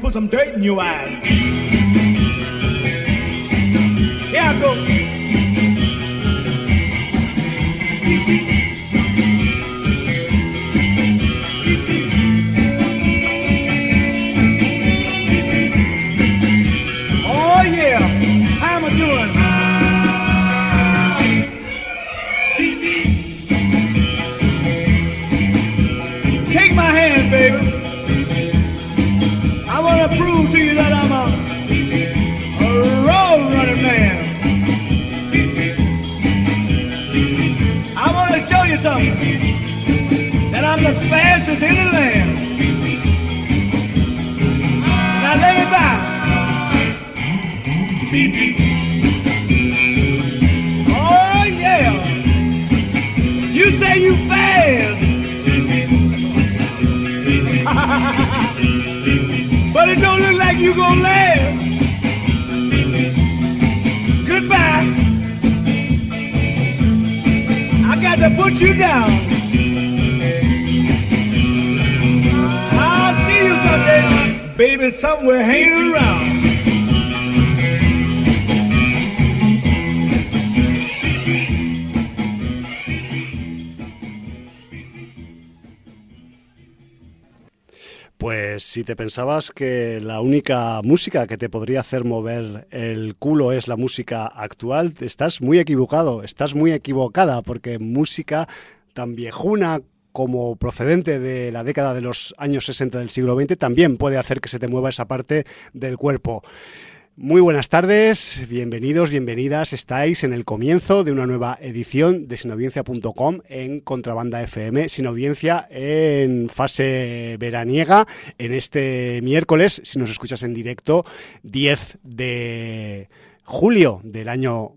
put some dirt in your eyes. Here I go. Oh yeah, how am I doing? Take my hand, baby. I want to prove to you that I'm a road running man. I want to show you something, that I'm the fastest in the land. Now let me buy. Oh yeah, you say you fast. But it don't look like you gonna last. Goodbye. I got to put you down. I'll see you someday, baby, somewhere hanging around. Pues si te pensabas que la única música que te podría hacer mover el culo es la música actual, estás muy equivocado, estás muy equivocada, porque música tan viejuna como procedente de la década de los años 60 del siglo XX también puede hacer que se te mueva esa parte del cuerpo. Muy buenas tardes, bienvenidos, bienvenidas. Estáis en el comienzo de una nueva edición de sinaudiencia.com en Contrabanda FM. Sin Audiencia en fase veraniega en este miércoles, si nos escuchas en directo, 10 de julio del año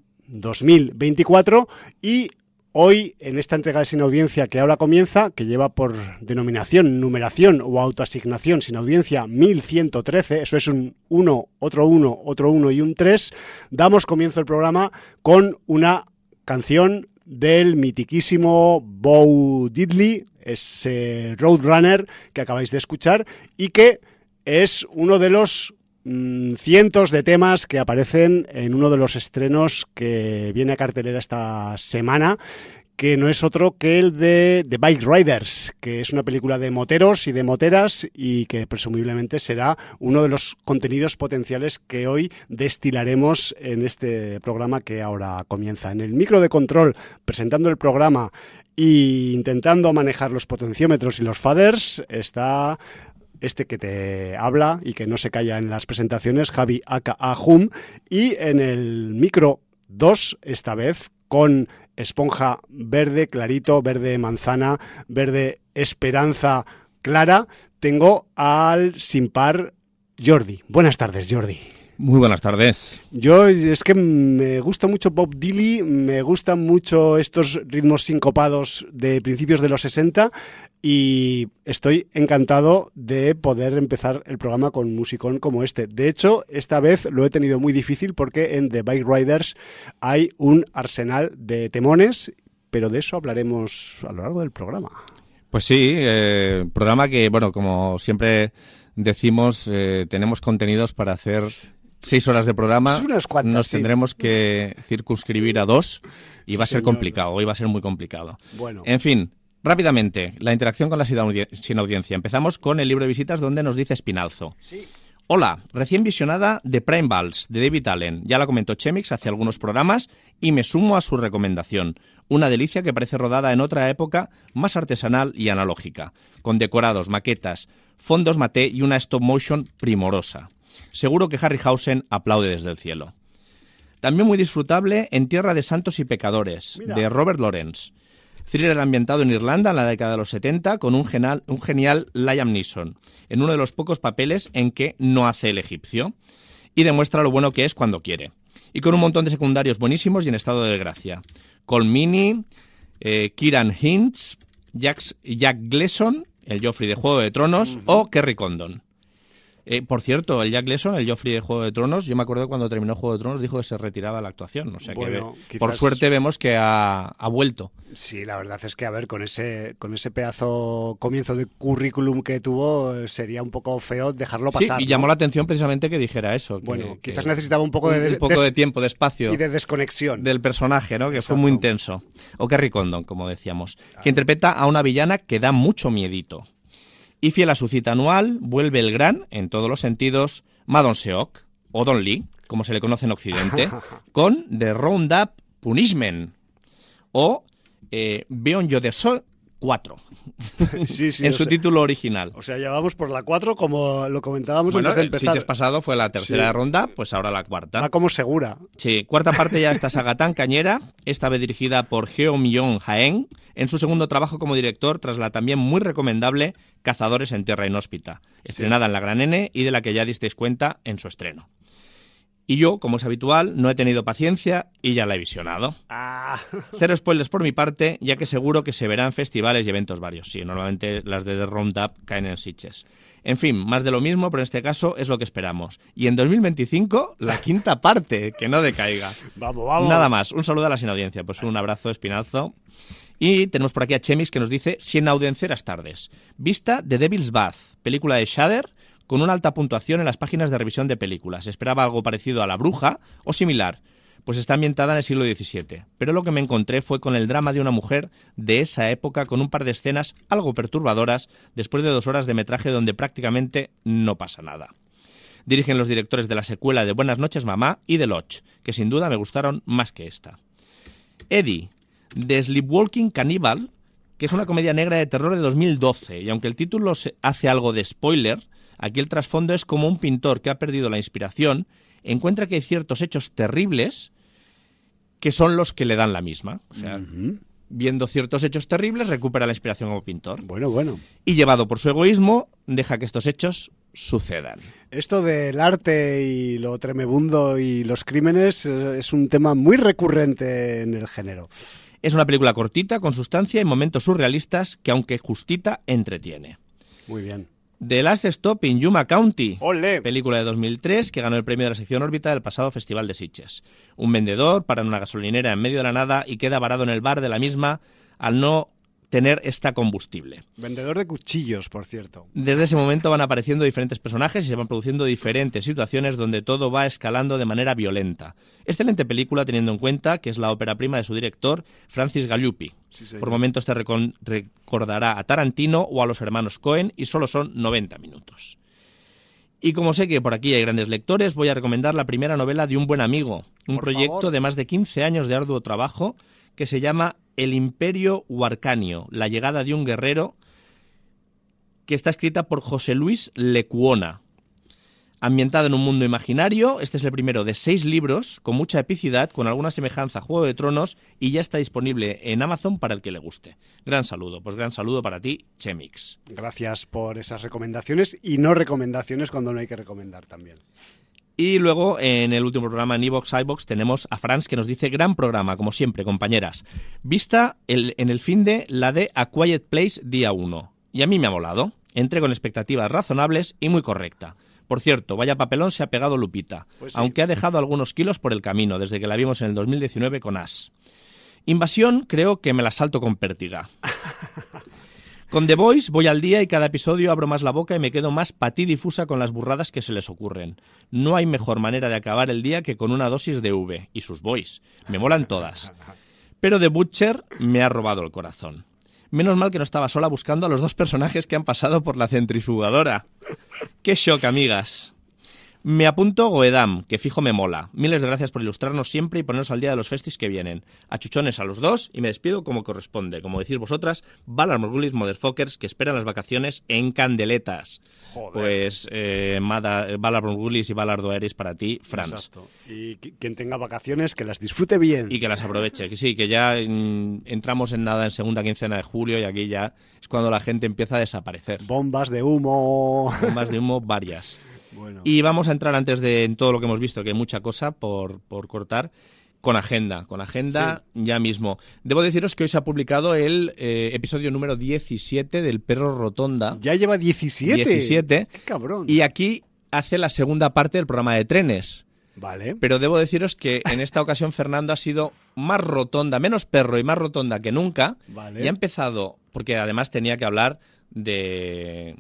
2024, y hoy, en esta entrega de Sin Audiencia que ahora comienza, que lleva por denominación, numeración o autoasignación Sin Audiencia 1113, eso es un 1, otro 1, otro 1 y un 3, damos comienzo al programa con una canción del mitiquísimo Bo Diddley, ese Roadrunner que acabáis de escuchar, y que es uno de los cientos de temas que aparecen en uno de los estrenos que viene a cartelera esta semana, que no es otro que el de The Bike Riders, que es una película de moteros y de moteras y que presumiblemente será uno de los contenidos potenciales que hoy destilaremos en este programa que ahora comienza. En el micro de control, presentando el programa e intentando manejar los potenciómetros y los faders, está este que te habla y que no se calla en las presentaciones, Javi aka Hum, y en el micro 2, esta vez con esponja verde clarito, verde manzana, verde esperanza clara, tengo al sin par Jordi. Buenas tardes, Jordi. Muy buenas tardes. Yo es que me gusta mucho Bob Dylan, me gustan mucho estos ritmos sincopados de principios de los 60 y estoy encantado de poder empezar el programa con musicón como este. De hecho, esta vez lo he tenido muy difícil porque en The Bike Riders hay un arsenal de temones, pero de eso hablaremos a lo largo del programa. Pues sí, programa que, bueno, como siempre decimos, tenemos contenidos para hacer 6 horas de programa. Unas cuantas, nos sí. Tendremos que circunscribir a 2 y va a ser complicado, hoy va a ser muy complicado. Bueno. En fin, rápidamente, la interacción con la Sin Audiencia. Empezamos con el libro de visitas donde nos dice Espinalzo. Sí. Hola, recién visionada The Prime Vals, de David Allen. Ya la comentó Chemix hace algunos programas y me sumo a su recomendación. Una delicia que parece rodada en otra época más artesanal y analógica, con decorados, maquetas, fondos maté y una stop motion primorosa. Seguro que Harryhausen aplaude desde el cielo. También muy disfrutable En Tierra de Santos y Pecadores, Mira, de Robert Lawrence. Thriller ambientado en Irlanda en la década de los 70 con un genial Liam Neeson, en uno de los pocos papeles en que no hace el egipcio y demuestra lo bueno que es cuando quiere. Y con un montón de secundarios buenísimos y en estado de gracia. Cole Meany, Kieran Hintz, Jack Gleeson, el Joffrey de Juego de Tronos, o Kerry Condon. Por cierto, el Jack Leeson, el Joffrey de Juego de Tronos, yo me acuerdo cuando terminó Juego de Tronos dijo que se retiraba de la actuación. O sea bueno, que quizás... por suerte vemos que ha vuelto. Sí, la verdad es que, a ver, con ese pedazo comienzo de currículum que tuvo, sería un poco feo dejarlo pasar. Sí, y llamó la atención precisamente que dijera eso. Bueno, que quizás necesitaba un poco de tiempo, de espacio. Y de desconexión. Del personaje, ¿no? Que Exacto. fue muy intenso. O Kerry Condon, como decíamos, que interpreta a una villana que da mucho miedito. Y fiel a su cita anual, vuelve el gran, en todos los sentidos, Ma Dong-seok, o Don Lee, como se le conoce en Occidente, con The Roundup Punishment, o Beyond Yodeso 4, sí, en su título original. O sea, ya vamos por la 4, como lo comentábamos Bueno, antes de el empezar. Sitges pasado fue la tercera ronda, pues ahora la cuarta. Va como segura. Sí, cuarta parte ya de esta saga tan cañera, esta vez dirigida por Heo Myung-haen, en su segundo trabajo como director tras la también muy recomendable Cazadores en Tierra Inhóspita, estrenada en la Gran N y de la que ya disteis cuenta en su estreno. Y yo, como es habitual, no he tenido paciencia y ya la he visionado. Cero spoilers por mi parte, ya que seguro que se verán festivales y eventos varios. Sí, normalmente las de The Roundup caen en Sitges. En fin, más de lo mismo, pero en este caso es lo que esperamos. Y en 2025, la quinta parte, que no decaiga. Vamos. Nada más, un saludo a la sin audiencia. Pues un abrazo, Espinazo. Y tenemos por aquí a Chemix que nos dice: sin audenceras tardes. Vista The Devil's Bath, película de Shudder, con una alta puntuación en las páginas de revisión de películas. Esperaba algo parecido a La Bruja o similar, pues está ambientada en el siglo XVII. Pero lo que me encontré fue con el drama de una mujer de esa época, con un par de escenas algo perturbadoras, después de 2 horas de metraje donde prácticamente no pasa nada. Dirigen los directores de la secuela de Buenas noches, mamá y The Lodge, que sin duda me gustaron más que esta. Eddie, The Sleepwalking Cannibal, que es una comedia negra de terror de 2012, y aunque el título hace algo de spoiler, aquí el trasfondo es como un pintor que ha perdido la inspiración, encuentra que hay ciertos hechos terribles que son los que le dan la misma. O sea, viendo ciertos hechos terribles, recupera la inspiración como pintor. Bueno. Y llevado por su egoísmo, deja que estos hechos sucedan. Esto del arte y lo tremebundo y los crímenes es un tema muy recurrente en el género. Es una película cortita, con sustancia y momentos surrealistas que, aunque justita, entretiene. Muy bien. The Last Stop in Yuma County, ¡Olé! Película de 2003 que ganó el premio de la sección órbita del pasado Festival de Sitges. Un vendedor para en una gasolinera en medio de la nada y queda varado en el bar de la misma al no tener esta combustible. Vendedor de cuchillos, por cierto. Desde ese momento van apareciendo diferentes personajes y se van produciendo diferentes situaciones donde todo va escalando de manera violenta. Excelente película teniendo en cuenta que es la ópera prima de su director, Francis Gallupi. Sí, por momentos te recordará a Tarantino o a los hermanos Coen y solo son 90 minutos. Y como sé que por aquí hay grandes lectores, voy a recomendar la primera novela de un buen amigo, un por proyecto favor. de más de 15 años de arduo trabajo que se llama El Imperio Huarcanio, la llegada de un guerrero, que está escrita por José Luis Lecuona. Ambientado en un mundo imaginario, este es el primero de 6 libros, con mucha epicidad, con alguna semejanza a Juego de Tronos, y ya está disponible en Amazon para el que le guste. Gran saludo, pues gran saludo para ti, Chemix. Gracias por esas recomendaciones y no recomendaciones cuando no hay que recomendar también. Y luego, en el último programa, en iVox, tenemos a Franz, que nos dice: gran programa, como siempre, compañeras. Vista en el fin de la de A Quiet Place día 1. Y a mí me ha molado. Entré con expectativas razonables y muy correcta. Por cierto, vaya papelón se ha pegado Lupita, Pues sí. aunque ha dejado algunos kilos por el camino, desde que la vimos en el 2019 con As. Invasión, creo que me la salto con pértiga. Con The Voice voy al día y cada episodio abro más la boca y me quedo más patidifusa con las burradas que se les ocurren. No hay mejor manera de acabar el día que con una dosis de V y sus boys. Me molan todas. Pero The Butcher me ha robado el corazón. Menos mal que no estaba sola buscando a los 2 personajes que han pasado por la centrifugadora. ¡Qué shock, amigas! Me apunto Goedam, que fijo me mola. Miles de gracias por ilustrarnos siempre y ponernos al día de los festis que vienen. Achuchones a los 2 y me despido como corresponde. Como decís vosotras, Valar Morghulis Motherfuckers, que esperan las vacaciones en candeletas. Joder. Pues Valar Morghulis y Valar Doeris para ti, Franz. Exacto. Y quien tenga vacaciones, que las disfrute bien. Y que las aproveche. Que sí, que ya entramos en segunda quincena de julio y aquí ya es cuando la gente empieza a desaparecer. Bombas de humo. Bombas de humo varias. Bueno. Y vamos a entrar antes de en todo lo que hemos visto, que hay mucha cosa por cortar, con agenda. Con agenda sí. Ya mismo. Debo deciros que hoy se ha publicado el episodio número 17 del Perro Rotonda. Ya lleva 17. 17. ¡Qué cabrón! Y aquí hace la segunda parte del programa de trenes. Vale. Pero debo deciros que en esta ocasión Fernando ha sido más rotonda, menos perro y más rotonda que nunca. Vale. Y ha empezado, porque además tenía que hablar de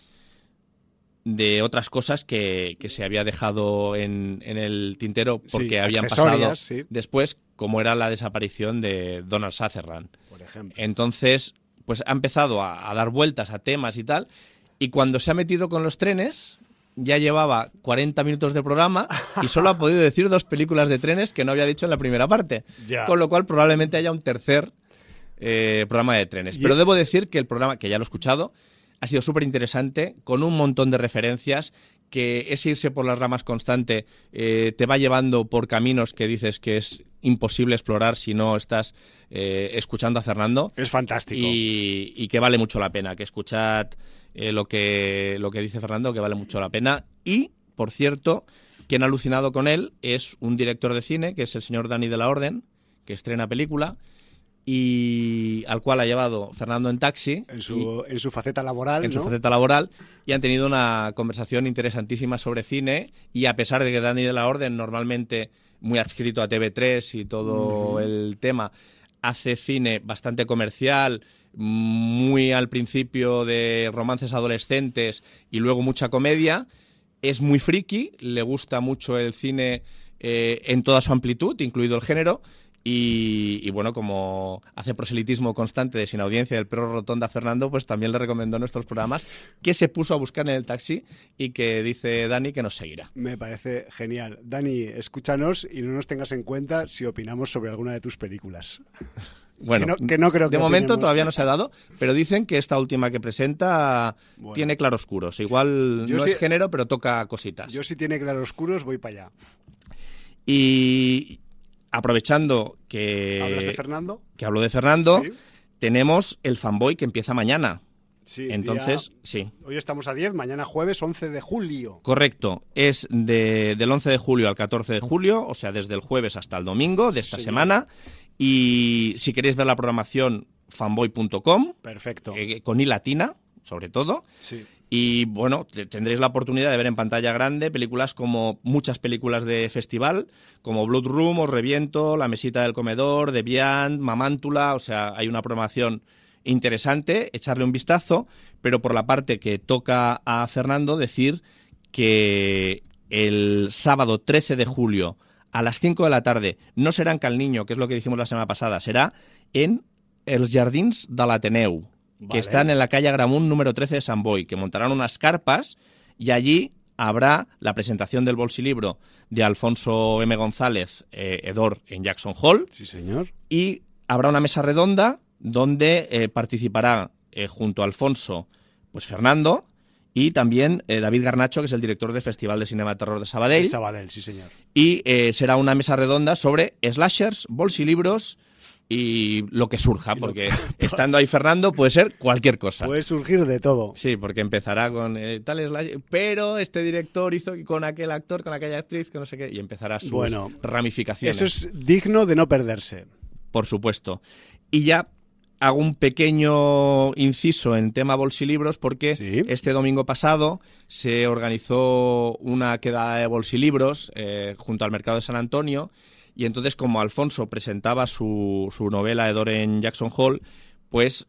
otras cosas que se había dejado en el tintero porque Sí, habían accesorias, pasado sí. después, como era la desaparición de Donald Sutherland. Por ejemplo. Entonces, pues ha empezado a dar vueltas a temas y tal, y cuando se ha metido con los trenes, ya llevaba 40 minutos de programa y solo ha podido decir 2 películas de trenes que no había dicho en la primera parte. Ya. Con lo cual probablemente haya un tercer programa de trenes. Pero debo decir que el programa, que ya lo he escuchado, ha sido súper interesante, con un montón de referencias, que ese irse por las ramas constante te va llevando por caminos que dices que es imposible explorar si no estás escuchando a Fernando. Es fantástico. Y que vale mucho la pena, que escuchad lo que dice Fernando, que vale mucho la pena. Y, por cierto, quien ha alucinado con él es un director de cine, que es el señor Dani de la Orden, que estrena película, y al cual ha llevado Fernando en taxi. En su faceta laboral, En su ¿no? faceta laboral, y han tenido una conversación interesantísima sobre cine, y a pesar de que Dani de la Orden, normalmente muy adscrito a TV3 y todo el tema, hace cine bastante comercial, muy al principio de romances adolescentes y luego mucha comedia, es muy friki, le gusta mucho el cine en toda su amplitud, incluido el género. Y bueno, como hace proselitismo constante de Sin Audiencia del perro rotonda Fernando, pues también le recomendó nuestros programas, que se puso a buscar en el taxi y que dice Dani que nos seguirá. Me parece genial. Dani, escúchanos y no nos tengas en cuenta si opinamos sobre alguna de tus películas. Bueno, que no creo que de momento opinemos. todavía no se ha dado, pero dicen que esta última que presenta tiene claroscuros. Igual Yo no sí- es género, pero toca cositas. Yo si tiene claroscuros voy para allá. Y aprovechando que ¿Hablas de Fernando? que hablo de Fernando, Sí. tenemos el Fanboy que empieza mañana. Sí. Entonces, sí. Hoy estamos a 10, mañana jueves 11 de julio. Correcto, es del 11 de julio al 14 de julio, o sea, desde el jueves hasta el domingo de esta Señor. semana. Y si queréis ver la programación, fanboy.com, Perfecto. con i latina, sobre todo. Sí. Y bueno, tendréis la oportunidad de ver en pantalla grande películas como muchas películas de festival, como Blood Room, Os Reviento, La Mesita del Comedor, Deviant, Mamántula. O sea, hay una programación interesante, echarle un vistazo, pero por la parte que toca a Fernando, decir que el sábado 13 de julio a las 5 de la tarde no será en Calniño, que es lo que dijimos la semana pasada, será en Els Jardins de l'Ateneu, que Vale. están en la calle Agramunt número 13 de Sant Boi, que montarán unas carpas y allí habrá la presentación del bolsilibro de Alfonso M. González, Edor, en Jackson Hall, Sí, señor. y habrá una mesa redonda donde participará junto a Alfonso, pues Fernando, y también David Garnacho, que es el director del Festival de Cinema de Terror de Sabadell, Sabadell, sí, señor. y será una mesa redonda sobre slashers, bolsilibros y lo que surja, porque estando ahí Fernando puede ser cualquier cosa. Puede surgir de todo. Sí, porque empezará con tal slash, pero este director hizo con aquel actor, con aquella actriz, que no sé qué, y empezará sus ramificaciones. Eso es digno de no perderse. Por supuesto. Y ya hago un pequeño inciso en tema bolsilibros, porque Sí. este domingo pasado se organizó una quedada de bolsilibros junto al Mercado de San Antonio, y entonces, como Alfonso presentaba su novela Edor en Jackson Hall, pues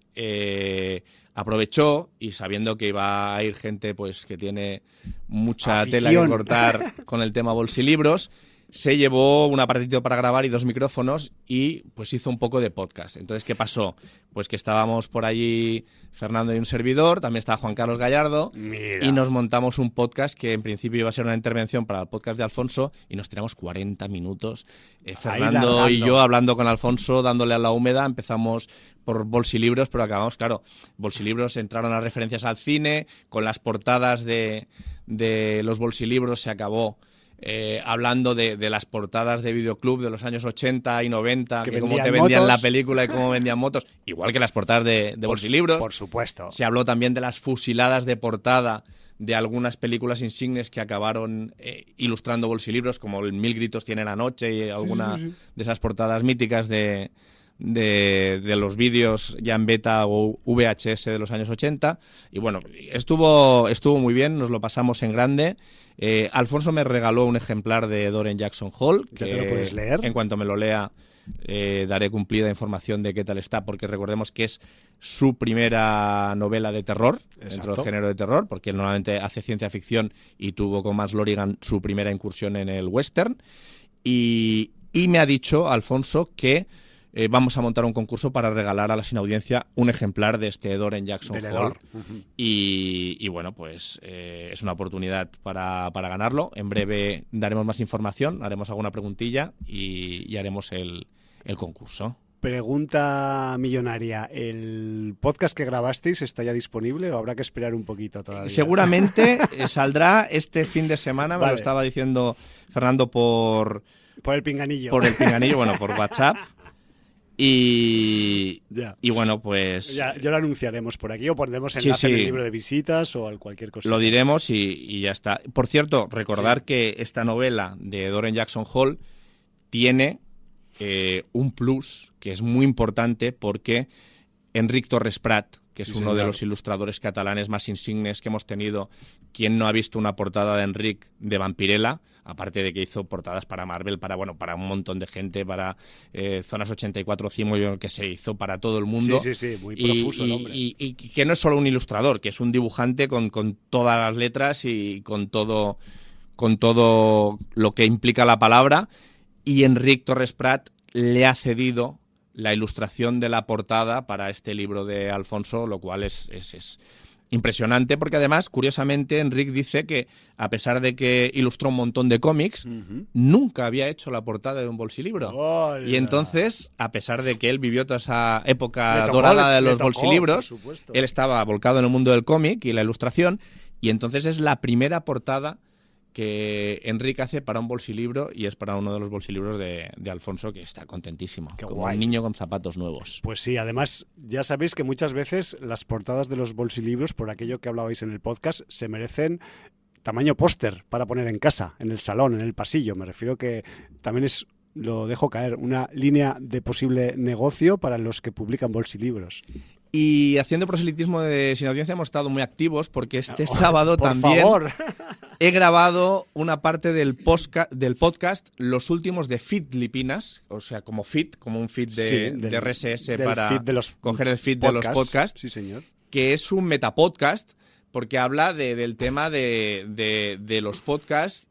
aprovechó, y sabiendo que iba a ir gente pues que tiene mucha tela que Afición. cortar con el tema bolsilibros, se llevó un aparatito para grabar y 2 micrófonos y pues hizo un poco de podcast. Entonces, ¿qué pasó? Pues que estábamos por allí Fernando y un servidor, también estaba Juan Carlos Gallardo, Mira. y nos montamos un podcast que en principio iba a ser una intervención para el podcast de Alfonso, y nos tiramos 40 minutos. Fernando largando. y yo hablando con Alfonso, dándole a la húmeda. Empezamos por bolsilibros, pero acabamos, claro, bolsilibros entraron las referencias al cine, con las portadas de los bolsilibros se acabó hablando de las portadas de videoclub de los años 80 y 90, que cómo te vendían motos. la película y cómo vendían motos, igual que las portadas de bolsilibros. Por supuesto. Se habló también de las fusiladas de portada de algunas películas insignes que acabaron ilustrando bolsilibros, como el Mil gritos tiene la noche y alguna sí. de esas portadas míticas de de los vídeos ya en beta o VHS de los años 80. Y bueno, estuvo muy bien, nos lo pasamos en grande. Alfonso me regaló un ejemplar de Doren Jackson Hall. ¿Ya te lo puedes leer? En cuanto me lo lea, daré cumplida información de qué tal está, porque recordemos que es su primera novela de terror. Exacto. Dentro del género de terror, porque él normalmente hace ciencia ficción y tuvo con Mans Lorigan su primera incursión en el western. Y me ha dicho Alfonso que vamos a montar un concurso para regalar a la sin audiencia un ejemplar de este Doren Jackson Hall. Uh-huh. Y bueno, pues es una oportunidad para ganarlo. En breve daremos más información, haremos alguna preguntilla y haremos el concurso. Pregunta millonaria, ¿el podcast que grabasteis está ya disponible o habrá que esperar un poquito todavía? Seguramente saldrá este fin de semana, me lo estaba diciendo Fernando por el pinganillo. Por el pinganillo, bueno, por WhatsApp. Y bueno, pues... Ya lo anunciaremos por aquí o pondremos enlace en el libro de visitas o cualquier cosa. Lo diremos y ya está. Por cierto, recordar que esta novela de Doren Jackson Hall tiene un plus que es muy importante, porque Enric Torres Prat, que es uno de los ilustradores catalanes más insignes que hemos tenido, quien no ha visto una portada de Enric de Vampirella, aparte de que hizo portadas para Marvel, para un montón de gente, para Zonas 84, Cimo, que se hizo para todo el mundo. Sí, muy profuso el hombre. Y que no es solo un ilustrador, que es un dibujante con todas las letras y con todo lo que implica la palabra. Y Enric Torres Prat le ha cedido la ilustración de la portada para este libro de Alfonso, lo cual es impresionante, porque además, curiosamente, Enric dice que, a pesar de que ilustró un montón de cómics, nunca había hecho la portada de un bolsilibro. ¡Hola! Y entonces, a pesar de que él vivió toda esa época dorada de los bolsilibros, él estaba volcado en el mundo del cómic y la ilustración, y entonces es la primera portada que Enric hace para un bolsilibro, y es para uno de los bolsilibros de Alfonso, que está contentísimo. Qué como guay. Un niño con zapatos nuevos. Pues sí, además ya sabéis que muchas veces las portadas de los bolsilibros, por aquello que hablabais en el podcast, se merecen tamaño póster para poner en casa, en el salón, en el pasillo. Me refiero que también es, lo dejo caer, una línea de posible negocio para los que publican bolsilibros. Y haciendo proselitismo de Sin Audiencia hemos estado muy activos, porque este sábado también he grabado una parte del podcast, los últimos de Fitlipinas, o sea, como un feed de RSS para coger el feed de los podcasts, sí, señor. Que es un metapodcast, porque habla del tema de los podcasts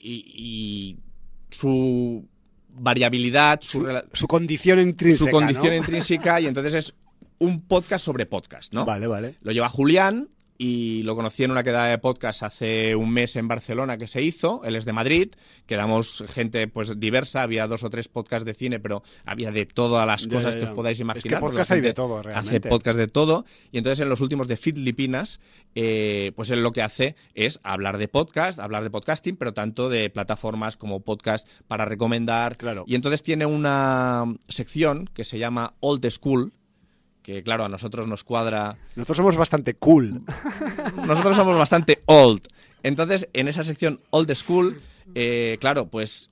y su variabilidad, su condición intrínseca. Su condición ¿no? intrínseca, y entonces es un podcast sobre podcast, ¿no? Vale. Lo lleva Julián y lo conocí en una quedada de podcast hace un mes en Barcelona que se hizo. Él es de Madrid, quedamos gente pues diversa, había 2 o 3 podcasts de cine, pero había de todas las cosas que os podáis imaginar. Es que podcast hay de todo, realmente. Hace podcast de todo, y entonces en los últimos de Fitlipinas, pues él lo que hace es hablar de podcast, hablar de podcasting, pero tanto de plataformas como podcast para recomendar. Claro. Y entonces tiene una sección que se llama Old School, que claro, a nosotros nos cuadra... Nosotros somos bastante cool. Nosotros somos bastante old. Entonces, en esa sección Old School, claro, pues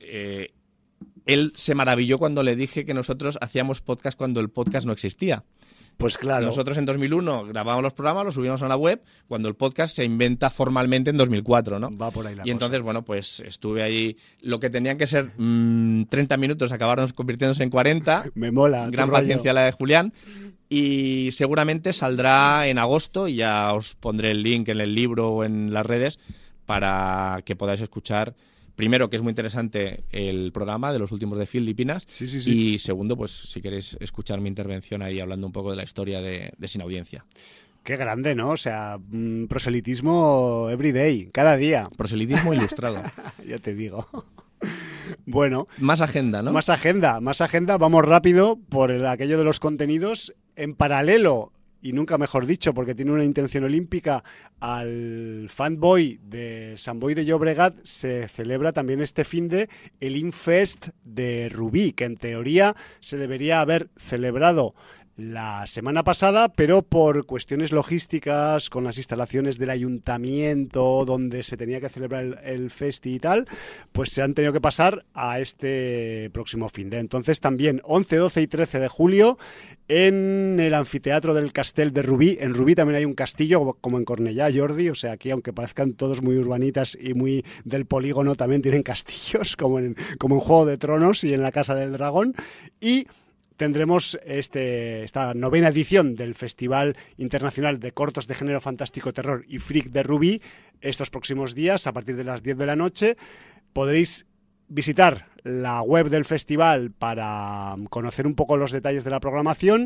él se maravilló cuando le dije que nosotros hacíamos podcast cuando el podcast no existía. Pues claro. Nosotros en 2001 grabábamos los programas, los subíamos a la web, cuando el podcast se inventa formalmente en 2004, ¿no? Va por ahí la cosa. Entonces, bueno, pues estuve ahí. Lo que tenían que ser 30 minutos acabaron convirtiéndose en 40. Me mola. Gran paciencia la de Julián. Y seguramente saldrá en agosto, y ya os pondré el link en el libro o en las redes para que podáis escuchar. Primero, que es muy interesante el programa de los últimos de Filipinas. Sí. Y segundo, pues si queréis escuchar mi intervención ahí hablando un poco de la historia de Sin Audiencia. Qué grande, ¿no? O sea, proselitismo everyday, cada día. Proselitismo ilustrado. Ya te digo. Bueno. Más agenda, ¿no? Más agenda. Vamos rápido por aquello de los contenidos. En paralelo, y nunca mejor dicho, porque tiene una intención olímpica, al Fanboy de Sant Boi de Llobregat se celebra también este finde el Infest de Rubí, que en teoría se debería haber celebrado la semana pasada, pero por cuestiones logísticas, con las instalaciones del ayuntamiento donde se tenía que celebrar el festi y tal, pues se han tenido que pasar a este próximo fin de. Entonces también 11, 12 y 13 de julio en el anfiteatro del Castell de Rubí. En Rubí también hay un castillo, como en Cornellá, Jordi, o sea, aquí aunque parezcan todos muy urbanitas y muy del polígono, también tienen castillos, como en Juego de Tronos y en la Casa del Dragón. Y tendremos esta 9ª edición del Festival Internacional de Cortos de Género Fantástico, Terror y Freak de Rubí estos próximos días a partir de las 10 de la noche. Podréis visitar la web del festival para conocer un poco los detalles de la programación,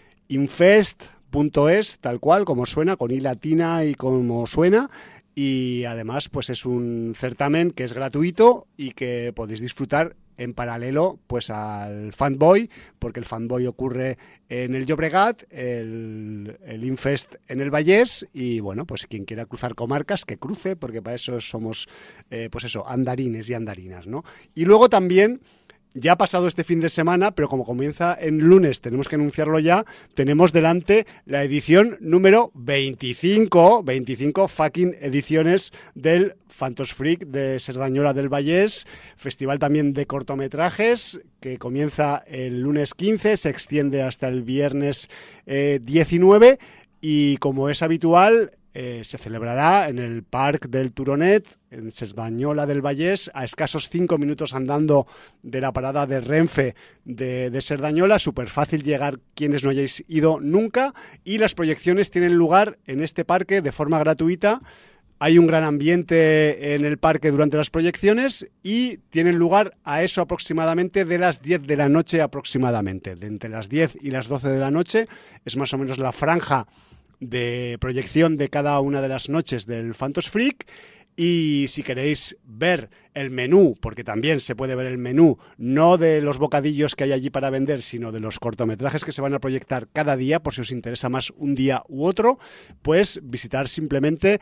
infest.es, tal cual, como suena, con i latina y como suena. Y además pues es un certamen que es gratuito y que podéis disfrutar en paralelo pues al Fanboy, porque el Fanboy ocurre en el Llobregat, el Infest en el Vallés, y bueno, pues quien quiera cruzar comarcas que cruce, porque para eso somos pues eso, andarines y andarinas, ¿no? Y luego también, ya ha pasado este fin de semana, pero como comienza en lunes, tenemos que anunciarlo ya, tenemos delante la edición número 25 fucking ediciones del Phantos Freak de Cerdanyola del Vallés, festival también de cortometrajes, que comienza el lunes 15, se extiende hasta el viernes 19, y como es habitual, se celebrará en el Parc del Turonet, en Cerdanyola del Vallés, a escasos 5 minutos andando de la parada de Renfe de Cerdanyola. Súper fácil llegar quienes no hayáis ido nunca, y las proyecciones tienen lugar en este parque de forma gratuita. Hay un gran ambiente en el parque durante las proyecciones y tienen lugar a eso aproximadamente de las 10 de la noche aproximadamente. De entre las 10 y las 12 de la noche es más o menos la franja de proyección de cada una de las noches del Phantos Freak. Y si queréis ver el menú, porque también se puede ver el menú, no de los bocadillos que hay allí para vender, sino de los cortometrajes que se van a proyectar cada día, por si os interesa más un día u otro, pues visitar simplemente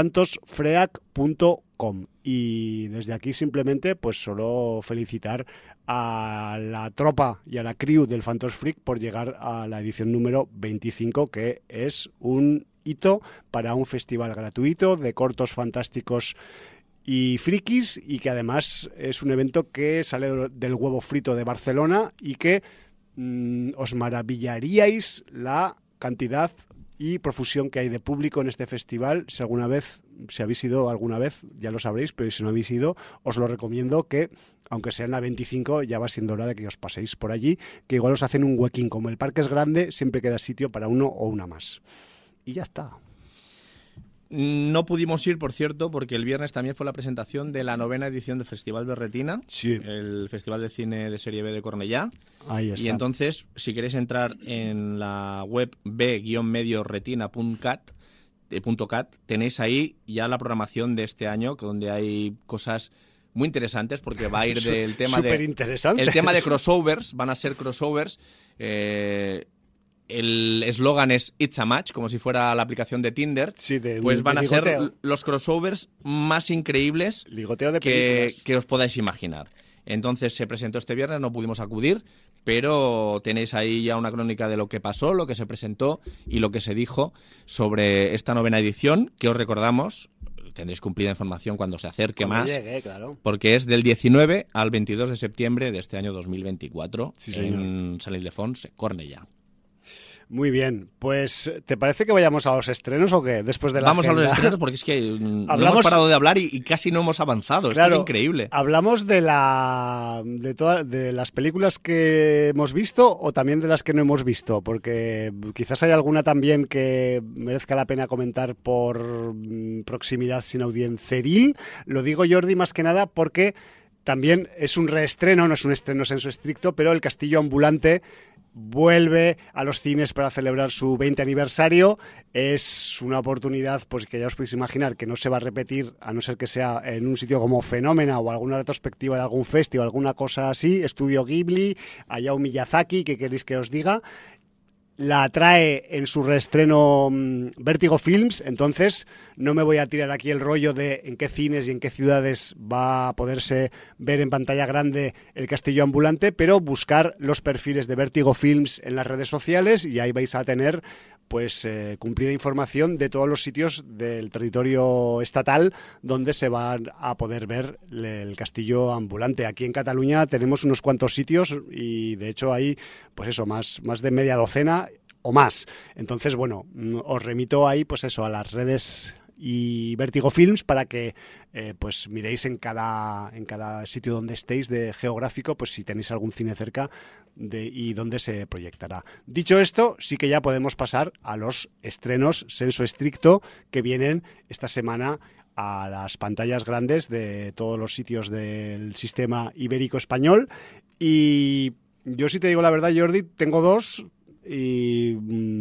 phantosfreak.com. Y desde aquí simplemente pues solo felicitar a la tropa y a la crew del Phantos Freak por llegar a la edición número 25, que es un hito para un festival gratuito de cortos fantásticos y frikis, y que además es un evento que sale del huevo frito de Barcelona y que os maravillaríais la cantidad y profusión que hay de público en este festival. Si habéis ido alguna vez, ya lo sabréis, pero si no habéis ido, os lo recomiendo, que aunque sea en la 25, ya va siendo hora de que os paséis por allí, que igual os hacen un huequín. Como el parque es grande, siempre queda sitio para uno o una más. Y ya está. No pudimos ir, por cierto, porque el viernes también fue la presentación de la 9ª edición del Festival Berretina, sí, el Festival de Cine de Serie B de Cornellá. Ahí está. Y entonces, si queréis entrar en la web b-medioretina.cat, tenéis ahí ya la programación de este año, donde hay cosas muy interesantes, porque va a ir del tema el tema de crossovers, van a ser crossovers. El eslogan es It's a Match, como si fuera la aplicación de Tinder. Sí, pues van a ser los crossovers más increíbles que os podáis imaginar. Entonces se presentó este viernes, no pudimos acudir, pero tenéis ahí ya una crónica de lo que pasó, lo que se presentó y lo que se dijo sobre esta 9ª edición, que os recordamos, tendréis cumplida información cuando se acerque más, claro, porque es del 19 al 22 de septiembre de este año 2024, sí, en Sant Ildefons, Cornellà. Muy bien, pues ¿te parece que vayamos a los estrenos o qué? Después de la Vamos agenda. a los estrenos, porque es que no hemos parado de hablar y casi no hemos avanzado. Esto es increíble. Hablamos de las películas que hemos visto o también de las que no hemos visto, porque quizás hay alguna también que merezca la pena comentar por proximidad sin audienceril. Lo digo, Jordi, más que nada porque también es un reestreno, no es un estreno en senso estricto, pero El Castillo Ambulante vuelve a los cines para celebrar su 20 aniversario. Es una oportunidad, pues, que ya os podéis imaginar que no se va a repetir, a no ser que sea en un sitio como Fenómena o alguna retrospectiva de algún festival o alguna cosa así. Estudio Ghibli, Hayao Miyazaki, ¿qué queréis que os diga? la trae en su reestreno Vértigo Films, entonces no me voy a tirar aquí el rollo de en qué cines y en qué ciudades va a poderse ver en pantalla grande El Castillo Ambulante, pero buscar los perfiles de Vértigo Films en las redes sociales y ahí vais a tener pues cumplida información de todos los sitios del territorio estatal donde se van a poder ver El Castillo Ambulante. Aquí en Cataluña tenemos unos cuantos sitios y de hecho hay pues eso, más de media docena o más. Entonces, bueno, os remito ahí pues eso a las redes y Vértigo Films para que pues miréis en cada sitio donde estéis de geográfico, pues si tenéis algún cine cerca y dónde se proyectará. Dicho esto, sí que ya podemos pasar a los estrenos sensu estricto que vienen esta semana a las pantallas grandes de todos los sitios del sistema ibérico español. Y yo, si te digo la verdad, Jordi, tengo dos. Y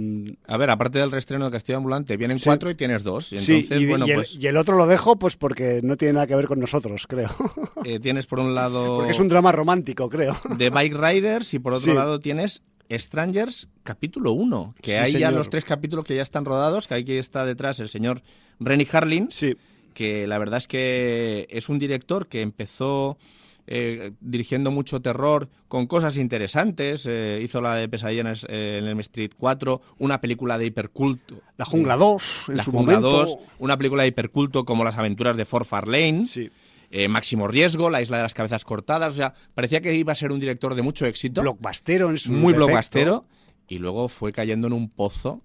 a ver, aparte del reestreno del Castillo Ambulante, vienen 4 y tienes 2. Y sí, entonces, bueno, y el otro lo dejo pues porque no tiene nada que ver con nosotros, creo. Tienes por un lado... Porque es un drama romántico, creo. The Bike Riders y por otro lado tienes Strangers capítulo 1, que hay ya los 3 capítulos que ya están rodados, que aquí está detrás el señor Renny Harlin, que la verdad es que es un director que empezó... dirigiendo mucho terror con cosas interesantes, hizo la de Pesadilla en Elm Street 4, una película de hiperculto, La Jungla 2 en La su Jungla momento 2, una película de hiperculto como Las aventuras de Fort Farlane, Máximo Riesgo, La isla de las cabezas cortadas, o sea, parecía que iba a ser un director de mucho éxito, blockbustero en su muy defecto. Blockbustero, y luego fue cayendo en un pozo.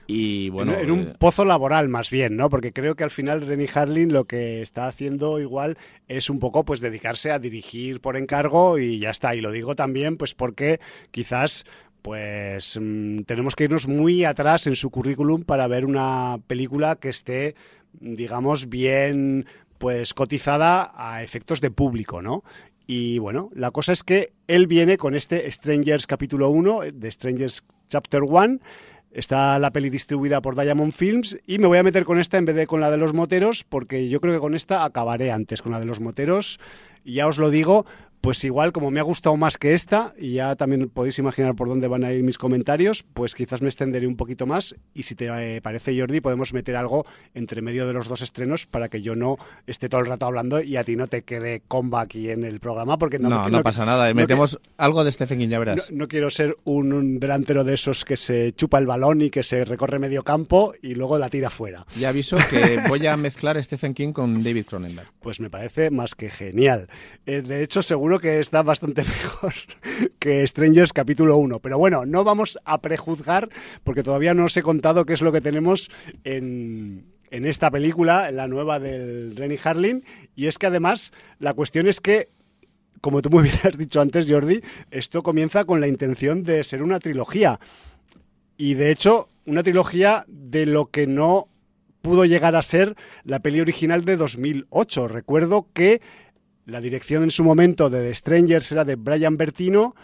Y bueno, en un pozo laboral más bien, ¿no? Porque creo que al final Renny Harlin lo que está haciendo igual es un poco pues dedicarse a dirigir por encargo y ya está. Y lo digo también pues porque quizás pues tenemos que irnos muy atrás en su currículum para ver una película que esté, digamos, bien pues cotizada a efectos de público, ¿no? Y bueno, la cosa es que él viene con este Strangers capítulo 1, de Strangers Chapter 1. Está la peli distribuida por Diamond Films y me voy a meter con esta en vez de con la de los moteros porque yo creo que con esta acabaré antes. Con la de los moteros, y ya os lo digo, pues igual como me ha gustado más que esta, y ya también podéis imaginar por dónde van a ir mis comentarios, pues quizás me extenderé un poquito más y si te parece, Jordi, podemos meter algo entre medio de los dos estrenos para que yo no esté todo el rato hablando y a ti no te quede comba aquí en el programa porque no pasa nada, metemos algo de Stephen King, ya verás. No quiero ser un delantero de esos que se chupa el balón y que se recorre medio campo y luego la tira fuera. Ya aviso que voy a mezclar Stephen King con David Cronenberg. Pues me parece más que genial. De hecho, seguro que está bastante mejor que Strangers capítulo 1. Pero bueno, no vamos a prejuzgar porque todavía no os he contado qué es lo que tenemos en esta película, en la nueva del Renny Harlin. Y es que además la cuestión es que, como tú muy bien has dicho antes, Jordi, esto comienza con la intención de ser una trilogía. Y de hecho, una trilogía de lo que no pudo llegar a ser la peli original de 2008. Recuerdo que la dirección en su momento de The Strangers era de Brian Bertino.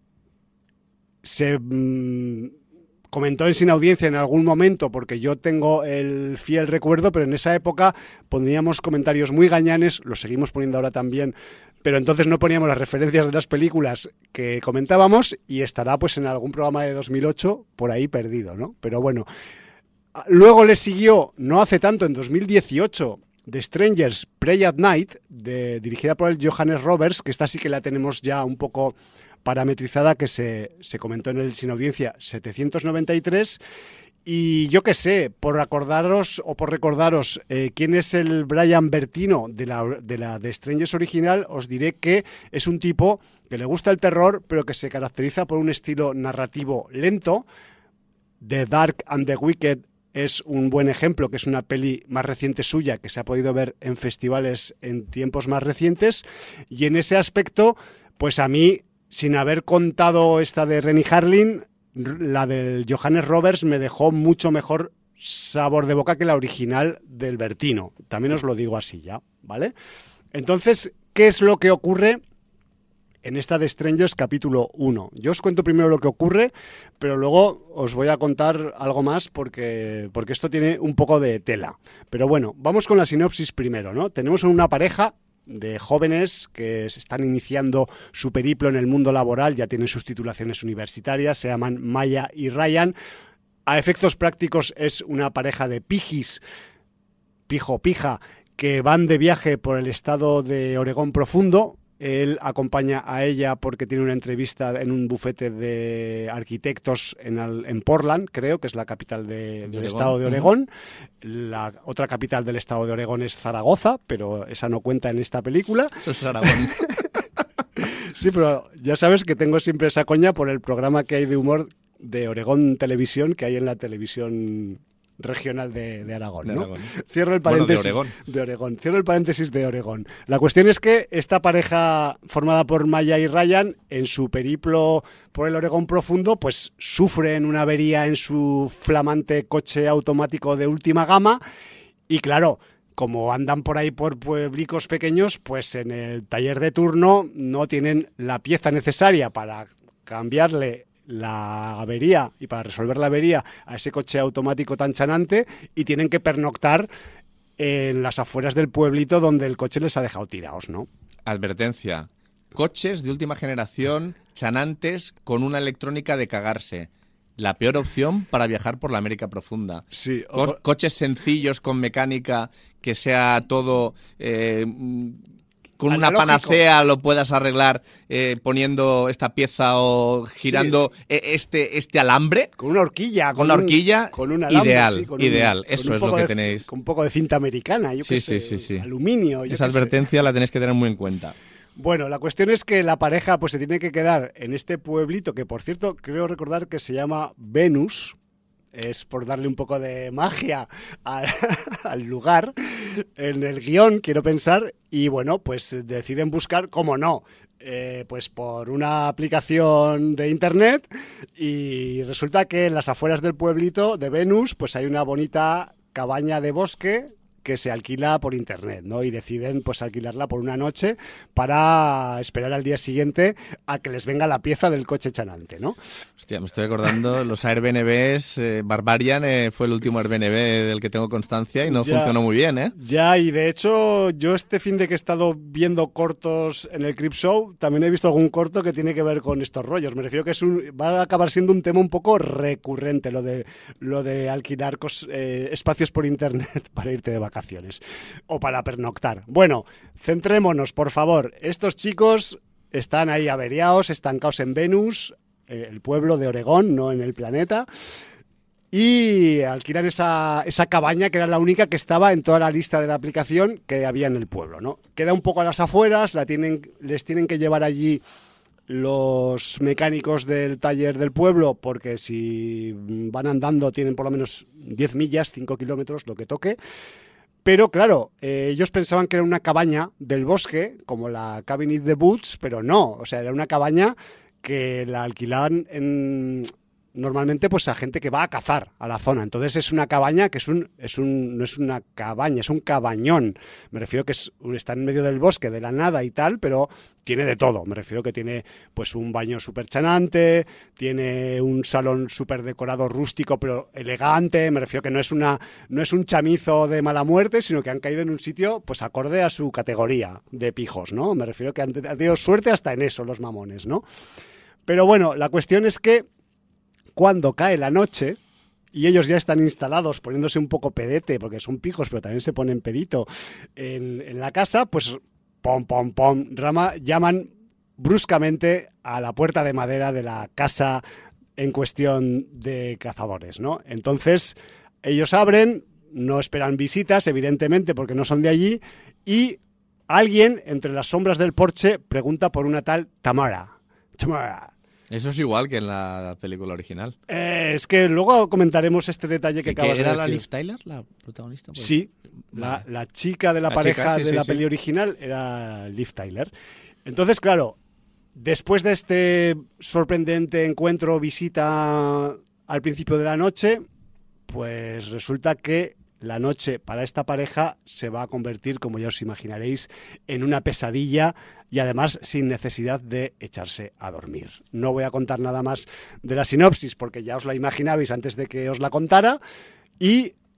Se comentó en Sin Audiencia en algún momento, porque yo tengo el fiel recuerdo, pero en esa época poníamos comentarios muy gañanes, los seguimos poniendo ahora también, pero entonces no poníamos las referencias de las películas que comentábamos y estará pues en algún programa de 2008 por ahí perdido, ¿no? Pero bueno, luego le siguió, no hace tanto, en 2018, The Strangers Pray at Night, dirigida por el Johannes Roberts, que esta sí que la tenemos ya un poco parametrizada, que se comentó en el Sin Audiencia 793. Y yo qué sé, por recordaros quién es el Brian Bertino de la The Strangers original, os diré que es un tipo que le gusta el terror, pero que se caracteriza por un estilo narrativo lento. The Dark and the Wicked es un buen ejemplo, que es una peli más reciente suya que se ha podido ver en festivales en tiempos más recientes, y en ese aspecto, pues a mí, sin haber contado esta de Renny Harlin, la del Johannes Roberts me dejó mucho mejor sabor de boca que la original del Bertino. También os lo digo así ya, ¿vale? Entonces, ¿qué es lo que ocurre en esta de Strangers capítulo 1? Yo os cuento primero lo que ocurre, pero luego os voy a contar algo más porque esto tiene un poco de tela. Pero bueno, vamos con la sinopsis primero, ¿no? Tenemos una pareja de jóvenes que se están iniciando su periplo en el mundo laboral, ya tienen sus titulaciones universitarias, se llaman Maya y Ryan. A efectos prácticos es una pareja de pijis, pijo-pija, que van de viaje por el estado de Oregón profundo. Él acompaña a ella porque tiene una entrevista en un bufete de arquitectos en Portland, creo, que es la capital del estado de Oregón. La otra capital del estado de Oregón es Zaragoza, pero esa no cuenta en esta película. Eso es Aragón. Sí, pero ya sabes que tengo siempre esa coña por el programa que hay de humor de Oregón Televisión, que hay en la televisión regional de Aragón, ¿no? Aragón. Cierro el paréntesis. Bueno, de Oregón. Cierro el paréntesis de Oregón. La cuestión es que esta pareja formada por Maya y Ryan, en su periplo por el Oregón profundo, pues sufren una avería en su flamante coche automático de última gama y claro, como andan por ahí por pueblicos pequeños, pues en el taller de turno no tienen la pieza necesaria para cambiarle la avería y para resolver la avería a ese coche automático tan chanante y tienen que pernoctar en las afueras del pueblito donde el coche les ha dejado tirados, ¿no? Advertencia. Coches de última generación, chanantes, con una electrónica de cagarse. La peor opción para viajar por la América profunda. Sí. Coches sencillos con mecánica, que sea todo... con una panacea lo puedas arreglar poniendo esta pieza o girando este alambre. Con una horquilla. Con una horquilla. Con un alambre, ideal, sí, con ideal. Eso es lo que tenéis. Con un poco de cinta americana, yo qué sé, sí. aluminio. Esa advertencia la tenéis que tener muy en cuenta. Bueno, la cuestión es que la pareja pues se tiene que quedar en este pueblito que, por cierto, creo recordar que se llama Venus. Es por darle un poco de magia al lugar, en el guión, quiero pensar, y bueno, pues deciden buscar, cómo no, pues por una aplicación de internet, y resulta que en las afueras del pueblito de Venus, pues hay una bonita cabaña de bosque que se alquila por internet, ¿no? Y deciden pues alquilarla por una noche para esperar al día siguiente a que les venga la pieza del coche chanante, ¿no? Hostia, me estoy acordando, los Airbnbs, Barbarian fue el último Airbnb del que tengo constancia y no funcionó muy bien, ¿eh? Ya, y de hecho yo este fin de que he estado viendo cortos en el Creepshow, también he visto algún corto que tiene que ver con estos rollos. Me refiero que va a acabar siendo un tema un poco recurrente lo de alquilar espacios por internet para irte de vacaciones o para pernoctar. Bueno, centrémonos, por favor. Estos chicos están ahí averiados, estancados en Venus, el pueblo de Oregón, no en el planeta, y alquilan esa cabaña que era la única que estaba en toda la lista de la aplicación que había en el pueblo, ¿no? Queda un poco a las afueras, les tienen que llevar allí los mecánicos del taller del pueblo, porque si van andando tienen por lo menos 10 millas, 5 kilómetros, lo que toque. Pero claro, ellos pensaban que era una cabaña del bosque, como la Cabin in the Woods, pero no, o sea, era una cabaña que la alquilaban normalmente pues a gente que va a cazar a la zona. Entonces es una cabaña que no es una cabaña, es un cabañón. Me refiero que está en medio del bosque, de la nada y tal, pero tiene de todo. Me refiero que tiene pues un baño súper chanante, tiene un salón súper decorado rústico pero elegante. Me refiero que no es un chamizo de mala muerte, sino que han caído en un sitio pues acorde a su categoría de pijos, ¿no? Me refiero que han tenido suerte hasta en eso los mamones, ¿no? Pero bueno, la cuestión es que cuando cae la noche y ellos ya están instalados poniéndose un poco pedete, porque son pijos, pero también se ponen pedito en la casa, pues pom, pom, pom, llaman bruscamente a la puerta de madera de la casa en cuestión de cazadores, ¿no? Entonces ellos abren, no esperan visitas, evidentemente, porque no son de allí, y alguien entre las sombras del porche pregunta por una tal Tamara. Eso es igual que en la película original. Es que luego comentaremos este detalle que acabas de decir. ¿Era la Liv Tyler, la protagonista? Pues, sí, vale. la chica de la pareja de la peli original era Liv Tyler. Entonces, claro, después de este sorprendente encuentro, visita al principio de la noche, pues resulta que la noche para esta pareja se va a convertir, como ya os imaginaréis, en una pesadilla y además sin necesidad de echarse a dormir. No voy a contar nada más de la sinopsis porque ya os la imaginabais antes de que os la contara y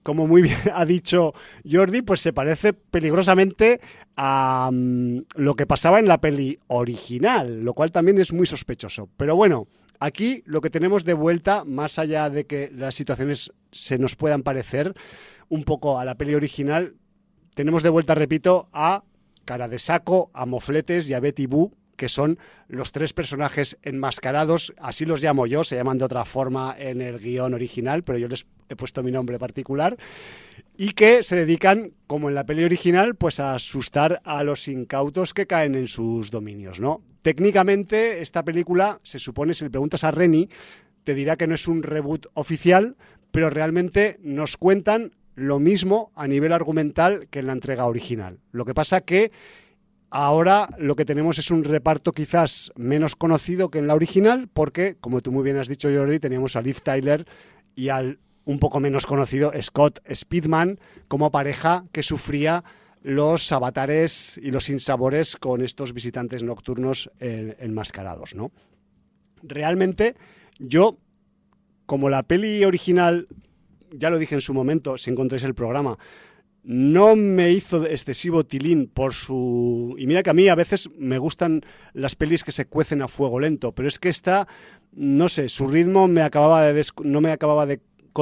como muy bien ha dicho Jordi, pues se parece peligrosamente a lo que pasaba en la peli original, lo cual también es muy sospechoso. Pero bueno, aquí lo que tenemos de vuelta, más allá de que las situaciones se nos puedan parecer un poco a la peli original, tenemos de vuelta, repito, a Cara de Saco, a Mofletes y a Betty Boo, que son los 3 personajes enmascarados, así los llamo yo, se llaman de otra forma en el guión original, pero yo les he puesto mi nombre particular, y que se dedican, como en la peli original, pues a asustar a los incautos que caen en sus dominios, ¿no? Técnicamente, esta película, se supone, si le preguntas a Reni, te dirá que no es un reboot oficial, pero realmente nos cuentan lo mismo a nivel argumental que en la entrega original. Lo que pasa que ahora lo que tenemos es un reparto quizás menos conocido que en la original, porque, como tú muy bien has dicho, Jordi, teníamos a Liv Tyler y al un poco menos conocido Scott Speedman como pareja que sufría los avatares y los sinsabores con estos visitantes nocturnos enmascarados, ¿no? Realmente, yo, como la peli original, ya lo dije en su momento, si encontráis el programa, no me hizo excesivo tilín por su... Y mira que a mí a veces me gustan las pelis que se cuecen a fuego lento, pero es que esta, no sé, su ritmo no me acababa de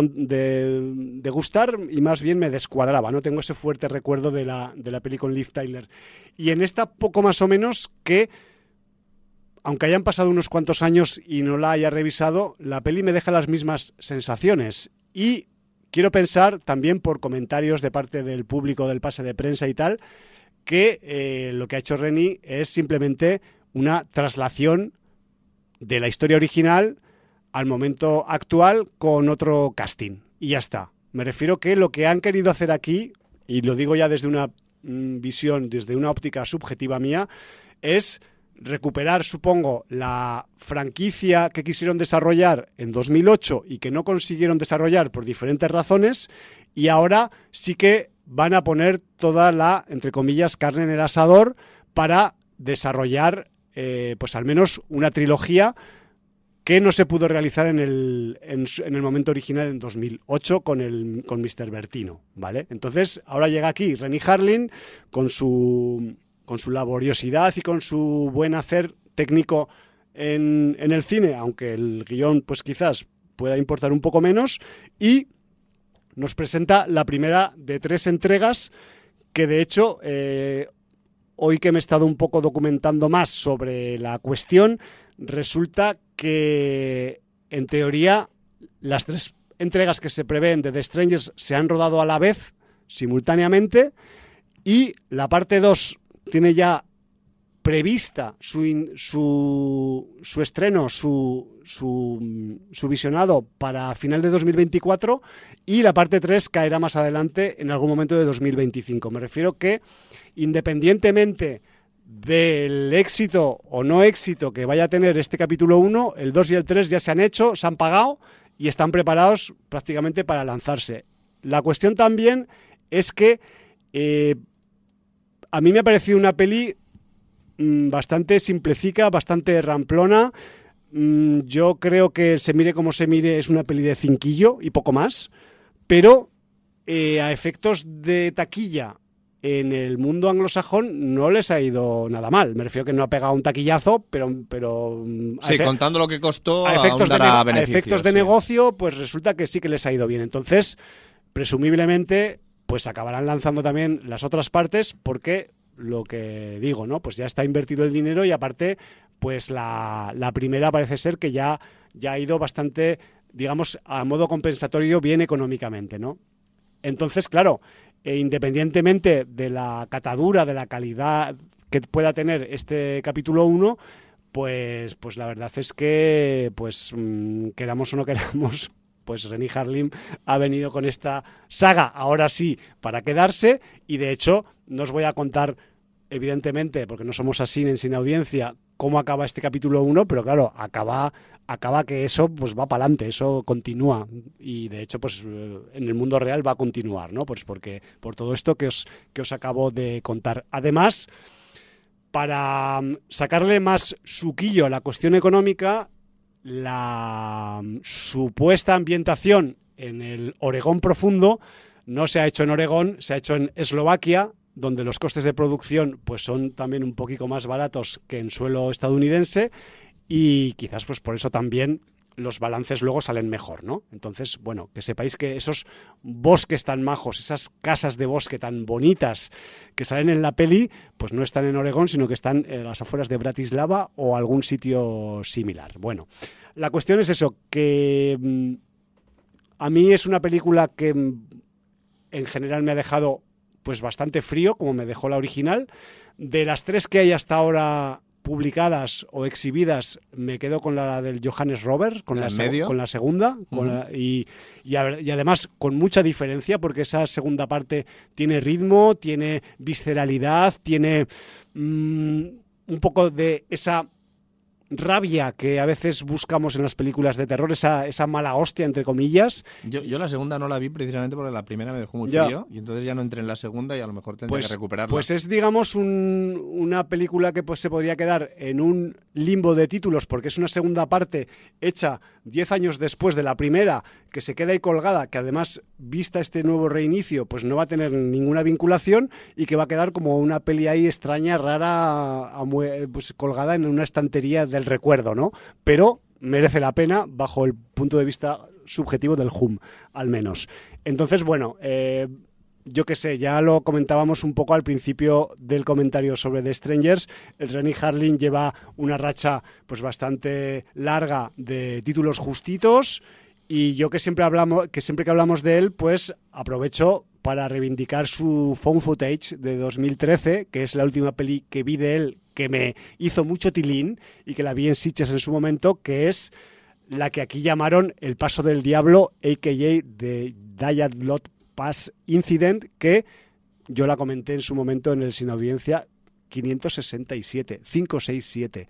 gustar y más bien me descuadraba, no tengo ese fuerte recuerdo de la peli con Liv Tyler. Y en esta poco más o menos que, aunque hayan pasado unos cuantos años y no la haya revisado, la peli me deja las mismas sensaciones. Y quiero pensar, también por comentarios de parte del público del pase de prensa y tal, que lo que ha hecho Reni es simplemente una traslación de la historia original al momento actual con otro casting. Y ya está. Me refiero que lo que han querido hacer aquí, y lo digo ya desde una visión, desde una óptica subjetiva mía, es recuperar, supongo, la franquicia que quisieron desarrollar en 2008 y que no consiguieron desarrollar por diferentes razones, y ahora sí que van a poner toda la, entre comillas, carne en el asador para desarrollar pues al menos una trilogía que no se pudo realizar en el momento original en 2008 con Mr. Bertino, ¿vale? Entonces, ahora llega aquí Renny Harlin con su laboriosidad y con su buen hacer técnico en el cine, aunque el guión pues quizás pueda importar un poco menos, y nos presenta la primera de 3 entregas que, de hecho, hoy que me he estado un poco documentando más sobre la cuestión, resulta que, en teoría, las 3 entregas que se prevén de The Strangers se han rodado a la vez, simultáneamente, y la parte 2 tiene ya prevista su estreno, su visionado para final de 2024, y la parte 3 caerá más adelante en algún momento de 2025. Me refiero que, independientemente del éxito o no éxito que vaya a tener este capítulo 1, el 2 y el 3 ya se han hecho, se han pagado y están preparados prácticamente para lanzarse. La cuestión también es que a mí me ha parecido una peli bastante simplecica, bastante ramplona. Yo creo que, se mire como se mire, es una peli de cinquillo y poco más, pero a efectos de taquilla en el mundo anglosajón no les ha ido nada mal. Me refiero que no ha pegado un taquillazo, pero sí, contando lo que costó, a efectos de negocio, pues resulta que sí que les ha ido bien. Entonces, presumiblemente, pues acabarán lanzando también las otras partes, porque lo que digo, ¿no? Pues ya está invertido el dinero, y aparte, pues la primera parece ser que ya ha ido bastante, digamos, a modo compensatorio bien económicamente, ¿no? Entonces, claro, independientemente de la catadura, de la calidad que pueda tener este capítulo 1, pues la verdad es que, pues queramos o no queramos, pues Renny Harlin ha venido con esta saga, ahora sí, para quedarse. Y de hecho, no os voy a contar, evidentemente, porque no somos así en Sin Audiencia, cómo acaba este capítulo 1, pero claro, acaba que eso pues va para adelante, eso continúa, y de hecho pues en el mundo real va a continuar, ¿no? Pues porque por todo esto que os acabo de contar. Además, para sacarle más suquillo a la cuestión económica, la supuesta ambientación en el Oregón profundo no se ha hecho en Oregón, se ha hecho en Eslovaquia, donde los costes de producción pues son también un poquito más baratos que en suelo estadounidense, y quizás pues por eso también los balances luego salen mejor, ¿no? Entonces, bueno, que sepáis que esos bosques tan majos, esas casas de bosque tan bonitas que salen en la peli, pues no están en Oregón, sino que están en las afueras de Bratislava o algún sitio similar. Bueno, la cuestión es eso, que a mí es una película que en general me ha dejado pues bastante frío, como me dejó la original. De las 3 que hay hasta ahora publicadas o exhibidas, me quedo con la del Johannes Robert, con la segunda, y además con mucha diferencia, porque esa segunda parte tiene ritmo, tiene visceralidad, tiene un poco de esa rabia que a veces buscamos en las películas de terror, esa mala hostia, entre comillas. Yo la segunda no la vi precisamente porque la primera me dejó muy frío, y entonces ya no entré en la segunda y a lo mejor tendré que recuperarla. Pues es, digamos, una película que pues se podría quedar en un limbo de títulos, porque es una segunda parte hecha 10 años después de la primera, que se queda ahí colgada, que además, vista este nuevo reinicio, pues no va a tener ninguna vinculación, y que va a quedar como una peli ahí extraña, rara, pues colgada en una estantería del recuerdo, ¿no? Pero merece la pena bajo el punto de vista subjetivo del HUM, al menos. Entonces, bueno, yo qué sé, ya lo comentábamos un poco al principio del comentario sobre The Strangers. El Renny Harlin lleva una racha pues bastante larga de títulos justitos, y yo que siempre que hablamos de él, pues aprovecho para reivindicar su Found Footage de 2013, que es la última peli que vi de él, que me hizo mucho tilín, y que la vi en Sitges en su momento, que es la que aquí llamaron El Paso del Diablo, a.k.a. The Diablo Pass Incident, que yo la comenté en su momento en el Sin Audiencia 567.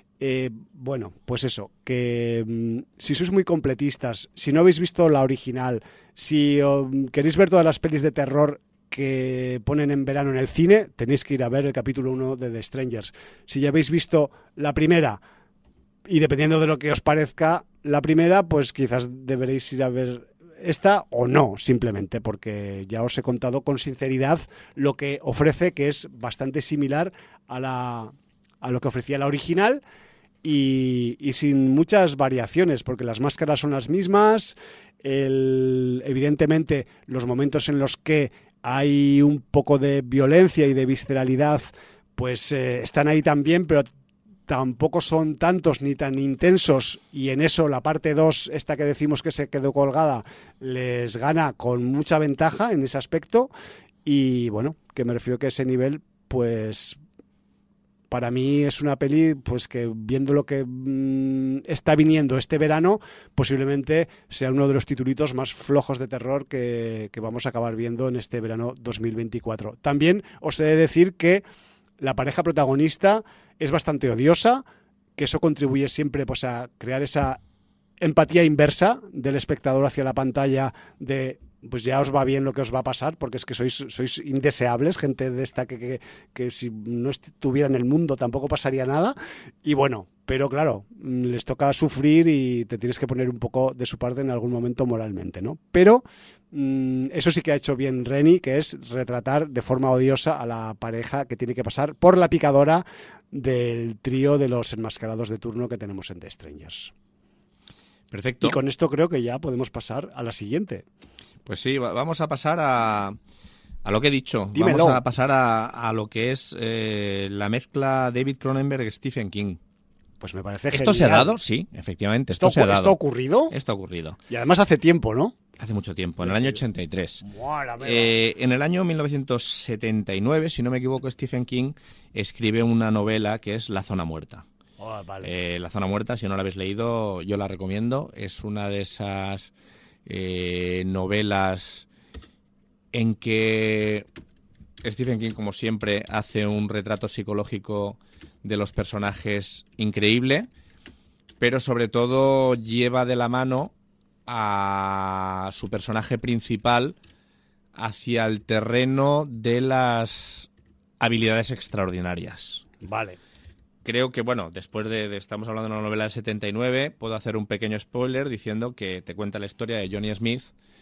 Bueno, pues eso, que si sois muy completistas, si no habéis visto la original, si queréis ver todas las pelis de terror que ponen en verano en el cine, tenéis que ir a ver el capítulo 1 de The Strangers. Si ya habéis visto la primera, y dependiendo de lo que os parezca la primera, pues quizás deberéis ir a ver esta, o no, simplemente porque ya os he contado con sinceridad lo que ofrece, que es bastante similar a lo que ofrecía la original, y sin muchas variaciones, porque las máscaras son las mismas. Evidentemente los momentos en los que hay un poco de violencia y de visceralidad pues están ahí también, pero tampoco son tantos ni tan intensos, y en eso la parte 2, esta que decimos que se quedó colgada, les gana con mucha ventaja en ese aspecto. Y bueno, que me refiero que ese nivel, pues para mí es una peli pues que, viendo lo que está viniendo este verano, posiblemente sea uno de los titulitos más flojos de terror que vamos a acabar viendo en este verano 2024. También os he de decir que la pareja protagonista es bastante odiosa, que eso contribuye siempre pues a crear esa empatía inversa del espectador hacia la pantalla, de pues ya os va bien lo que os va a pasar, porque es que sois indeseables, gente de esta que si no estuviera en el mundo tampoco pasaría nada. Y bueno, pero claro, les toca sufrir y te tienes que poner un poco de su parte en algún momento moralmente, ¿no? Pero eso sí que ha hecho bien Renny, que es retratar de forma odiosa a la pareja que tiene que pasar por la picadora del trío de los enmascarados de turno que tenemos en The Strangers. Perfecto. Y con esto creo que ya podemos pasar a la siguiente. Pues sí, vamos a pasar a lo que he dicho. Dímelo. Vamos a pasar a lo que es la mezcla David Cronenberg-Stephen King. Pues me parece ¿Esto genial. se ha dado? Sí, efectivamente. Esto se ha dado. ¿Esto ha ocurrido? Esto ha ocurrido. Y además hace tiempo, ¿no? Hace mucho tiempo, en el año 83. Buah, En el año 1979, si no me equivoco, Stephen King escribe una novela que es La Zona Muerta. Oh, vale. La Zona Muerta, si no la habéis leído, yo la recomiendo. Es una de esas novelas en que Stephen King, como siempre, hace un retrato psicológico de los personajes increíble, pero sobre todo lleva de la mano a su personaje principal hacia el terreno de las habilidades extraordinarias. Vale. Creo que, bueno, después de estamos hablando de una novela del 79, puedo hacer un pequeño spoiler diciendo que te cuenta la historia de Johnny Smith,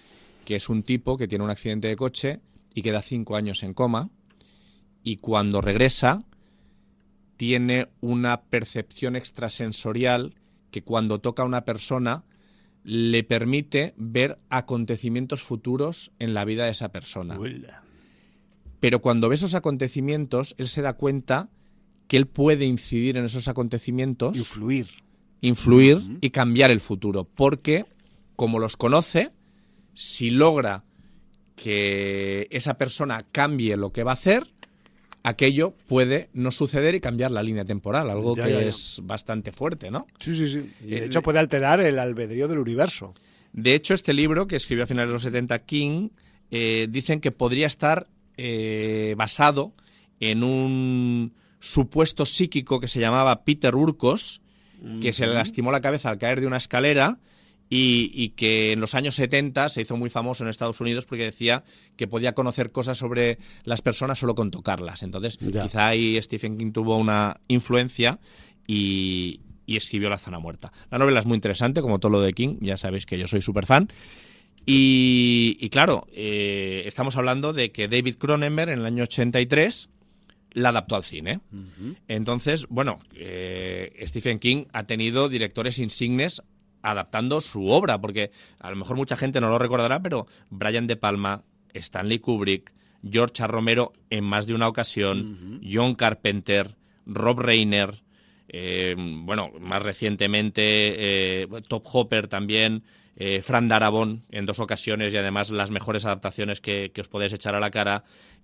que es un tipo que tiene un accidente de coche y queda 5 años en coma, y cuando regresa tiene una percepción extrasensorial que cuando toca a una persona le permite ver acontecimientos futuros en la vida de esa persona. Uela. Pero cuando ve esos acontecimientos, él se da cuenta que él puede incidir en esos acontecimientos, influir y cambiar el futuro, porque como los conoce, si logra que esa persona cambie lo que va a hacer, aquello puede no suceder y cambiar la línea temporal, algo que es bastante fuerte, ¿no? Sí. Y de hecho puede alterar el albedrío del universo. De hecho, este libro, que escribió a finales de los 70 King, dicen que podría estar basado en un supuesto psíquico que se llamaba Peter Urkos, que se le lastimó la cabeza al caer de una escalera y que en los años 70 se hizo muy famoso en Estados Unidos porque decía que podía conocer cosas sobre las personas solo con tocarlas. Entonces, quizá ahí Stephen King tuvo una influencia y escribió La zona muerta. La novela es muy interesante, como todo lo de King, ya sabéis que yo soy súper fan. Y claro, estamos hablando de que David Cronenberg en el año 83 la adaptó al cine. Entonces, bueno, Stephen King ha tenido directores insignes adaptando su obra, porque a lo mejor mucha gente no lo recordará, pero Brian De Palma, Stanley Kubrick, George A. Romero en más de una ocasión, John Carpenter, Rob Reiner, bueno, más recientemente Top Hopper también, Frank Darabont en 2 ocasiones y además las mejores adaptaciones que os podéis echar a la cara,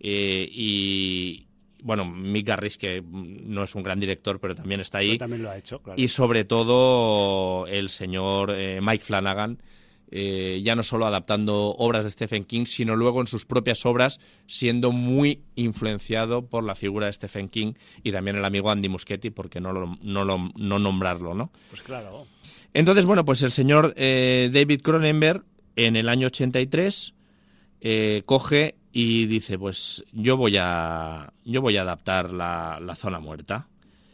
y bueno, Mick Garris, que no es un gran director, pero también está ahí. Pero también lo ha hecho, claro. Y sobre todo el señor Mike Flanagan, ya no solo adaptando obras de Stephen King, sino luego en sus propias obras, siendo muy influenciado por la figura de Stephen King y también el amigo Andy Muschietti, porque no nombrarlo, ¿no? Pues claro. Entonces, bueno, pues el señor David Cronenberg, en el año 83, coge y dice, pues yo voy a adaptar la zona muerta.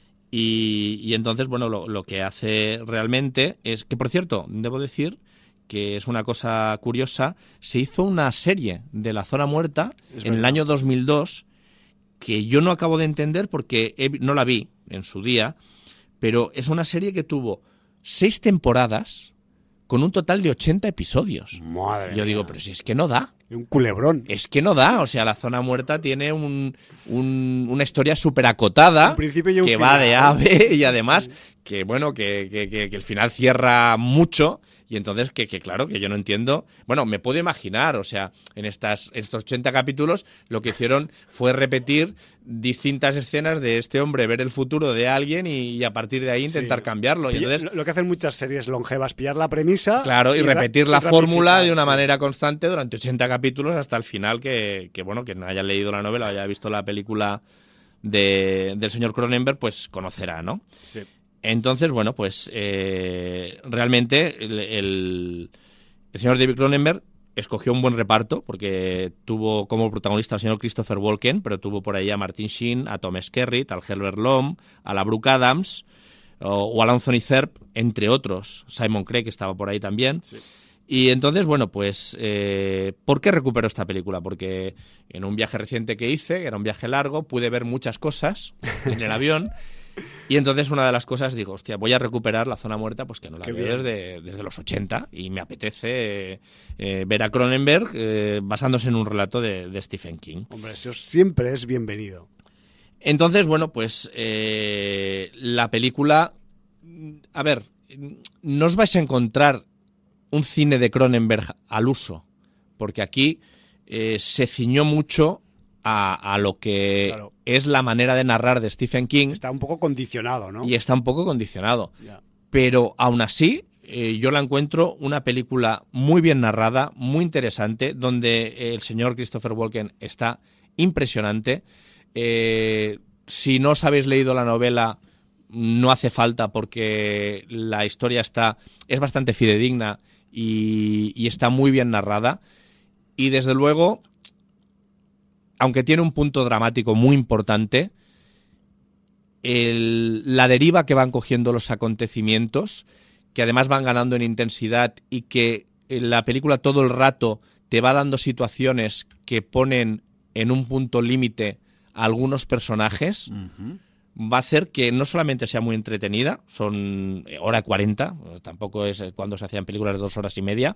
Y entonces, bueno, lo que hace realmente es que, por cierto, debo decir que es una cosa curiosa, se hizo una serie de La zona muerta en el año 2002 que yo no acabo de entender porque no la vi en su día, pero es una serie que tuvo 6 temporadas con un total de 80 episodios. Madre Yo digo, mía. pero si es que no da. Un culebrón. Es que no da, o sea, La zona muerta tiene una historia súper acotada, Un principio y un que final. va de ave y además que bueno, que el final cierra mucho y entonces que claro, que yo no entiendo. Bueno, me puedo imaginar, o sea, en estos 80 capítulos lo que hicieron fue repetir distintas escenas de este hombre ver el futuro de alguien y a partir de ahí intentar cambiarlo. Y entonces, lo que hacen muchas series longevas, pillar la premisa... claro, y repetir la ramificar, fórmula de una manera constante durante 80 capítulos hasta el final, que bueno, quien haya leído la novela o haya visto la película del señor Cronenberg, pues conocerá, ¿no? Sí. Entonces, bueno, pues realmente el señor David Cronenberg escogió un buen reparto porque tuvo como protagonista al señor Christopher Walken, pero tuvo por ahí a Martin Sheen, a Tom Skerritt, al Herbert Lom, a la Brooke Adams o al Anthony Cerp, entre otros. Simon Craig estaba por ahí también. Sí. Y entonces, bueno, pues, ¿por qué recupero esta película? Porque en un viaje reciente que hice, que era un viaje largo, pude ver muchas cosas en el avión. Y entonces una de las cosas digo, hostia, voy a recuperar La zona muerta, pues que no la veo desde los 80 y me apetece ver a Cronenberg basándose en un relato de Stephen King. Hombre, eso siempre es bienvenido. Entonces, bueno, pues la película, a ver, no os vais a encontrar un cine de Cronenberg al uso, porque aquí se ciñó mucho a lo que es la manera de narrar de Stephen King. Está un poco condicionado, ¿no? Y está un poco condicionado. Ya. Pero aún así, yo la encuentro una película muy bien narrada, muy interesante, donde el señor Christopher Walken está impresionante. Si no os habéis leído la novela, no hace falta porque la historia es bastante fidedigna y está muy bien narrada. Y desde luego, aunque tiene un punto dramático muy importante, la deriva que van cogiendo los acontecimientos, que además van ganando en intensidad y que la película todo el rato te va dando situaciones que ponen en un punto límite a algunos personajes, va a hacer que no solamente sea muy entretenida, son hora 40, tampoco es cuando se hacían películas de 2 horas y media,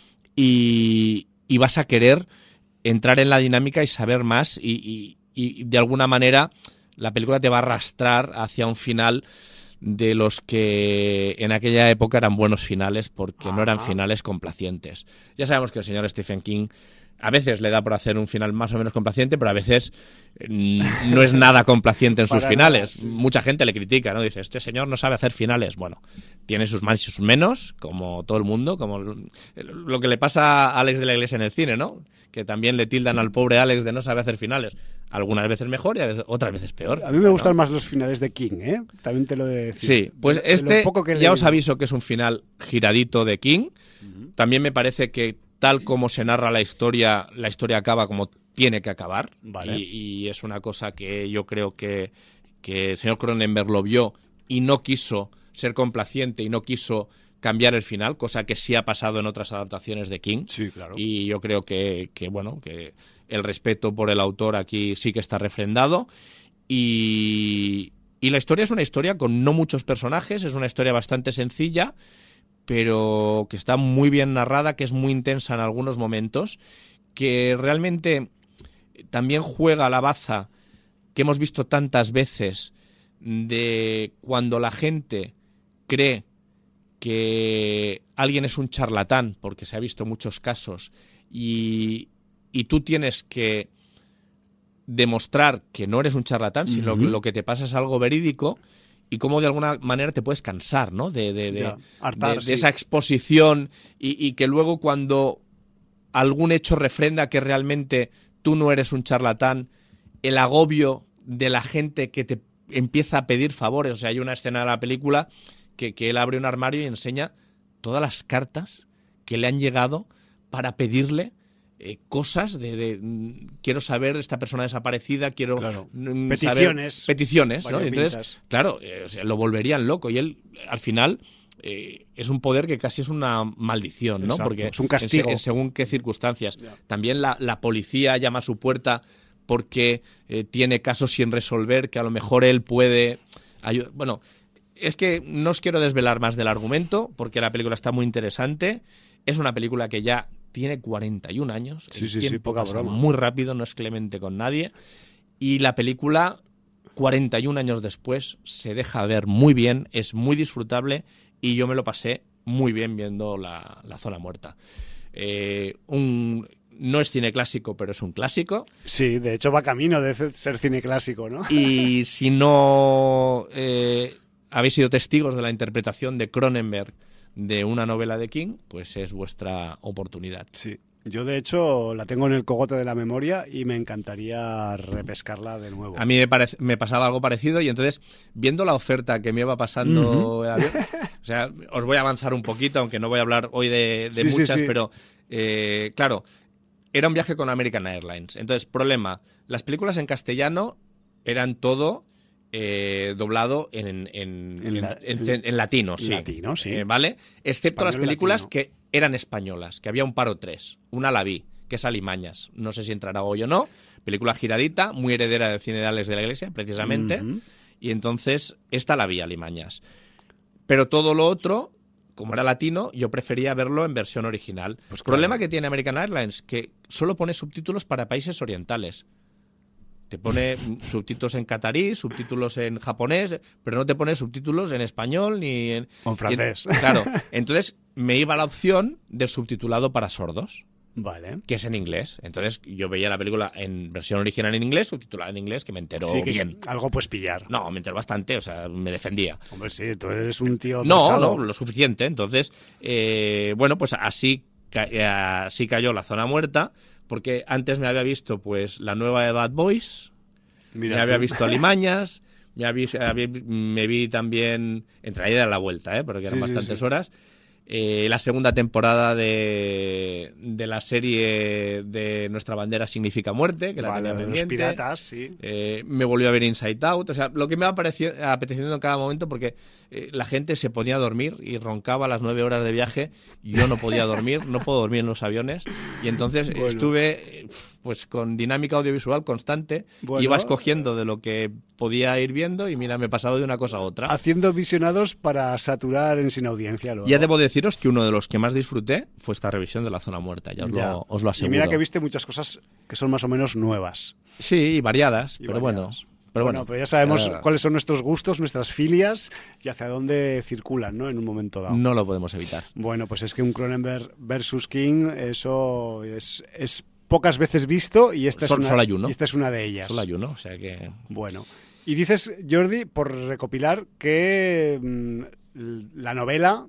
y vas a querer entrar en la dinámica y saber más, y de alguna manera la película te va a arrastrar hacia un final de los que en aquella época eran buenos finales, porque no eran finales complacientes. Ya sabemos que el señor Stephen King a veces le da por hacer un final más o menos complaciente, pero a veces no es nada complaciente en sus finales. Nada, sí. Mucha gente le critica, ¿no? Dice, este señor no sabe hacer finales. Bueno, tiene sus más y sus menos, como todo el mundo, como lo que le pasa a Alex de la Iglesia en el cine, ¿no? Que también le tildan al pobre Alex de no saber hacer finales. Algunas veces mejor y otras veces peor. A mí me gustan más los finales de King, ¿eh? También te lo he de decir. Sí, pues ya os aviso que es un final giradito de King. También me parece que tal como se narra la historia acaba como tiene que acabar. Vale. Y es una cosa que yo creo que el señor Cronenberg lo vio y no quiso ser complaciente y no quiso cambiar el final, cosa que sí ha pasado en otras adaptaciones de King. Sí, claro. Y yo creo que el respeto por el autor aquí sí que está refrendado. Y la historia es una historia con no muchos personajes, es una historia bastante sencilla, pero que está muy bien narrada, que es muy intensa en algunos momentos, que realmente también juega la baza que hemos visto tantas veces de cuando la gente cree que alguien es un charlatán, porque se ha visto muchos casos, y tú tienes que demostrar que no eres un charlatán, sino que lo que te pasa es algo verídico, y cómo de alguna manera te puedes cansar, ¿no? de esa exposición, y que luego cuando algún hecho refrenda que realmente tú no eres un charlatán, el agobio de la gente que te empieza a pedir favores. O sea, hay una escena de la película que él abre un armario y enseña todas las cartas que le han llegado para pedirle cosas quiero saber esta persona desaparecida, quiero saber peticiones, ¿no? Entonces, claro, o sea, lo volverían loco, y él al final es un poder que casi es una maldición, ¿no? Exacto, porque es un castigo. Según qué circunstancias. También la policía llama a su puerta porque tiene casos sin resolver, que a lo mejor él puede ayudar. Bueno, es que no os quiero desvelar más del argumento, porque la película está muy interesante. Es una película que ya tiene 41 años. El tiempo pasa muy rápido, no es clemente con nadie. Y la película, 41 años después, se deja ver muy bien, es muy disfrutable, y yo me lo pasé muy bien viendo La Zona Muerta. No es cine clásico, pero es un clásico. Sí, de hecho va camino de ser cine clásico, ¿no? Y si no habéis sido testigos de la interpretación de Cronenberg de una novela de King, pues es vuestra oportunidad. Sí, yo de hecho la tengo en el cogote de la memoria y me encantaría repescarla de nuevo. A mí me pasaba algo parecido, y entonces, viendo la oferta que me iba pasando el avión, o sea, os voy a avanzar un poquito, aunque no voy a hablar hoy de muchas, pero claro, era un viaje con American Airlines. Entonces, problema, las películas en castellano eran todo doblado en latino, sí. Latino, sí. ¿Vale? Excepto Español, las películas latino. que eran españolas, que había un par o tres. Una la vi, que es Alimañas. No sé si entrará hoy o no. Película giradita, muy heredera del cine de Alex de la Iglesia, precisamente. Y entonces, esta la vi, Alimañas. Pero todo lo otro, como era latino, yo prefería verlo en versión original. Pues claro. Problema que tiene American Airlines, que solo pone subtítulos para países orientales. Te pone subtítulos en catarí, subtítulos en japonés, pero no te pone subtítulos en español ni en francés. Claro, entonces me iba la opción del subtitulado para sordos. Vale. Que es en inglés. Entonces yo veía la película en versión original en inglés, subtitulada en inglés, que me enteró bien. Algo puedes pillar. No, me enteró bastante, o sea, me defendía. Hombre, sí, tú eres un tío pesado. No, lo suficiente. Entonces, bueno, pues así cayó La Zona Muerta, porque antes me había visto pues la nueva de Bad Boys, me había visto Alimañas, me vi también Entre la ida y la vuelta, porque eran bastantes horas. La segunda temporada de la serie de Nuestra bandera significa muerte, que la tenía pendiente. Los piratas, sí. Me volvió a ver Inside Out. O sea, lo que me va apeteciendo en cada momento, porque la gente se ponía a dormir y roncaba las 9 horas de viaje. Yo no podía dormir, no puedo dormir en los aviones. Y entonces estuve pues con dinámica audiovisual constante. Iba escogiendo de lo que podía ir viendo y mira, me he pasado de una cosa a otra. Haciendo visionados para saturar en Sin Audiencia. Luego. Ya debo deciros que uno de los que más disfruté fue esta revisión de La Zona Muerta, os lo aseguro. Y mira que viste muchas cosas que son más o menos nuevas. Sí, y variadas, pero bueno. Pero ya sabemos cuáles son nuestros gustos, nuestras filias y hacia dónde circulan, ¿no? En un momento dado. No lo podemos evitar. Bueno, pues es que un Cronenberg versus King, eso es pocas veces visto y esta es una de ellas. Solo hay uno, o sea que... Bueno, y dices, Jordi, por recopilar, que la novela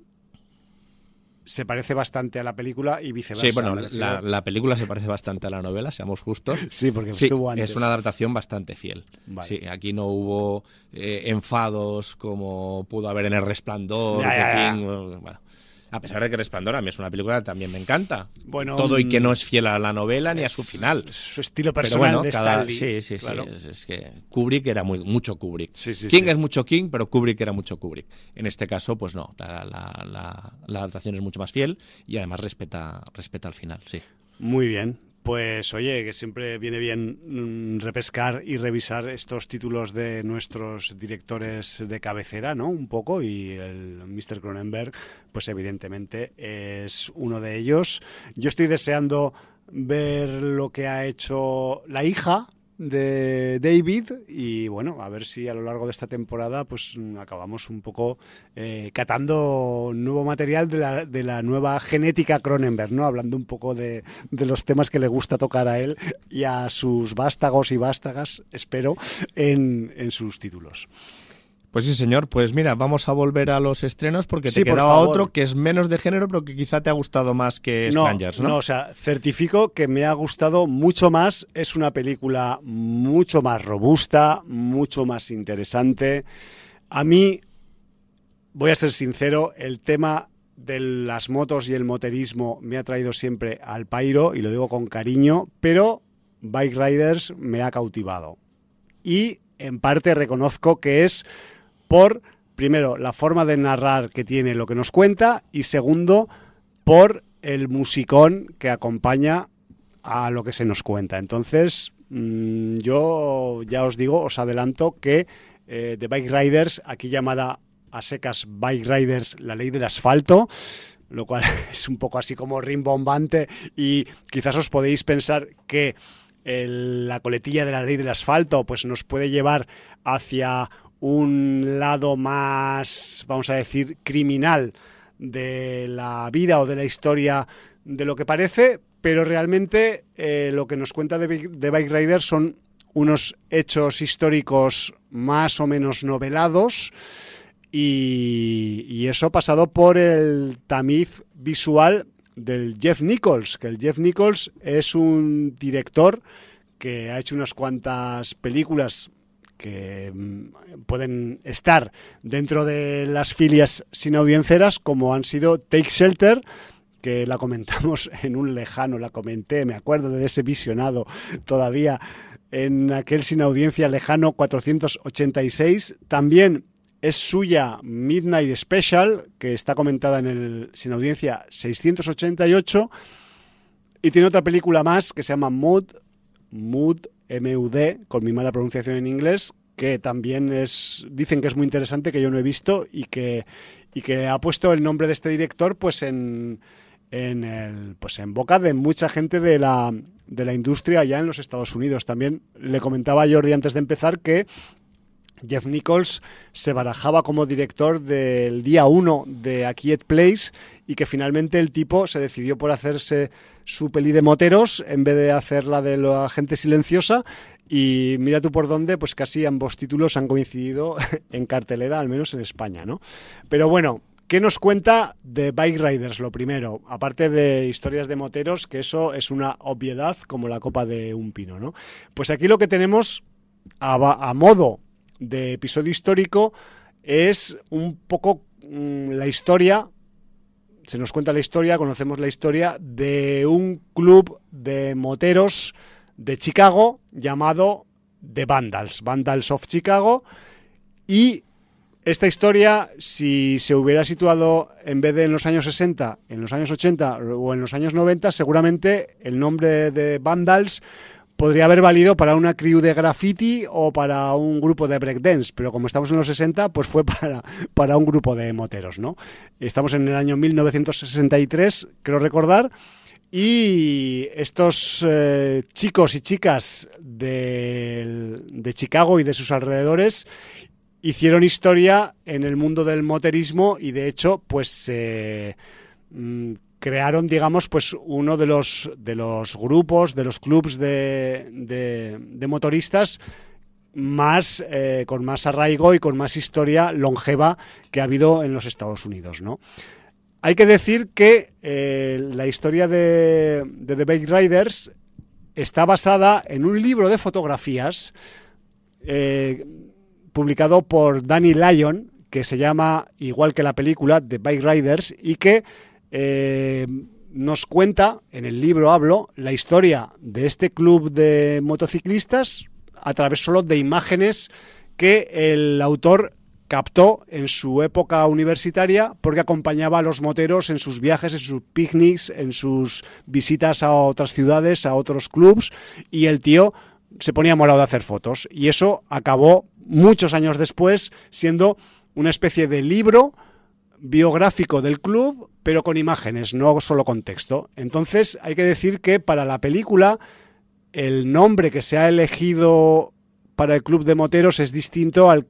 se parece bastante a la película y viceversa. Sí, bueno, la película se parece bastante a la novela, seamos justos. Sí, porque estuvo antes. Es una adaptación bastante fiel. Vale. Sí, aquí no hubo enfados como pudo haber en El Resplandor. Bueno, a pesar de que Resplandor a mí es una película que también me encanta. Bueno, todo y que no es fiel a la novela ni a su final. Su estilo personal de Stanley. Sí, claro. Es que Kubrick era mucho Kubrick. Sí, King es mucho King, pero Kubrick era mucho Kubrick. En este caso, pues no, la adaptación es mucho más fiel y además respeta al final, sí. Muy bien. Pues oye, que siempre viene bien repescar y revisar estos títulos de nuestros directores de cabecera, ¿no? Un poco, y el Mr. Cronenberg, pues evidentemente es uno de ellos. Yo estoy deseando ver lo que ha hecho la hija de David y bueno, a ver si a lo largo de esta temporada pues acabamos un poco catando nuevo material de la nueva genética Cronenberg, ¿no? Hablando un poco de los temas que le gusta tocar a él y a sus vástagos y vástagas, espero, en sus títulos. Pues sí, señor. Pues mira, vamos a volver a los estrenos porque te quedaba otro que es menos de género, pero que quizá te ha gustado más que Strangers, ¿no? No, o sea, certifico que me ha gustado mucho más. Es una película mucho más robusta, mucho más interesante. A mí, voy a ser sincero, el tema de las motos y el moterismo me ha traído siempre al pairo, y lo digo con cariño, pero Bike Riders me ha cautivado. Y en parte reconozco que es por, primero, la forma de narrar que tiene lo que nos cuenta y segundo, por el musicón que acompaña a lo que se nos cuenta. Entonces, yo ya os digo, os adelanto que The Bike Riders, aquí llamada a secas Bike Riders, la ley del asfalto, lo cual es un poco así como rimbombante y quizás os podéis pensar que la coletilla de la ley del asfalto pues nos puede llevar hacia un lado más, vamos a decir, criminal de la vida o de la historia de lo que parece, pero realmente lo que nos cuenta de Bike Riders son unos hechos históricos más o menos novelados y eso pasado por el tamiz visual del Jeff Nichols, que el Jeff Nichols es un director que ha hecho unas cuantas películas que pueden estar dentro de las filias sin audiencias, como han sido Take Shelter, que la comentamos en un lejano, me acuerdo de ese visionado todavía en aquel sin audiencia lejano 486. También es suya Midnight Special, que está comentada en el sin audiencia 688, y tiene otra película más que se llama Mood, MUD, con mi mala pronunciación en inglés, que también dicen que es muy interesante, que yo no he visto y que ha puesto el nombre de este director pues en boca de mucha gente de la industria allá en los Estados Unidos. También le comentaba a Jordi antes de empezar que Jeff Nichols se barajaba como director del día 1 de A Quiet Place y que finalmente el tipo se decidió por hacerse su peli de moteros en vez de hacer la de la gente silenciosa, y mira tú por dónde, pues casi ambos títulos han coincidido en cartelera, al menos en España, ¿no? Pero bueno, ¿qué nos cuenta de Bike Riders? Lo primero, aparte de historias de moteros, que eso es una obviedad como la copa de un pino, ¿no? Pues aquí lo que tenemos a modo de episodio histórico es un poco la historia se nos cuenta la historia, conocemos la historia de un club de moteros de Chicago llamado The Vandals, Vandals of Chicago, y esta historia, si se hubiera situado en vez de en los años 60, en los años 80 o en los años 90, seguramente el nombre de Vandals podría haber valido para una crew de graffiti o para un grupo de breakdance, pero como estamos en los 60, pues fue para un grupo de moteros, ¿no? Estamos en el año 1963, creo recordar, y estos chicos y chicas de Chicago y de sus alrededores hicieron historia en el mundo del moterismo y de hecho pues crearon, digamos, pues uno de los grupos, de los clubs de motoristas más con más arraigo y con más historia longeva que ha habido en los Estados Unidos, ¿no? Hay que decir que la historia de The Bike Riders está basada en un libro de fotografías publicado por Danny Lyon, que se llama, igual que la película, The Bike Riders, y que nos cuenta, en el libro hablo, la historia de este club de motociclistas a través solo de imágenes que el autor captó en su época universitaria porque acompañaba a los moteros en sus viajes, en sus picnics, en sus visitas a otras ciudades, a otros clubs, y el tío se ponía morado de hacer fotos, y eso acabó muchos años después siendo una especie de libro biográfico del club, pero con imágenes, no solo con texto. Entonces hay que decir que para la película el nombre que se ha elegido para el club de moteros es distinto al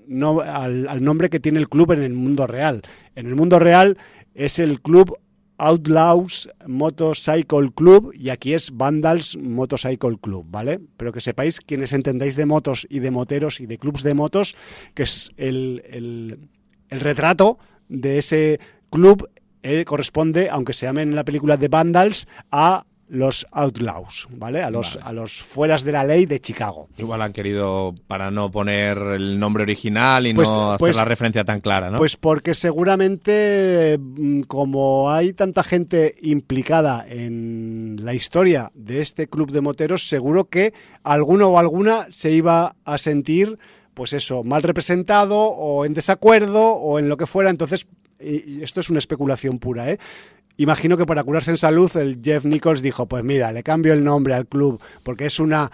nombre que tiene el club en el mundo real. En el mundo real es el club Outlaws Motorcycle Club y aquí es Vandals Motorcycle Club, ¿vale? Pero que sepáis, quienes entendáis de motos y de moteros y de clubs de motos, que es el retrato de ese club corresponde, aunque se llamen en la película de Vandals, a los Outlaws, ¿vale? A los fueras de la ley de Chicago. Igual han querido, para no poner el nombre original y no hacer la referencia tan clara, ¿no? Pues porque seguramente, como hay tanta gente implicada en la historia de este club de moteros, seguro que alguno o alguna se iba a sentir, pues eso, mal representado o en desacuerdo o en lo que fuera. Entonces, y esto es una especulación pura, ¿eh? Imagino que para curarse en salud el Jeff Nichols dijo, pues mira, le cambio el nombre al club porque es una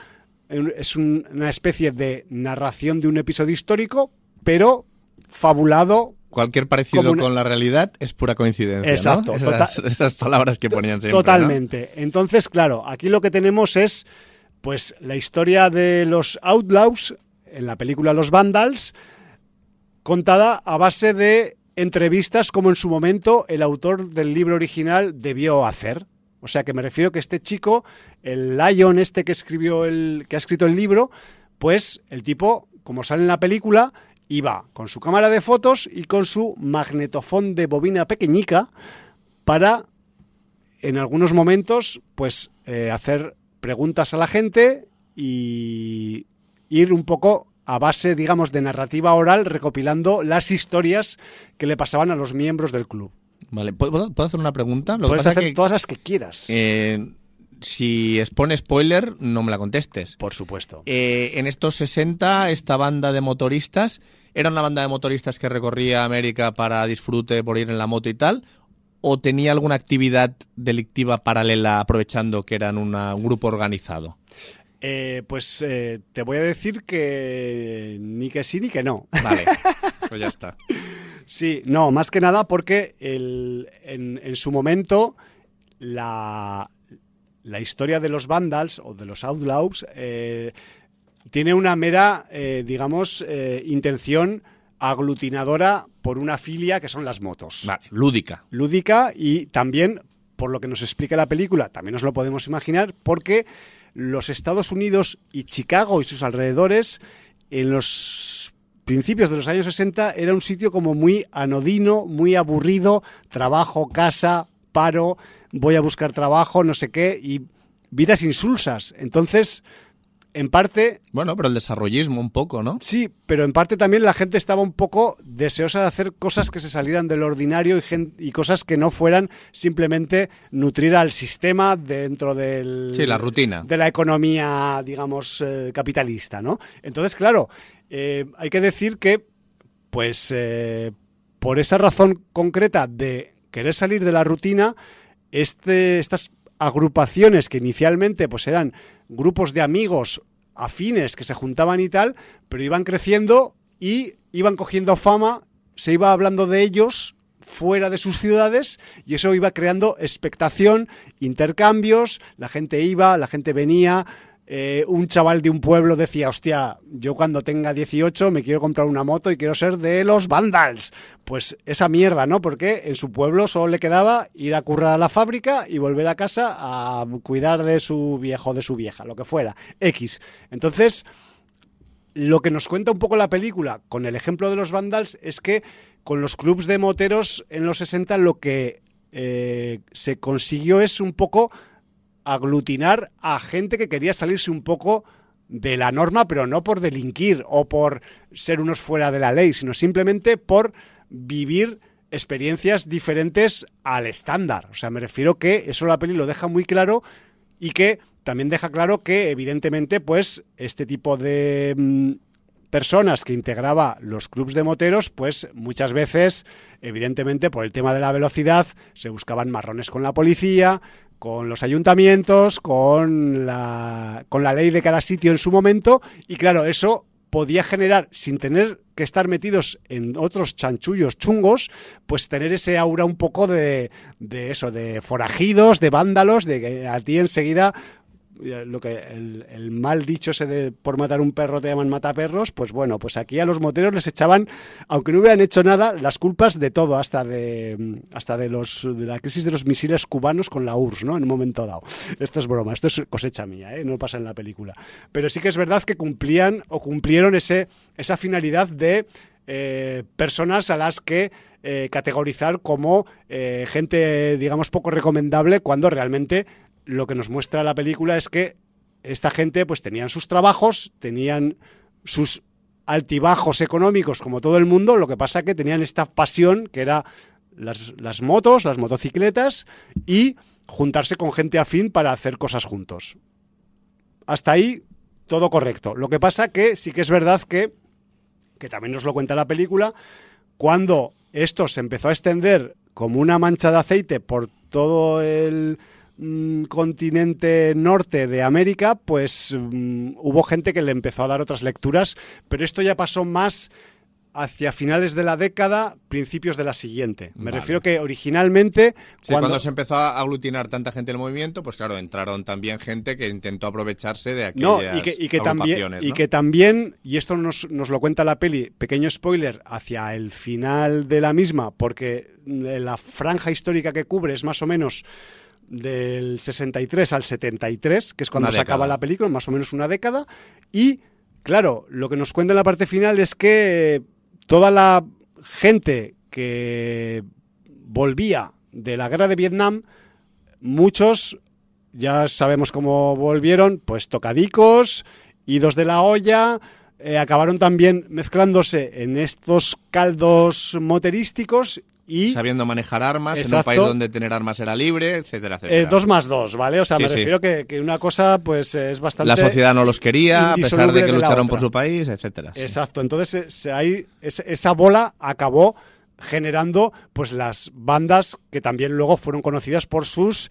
especie de narración de un episodio histórico, pero fabulado. Cualquier parecido con la realidad es pura coincidencia, exacto, ¿no? Esas palabras que ponían siempre. Totalmente. ¿No? Entonces, claro, aquí lo que tenemos es pues la historia de los Outlaws, en la película Los Vandals, contada a base de entrevistas como en su momento el autor del libro original debió hacer. O sea que me refiero que este chico, el Lyon que ha escrito el libro, pues el tipo, como sale en la película, iba con su cámara de fotos y con su magnetofón de bobina pequeñica para, en algunos momentos, pues hacer preguntas a la gente y ir un poco a base, digamos, de narrativa oral, recopilando las historias que le pasaban a los miembros del club. Vale, ¿puedo hacer una pregunta? Puedes hacer todas las que quieras. Si expone spoiler, no me la contestes. Por supuesto. En estos 60, esta banda de motoristas, ¿era una banda de motoristas que recorría América para disfrute, por ir en la moto y tal? ¿O tenía alguna actividad delictiva paralela aprovechando que eran un grupo organizado? Pues te voy a decir que ni que sí ni que no. Vale, pues ya está. Sí, no, más que nada porque en su momento la historia de los Vandals o de los Outlaws tiene una mera, intención aglutinadora por una filia que son las motos. Vale, lúdica. Lúdica y también, por lo que nos explica la película, también nos lo podemos imaginar, porque los Estados Unidos y Chicago y sus alrededores en los principios de los años 60 era un sitio como muy anodino, muy aburrido, trabajo, casa, paro, voy a buscar trabajo, no sé qué, y vidas insulsas. Entonces, en parte... Bueno, pero el desarrollismo un poco, ¿no? Sí, pero en parte también la gente estaba un poco deseosa de hacer cosas que se salieran del ordinario y cosas que no fueran simplemente nutrir al sistema dentro del... Sí, la rutina. De la economía, digamos, capitalista, ¿no? Entonces, claro, hay que decir que, pues, por esa razón concreta de querer salir de la rutina, estas agrupaciones que inicialmente pues eran grupos de amigos afines que se juntaban y tal, pero iban creciendo y iban cogiendo fama, se iba hablando de ellos fuera de sus ciudades y eso iba creando expectación, intercambios, la gente iba, la gente venía. Un chaval de un pueblo decía, hostia, yo cuando tenga 18 me quiero comprar una moto y quiero ser de los Vandals. Pues esa mierda, ¿no? Porque en su pueblo solo le quedaba ir a currar a la fábrica y volver a casa a cuidar de su viejo o de su vieja, lo que fuera, X. Entonces, lo que nos cuenta un poco la película con el ejemplo de los Vandals es que con los clubs de moteros en los 60 lo que se consiguió es un poco aglutinar a gente que quería salirse un poco de la norma, pero no por delinquir o por ser unos fuera de la ley, sino simplemente por vivir experiencias diferentes al estándar. O sea, me refiero que eso la peli lo deja muy claro y que también deja claro que, evidentemente, pues este tipo de personas que integraba los clubs de moteros, pues muchas veces, evidentemente, por el tema de la velocidad, se buscaban marrones con la policía, con los ayuntamientos, con la ley de cada sitio en su momento, y claro, eso podía generar, sin tener que estar metidos en otros chanchullos chungos, pues tener ese aura un poco de eso, de forajidos, de vándalos, de que a ti enseguida... lo que el mal dicho ese de por matar un perro te llaman mataperros, pues bueno, pues aquí a los moteros les echaban, aunque no hubieran hecho nada, las culpas de todo, hasta de la crisis de los misiles cubanos con la URSS, ¿no? En un momento dado. Esto es broma, esto es cosecha mía, no pasa en la película. Pero sí que es verdad que cumplieron esa finalidad de personas a las que categorizar como gente, digamos, poco recomendable, cuando realmente lo que nos muestra la película es que esta gente pues tenían sus trabajos, tenían sus altibajos económicos como todo el mundo, lo que pasa que tenían esta pasión que era las motos, las motocicletas y juntarse con gente afín para hacer cosas juntos. Hasta ahí todo correcto. Lo que pasa que sí que es verdad que también nos lo cuenta la película, cuando esto se empezó a extender como una mancha de aceite por todo el continente norte de América, pues hubo gente que le empezó a dar otras lecturas, pero esto ya pasó más hacia finales de la década, principios de la siguiente. Me refiero que originalmente... Sí, cuando se empezó a aglutinar tanta gente en el movimiento, pues claro, entraron también gente que intentó aprovecharse de aquellas agrupaciones, y que también, y esto nos lo cuenta la peli, pequeño spoiler, hacia el final de la misma, porque la franja histórica que cubre es más o menos del 63 al 73, que es cuando se acaba la película, más o menos una década, y claro, lo que nos cuenta en la parte final es que toda la gente que volvía de la guerra de Vietnam, muchos, ya sabemos cómo volvieron, pues tocadicos, idos de la olla, acabaron también mezclándose en estos caldos moterísticos y sabiendo manejar armas, exacto, en un país donde tener armas era libre, etcétera, etcétera. 2 más 2, ¿vale? O sea, me refiero que una cosa pues es bastante... La sociedad no los quería, a pesar de que lucharon por su país, etcétera. Exacto, entonces ahí esa bola acabó generando pues las bandas que también luego fueron conocidas por sus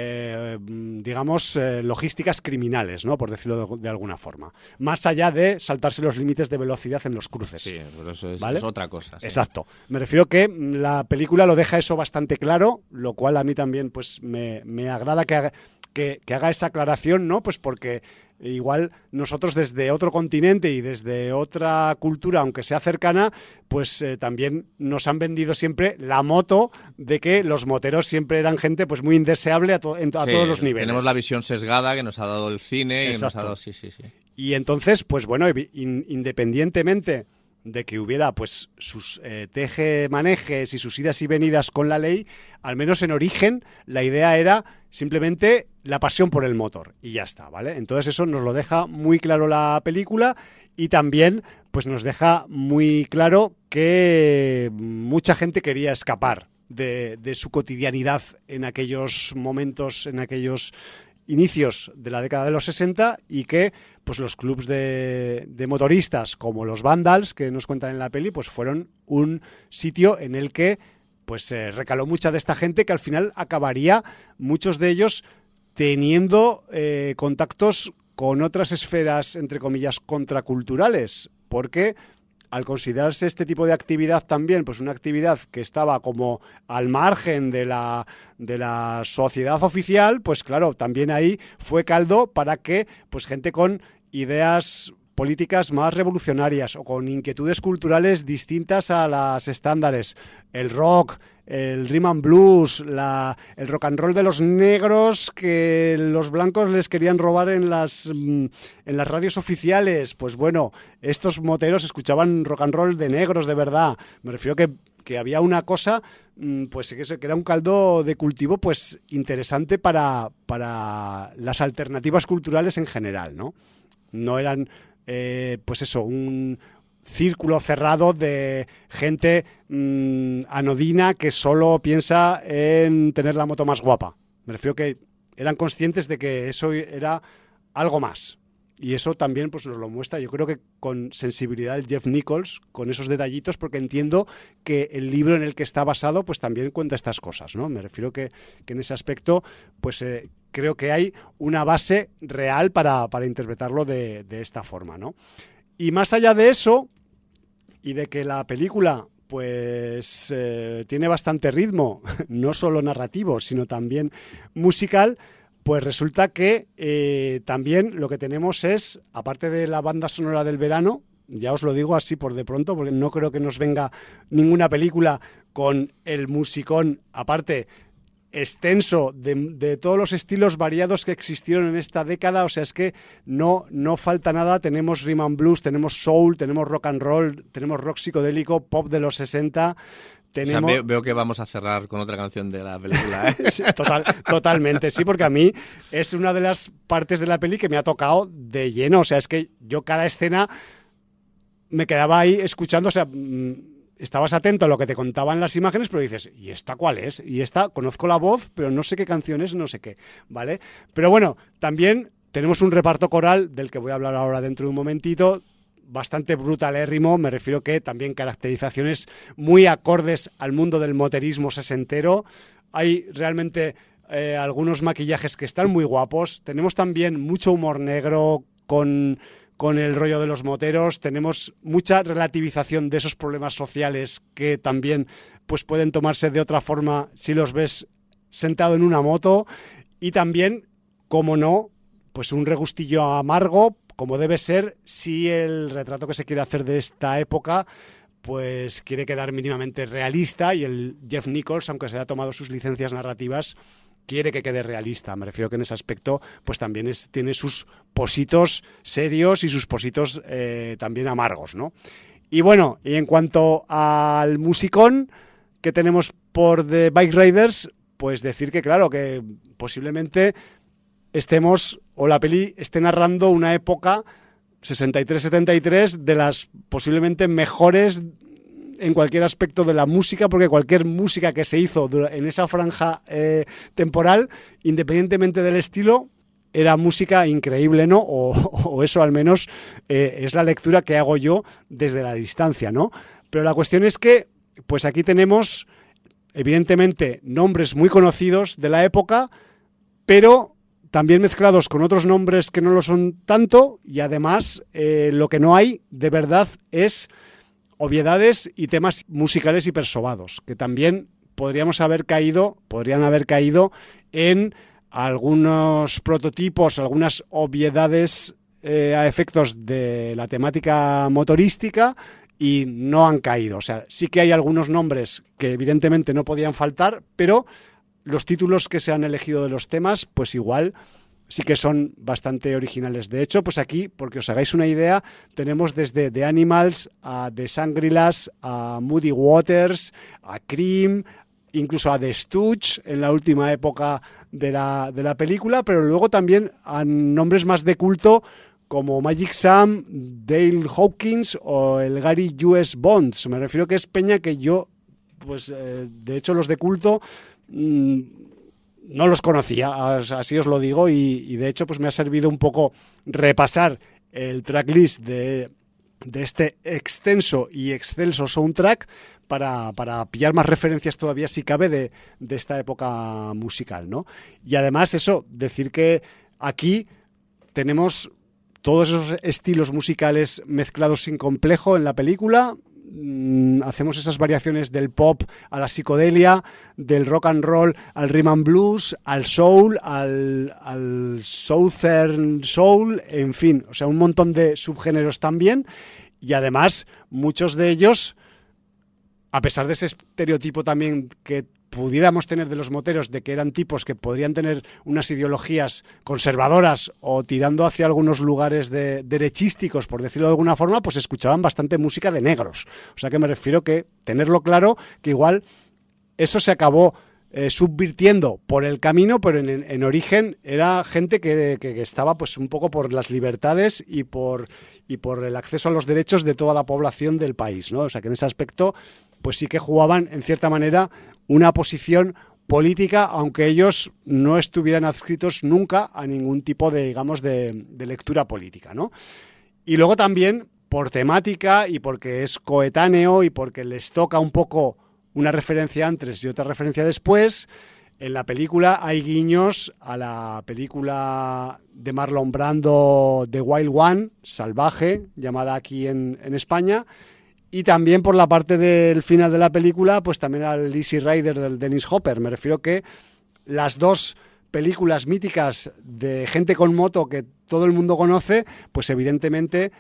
logísticas criminales, ¿no? Por decirlo de alguna forma, más allá de saltarse los límites de velocidad en los cruces. Sí, pero eso es, ¿vale? Es otra cosa. Sí. Exacto, me refiero que la película lo deja eso bastante claro, lo cual a mí también pues me agrada que haga esa aclaración, ¿no? Pues porque igual nosotros desde otro continente y desde otra cultura, aunque sea cercana, pues también nos han vendido siempre la moto de que los moteros siempre eran gente pues muy indeseable a todos los niveles. Tenemos la visión sesgada que nos ha dado el cine. Exacto. Y nos ha dado... Sí. Y entonces, pues bueno, independientemente de que hubiera pues sus teje-manejes y sus idas y venidas con la ley, al menos en origen la idea era simplemente la pasión por el motor y ya está, ¿vale? Entonces eso nos lo deja muy claro la película y también pues nos deja muy claro que mucha gente quería escapar de su cotidianidad en aquellos momentos, en aquellos inicios de la década de los 60 y que pues los clubs de motoristas como los Vandals que nos cuentan en la peli pues fueron un sitio en el que pues recaló mucha de esta gente que al final acabaría muchos de ellos teniendo contactos con otras esferas entre comillas contraculturales, porque al considerarse este tipo de actividad también pues una actividad que estaba como al margen de la sociedad oficial, pues claro, también ahí fue caldo para que pues gente con ideas políticas más revolucionarias o con inquietudes culturales distintas a las estándares, el rock, el rhythm and blues, el rock and roll de los negros que los blancos les querían robar en las radios oficiales, pues bueno, estos moteros escuchaban rock and roll de negros de verdad. Me refiero que había una cosa pues que era un caldo de cultivo pues interesante para las alternativas culturales en general, ¿no? No eran pues eso, un círculo cerrado de gente anodina que solo piensa en tener la moto más guapa. Me refiero que eran conscientes de que eso era algo más. Y eso también pues, nos lo muestra, yo creo que con sensibilidad el Jeff Nichols, con esos detallitos, porque entiendo que el libro en el que está basado pues también cuenta estas cosas, ¿no? Me refiero que en ese aspecto pues creo que hay una base real para interpretarlo de esta forma, ¿no? Y más allá de eso, y de que la película pues tiene bastante ritmo, no solo narrativo, sino también musical, pues resulta que también lo que tenemos es, aparte de la banda sonora del verano, ya os lo digo así por de pronto, porque no creo que nos venga ninguna película con el musicón, aparte extenso de todos los estilos variados que existieron en esta década, o sea, es que no falta nada, tenemos rhythm and blues, tenemos soul, tenemos rock and roll, tenemos rock psicodélico, pop de los 60... Tenemos... O sea, veo que vamos a cerrar con otra canción de la película, ¿eh? Sí, totalmente, sí, porque a mí es una de las partes de la peli que me ha tocado de lleno. O sea, es que yo cada escena me quedaba ahí escuchando, o sea, estabas atento a lo que te contaban las imágenes, pero dices, ¿y esta cuál es? Y esta, conozco la voz, pero no sé qué canción es, no sé qué, ¿vale? Pero bueno, también tenemos un reparto coral, del que voy a hablar ahora dentro de un momentito, bastante brutalérrimo, me refiero que también caracterizaciones muy acordes al mundo del moterismo sesentero. Hay realmente algunos maquillajes que están muy guapos. Tenemos también mucho humor negro con el rollo de los moteros. Tenemos mucha relativización de esos problemas sociales que también pues pueden tomarse de otra forma si los ves sentado en una moto. Y también, como no, pues un regustillo amargo, como debe ser si el retrato que se quiere hacer de esta época pues quiere quedar mínimamente realista, y el Jeff Nichols, aunque se haya tomado sus licencias narrativas, quiere que quede realista. Me refiero que en ese aspecto pues también tiene sus positos serios y sus positos también amargos, ¿no? Y bueno, y en cuanto al musicón que tenemos por The Bike Riders, pues decir que claro, que posiblemente estemos, o la peli esté narrando una época 63-73 de las posiblemente mejores en cualquier aspecto de la música, porque cualquier música que se hizo en esa franja temporal, independientemente del estilo, era música increíble, ¿no? O eso al menos es la lectura que hago yo desde la distancia, ¿no? Pero la cuestión es que pues aquí tenemos evidentemente nombres muy conocidos de la época, pero también mezclados con otros nombres que no lo son tanto, y además lo que no hay de verdad es obviedades y temas musicales hipersobados, que también podrían haber caído en algunos prototipos, algunas obviedades a efectos de la temática motorística, y no han caído. O sea, sí que hay algunos nombres que evidentemente no podían faltar, pero los títulos que se han elegido de los temas, pues igual sí que son bastante originales. De hecho, pues aquí, porque os hagáis una idea, tenemos desde The Animals a The Shangri-Las, a Muddy Waters, a Cream, incluso a The Stooges en la última época de la película, pero luego también a nombres más de culto como Magic Sam, Dale Hawkins o el Gary U.S. Bonds. Me refiero que es peña que yo, pues de hecho los de culto no los conocía, así os lo digo, y de hecho pues me ha servido un poco repasar el tracklist de este extenso y excelso soundtrack para pillar más referencias todavía, si cabe, de esta época musical, ¿no? Y además eso, decir que aquí tenemos todos esos estilos musicales mezclados sin complejo en la película. Hacemos esas variaciones del pop a la psicodelia, del rock and roll al rhythm and blues, al soul, al southern soul, en fin, o sea, un montón de subgéneros también, y además muchos de ellos, a pesar de ese estereotipo también que pudiéramos tener de los moteros, de que eran tipos que podrían tener unas ideologías conservadoras o tirando hacia algunos lugares derechísticos, por decirlo de alguna forma, pues escuchaban bastante música de negros. O sea que me refiero que tenerlo claro, que igual eso se acabó subvirtiendo por el camino, pero en origen era gente que estaba pues un poco por las libertades y por el acceso a los derechos de toda la población del país, ¿no? O sea que en ese aspecto pues sí que jugaban en cierta manera una posición política, aunque ellos no estuvieran adscritos nunca a ningún tipo de, digamos, de lectura política, ¿no? Y luego también por temática y porque es coetáneo y porque les toca un poco una referencia antes y otra referencia después, en la película hay guiños a la película de Marlon Brando, The Wild One, Salvaje, llamada aquí en España, y también por la parte del final de la película, pues también al Easy Rider del Dennis Hopper. Me refiero que las dos películas míticas de gente con moto que todo el mundo conoce, pues evidentemente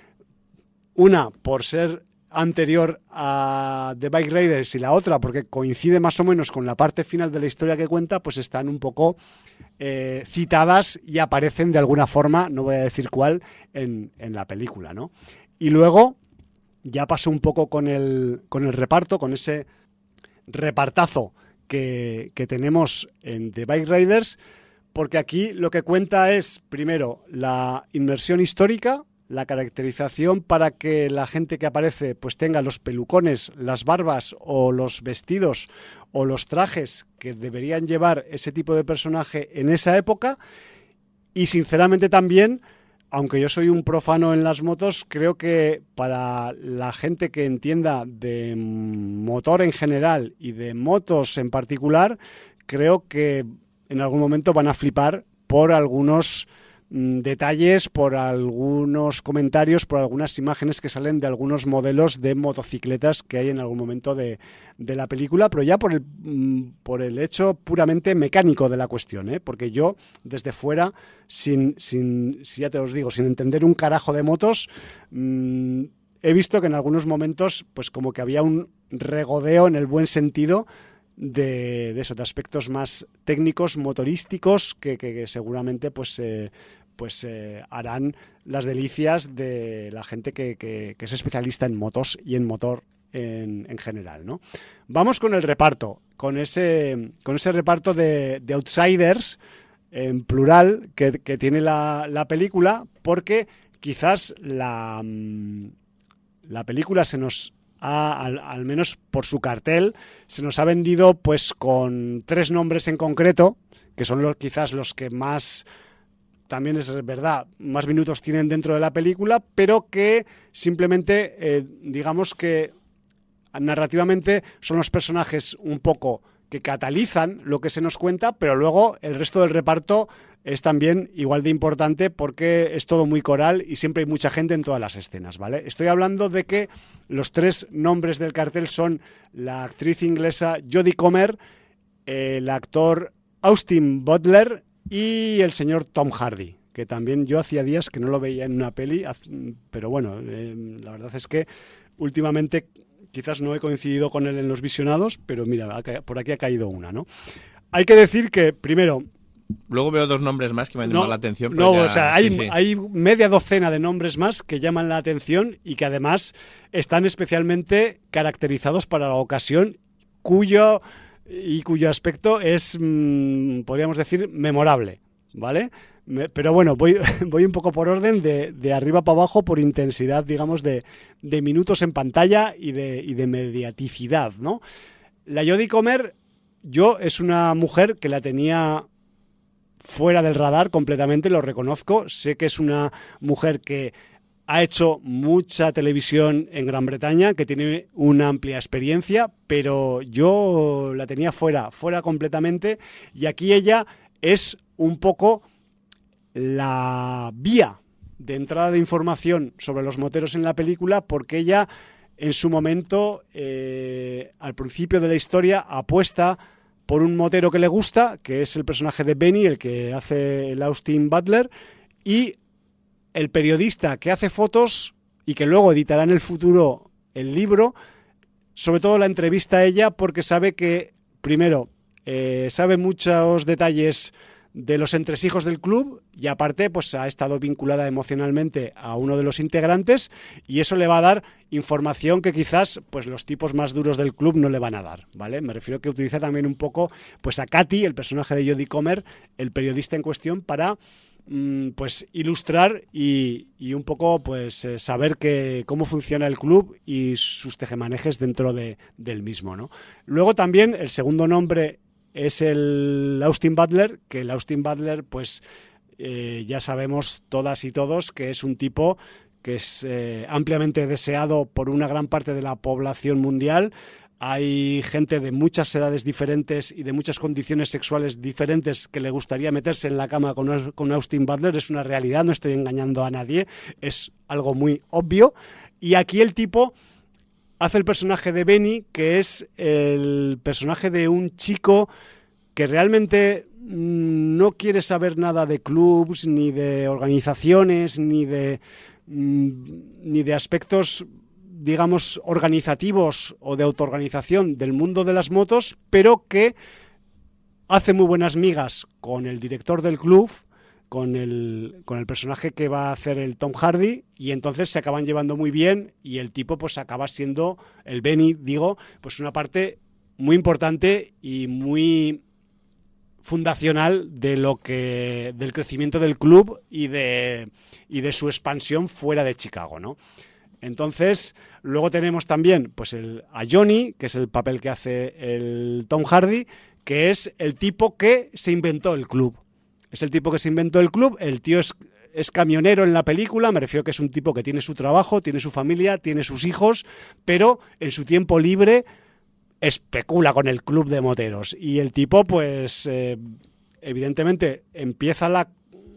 una por ser anterior a The Bike Riders y la otra porque coincide más o menos con la parte final de la historia que cuenta, pues están un poco citadas y aparecen de alguna forma, no voy a decir cuál, en la película, ¿no? Y luego ya paso un poco con el reparto, con ese repartazo que tenemos en The Bike Riders, porque aquí lo que cuenta es, primero, la inmersión histórica, la caracterización para que la gente que aparece pues tenga los pelucones, las barbas o los vestidos o los trajes que deberían llevar ese tipo de personaje en esa época. Y sinceramente también, aunque yo soy un profano en las motos, creo que para la gente que entienda de motor en general y de motos en particular, creo que en algún momento van a flipar por algunos detalles, por algunos comentarios, por algunas imágenes que salen de algunos modelos de motocicletas que hay en algún momento de la película, pero ya por el hecho puramente mecánico de la cuestión, porque yo desde fuera, sin ya te os digo, sin entender un carajo de motos, he visto que en algunos momentos pues como que había un regodeo en el buen sentido de eso, de aspectos más técnicos, motorísticos, que seguramente pues harán las delicias de la gente que es especialista en motos y en motor en general, ¿no? Vamos con el reparto, con ese reparto de outsiders en plural que tiene la película, porque quizás la película se nos al menos por su cartel, se nos ha vendido pues con 3 nombres en concreto, que son quizás los que más, también es verdad, más minutos tienen dentro de la película, pero que simplemente digamos que narrativamente son los personajes un poco que catalizan lo que se nos cuenta, pero luego el resto del reparto es también igual de importante porque es todo muy coral y siempre hay mucha gente en todas las escenas, ¿vale? Estoy hablando de que los 3 nombres del cartel son la actriz inglesa Jodie Comer, el actor Austin Butler y el señor Tom Hardy, que también yo hacía días que no lo veía en una peli, pero bueno, la verdad es que últimamente quizás no he coincidido con él en los visionados, pero mira, por aquí ha caído una, ¿no? Hay que decir que, primero, Luego veo dos nombres más que me han llamado la atención. No, ya, o sea, hay media docena de nombres más que llaman la atención y que además están especialmente caracterizados para la ocasión, cuyo aspecto es, podríamos decir, memorable, ¿vale? Pero bueno, voy un poco por orden, de arriba para abajo, por intensidad, digamos, de minutos en pantalla y de mediaticidad, ¿no? La Jodie Comer, es una mujer que la tenía fuera del radar completamente, lo reconozco. Sé que es una mujer que ha hecho mucha televisión en Gran Bretaña, que tiene una amplia experiencia, pero yo la tenía fuera completamente, y aquí ella es un poco la vía de entrada de información sobre los moteros en la película, porque ella en su momento, al principio de la historia, apuesta por un motero que le gusta, que es el personaje de Benny, el que hace el Austin Butler, y el periodista que hace fotos y que luego editará en el futuro el libro, sobre todo la entrevista a ella, porque sabe que, primero, sabe muchos detalles de los entresijos del club, y aparte pues ha estado vinculada emocionalmente a uno de los integrantes, y eso le va a dar información que quizás pues los tipos más duros del club no le van a dar, ¿vale? Me refiero que utiliza también un poco pues a Katy, el personaje de Jodie Comer, el periodista en cuestión, para pues ilustrar y un poco pues saber cómo funciona el club y sus tejemanejes dentro del mismo, ¿no? Luego también el segundo nombre es el Austin Butler, que el Austin Butler, pues ya sabemos todas y todos que es un tipo que es ampliamente deseado por una gran parte de la población mundial. Hay gente de muchas edades diferentes y de muchas condiciones sexuales diferentes que le gustaría meterse en la cama con Austin Butler. Es una realidad, no estoy engañando a nadie, es algo muy obvio. Y aquí el tipo hace el personaje de Benny, que es el personaje de un chico que realmente no quiere saber nada de clubs, ni de organizaciones, ni de aspectos, digamos, organizativos o de autoorganización del mundo de las motos, pero que hace muy buenas migas con el director del club, con el personaje que va a hacer el Tom Hardy, y entonces se acaban llevando muy bien, y el tipo pues acaba siendo, el Benny, digo, pues una parte muy importante y muy fundacional del crecimiento del club y de su expansión fuera de Chicago, ¿no? Entonces, luego tenemos también pues a Johnny, que es el papel que hace el Tom Hardy, que es el tipo que se inventó el club. Es el tipo que se inventó el club. El tío es camionero en la película, me refiero que es un tipo que tiene su trabajo, tiene su familia, tiene sus hijos, pero en su tiempo libre especula con el club de moteros. Y el tipo, pues, evidentemente, empieza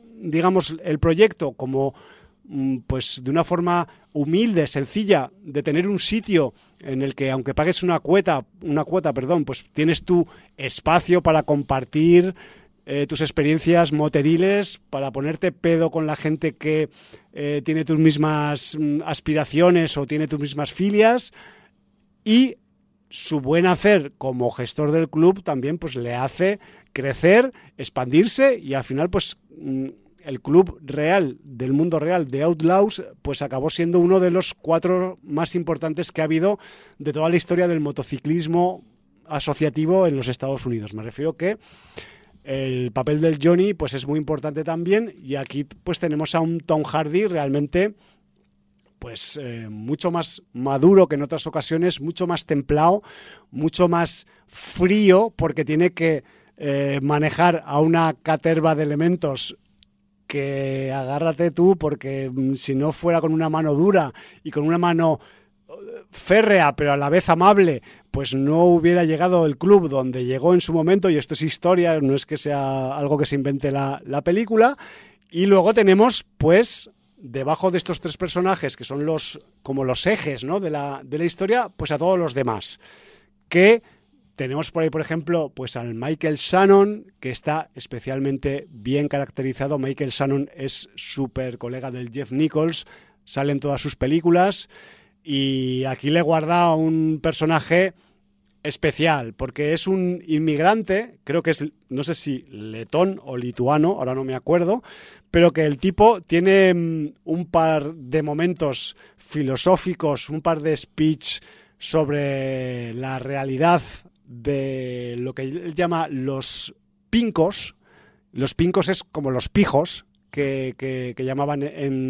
el proyecto como pues de una forma humilde, sencilla, de tener un sitio en el que, aunque pagues una cuota, pues tienes tu espacio para compartir tus experiencias moteriles, para ponerte pedo con la gente que tiene tus mismas aspiraciones o tiene tus mismas filias, y su buen hacer como gestor del club también pues le hace crecer, expandirse, y al final pues el club real, del mundo real, de Outlaws, pues acabó siendo uno de los 4 más importantes que ha habido de toda la historia del motociclismo asociativo en los Estados Unidos. Me refiero que el papel del Johnny pues es muy importante también, y aquí pues tenemos a un Tom Hardy realmente pues mucho más maduro que en otras ocasiones, mucho más templado, mucho más frío, porque tiene que manejar a una caterva de elementos que agárrate tú, porque si no fuera con una mano dura y con una mano férrea pero a la vez amable, pues no hubiera llegado el club donde llegó en su momento, y esto es historia, no es que sea algo que se invente la película. Y luego tenemos pues debajo de estos 3 personajes, que son como los ejes, ¿no?, de la historia, pues a todos los demás, que tenemos por ahí, por ejemplo, pues al Michael Shannon, que está especialmente bien caracterizado. Michael Shannon es súper colega del Jeff Nichols, sale en todas sus películas, y aquí le guarda un personaje especial, porque es un inmigrante, creo que es, no sé si letón o lituano, ahora no me acuerdo, pero que el tipo tiene un par de momentos filosóficos, un par de speech sobre la realidad de lo que él llama los pincos. Los pincos es como los pijos que llamaban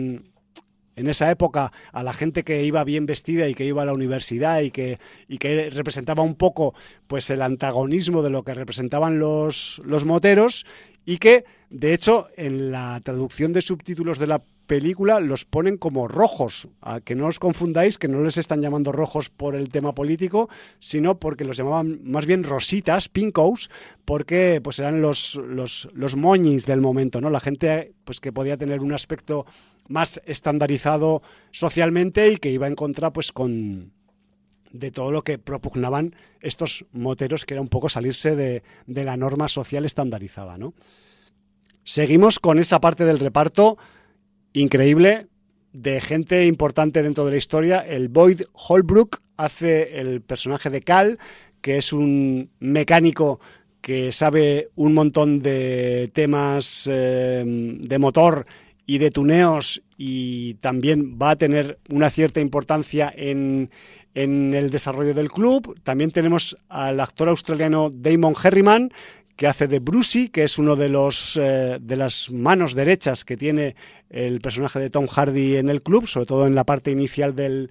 en esa época a la gente que iba bien vestida y que iba a la universidad y que representaba un poco pues el antagonismo de lo que representaban los moteros, y que de hecho en la traducción de subtítulos de la película los ponen como rojos, a que no os confundáis, que no les están llamando rojos por el tema político, sino porque los llamaban más bien rositas, pinkos, porque pues eran los moñis del momento, ¿no? La gente pues que podía tener un aspecto más estandarizado socialmente y que iba en contra pues de todo lo que propugnaban estos moteros, que era un poco salirse de la norma social estandarizada, ¿no? Seguimos con esa parte del reparto increíble, de gente importante dentro de la historia. El Boyd Holbrook hace el personaje de Cal, que es un mecánico que sabe un montón de temas de motor y de tuneos, y también va a tener una cierta importancia en el desarrollo del club. También tenemos al actor australiano Damon Herriman, que hace de Brucey, que es uno de las manos derechas que tiene el personaje de Tom Hardy en el club, sobre todo en la parte inicial de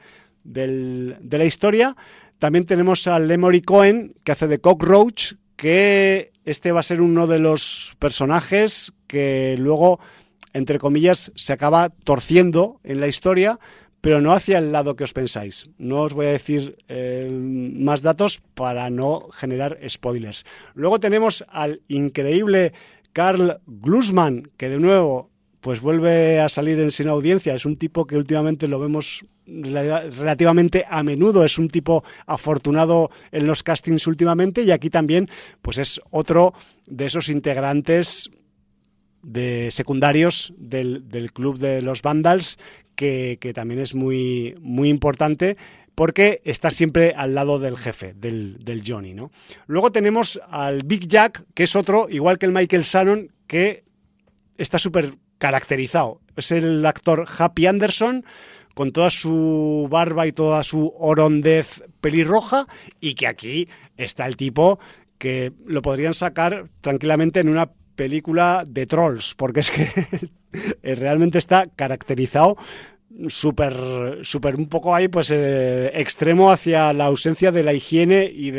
la historia. También tenemos a Lemory Cohen, que hace de Cockroach, que este va a ser uno de los personajes que luego, entre comillas, se acaba torciendo en la historia, pero no hacia el lado que os pensáis. No os voy a decir más datos para no generar spoilers. Luego tenemos al increíble Karl Glusman, que de nuevo pues vuelve a salir en Sin Audiencia. Es un tipo que últimamente lo vemos relativamente a menudo, es un tipo afortunado en los castings últimamente, y aquí también pues es otro de esos integrantes de secundarios del club de los Vandals, que también es muy, muy importante, porque está siempre al lado del jefe, del Johnny, ¿no? Luego tenemos al Big Jack, que es otro, igual que el Michael Shannon, que está súper caracterizado. Es el actor Happy Anderson, con toda su barba y toda su orondez pelirroja, y que aquí está el tipo que lo podrían sacar tranquilamente en una película de Trolls, porque es que realmente está caracterizado súper un poco ahí, pues extremo hacia la ausencia de la higiene y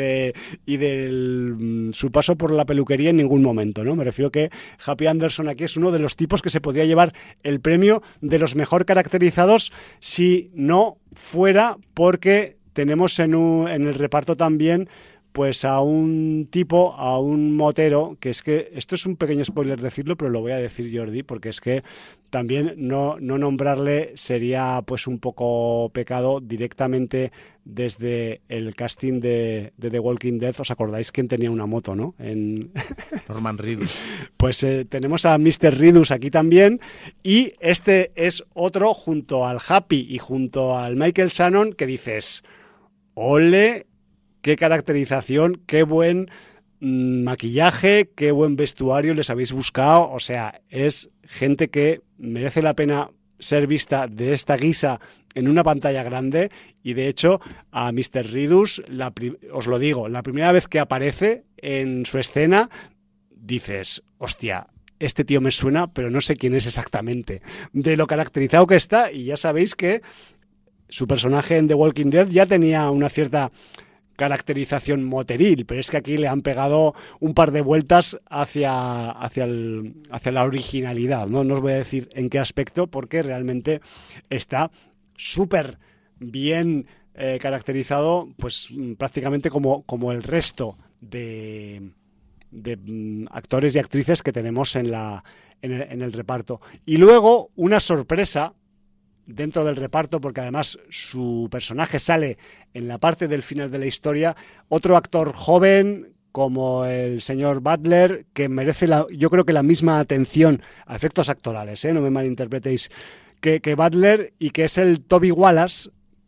de su paso por la peluquería en ningún momento, ¿no? Me refiero que Happy Anderson aquí es uno de los tipos que se podría llevar el premio de los mejor caracterizados, si no fuera porque tenemos en el reparto también pues a un tipo, a un motero, que es que, esto es un pequeño spoiler decirlo, pero lo voy a decir, Jordi, porque es que también no nombrarle sería pues un poco pecado directamente desde el casting de The Walking Dead. ¿Os acordáis quién tenía una moto, no? Norman Reedus. Pues tenemos a Mr. Reedus aquí también, y este es otro, junto al Happy y junto al Michael Shannon, que dices, ole, qué caracterización, qué buen maquillaje, qué buen vestuario les habéis buscado. O sea, es gente que merece la pena ser vista de esta guisa en una pantalla grande. Y de hecho, a Mr. Reedus, os lo digo, la primera vez que aparece en su escena, dices, hostia, este tío me suena, pero no sé quién es exactamente, de lo caracterizado que está. Y ya sabéis que su personaje en The Walking Dead ya tenía una cierta caracterización moteril, pero es que aquí le han pegado un par de vueltas hacia la originalidad, ¿no? No os voy a decir en qué aspecto, porque realmente está súper bien caracterizado, pues prácticamente como el resto de actores y actrices que tenemos en el reparto. Y luego una sorpresa dentro del reparto, porque además su personaje sale en la parte del final de la historia, otro actor joven como el señor Butler, que merece yo creo que la misma atención a efectos actorales, no me malinterpretéis, que Butler, y que es el Toby Wallace,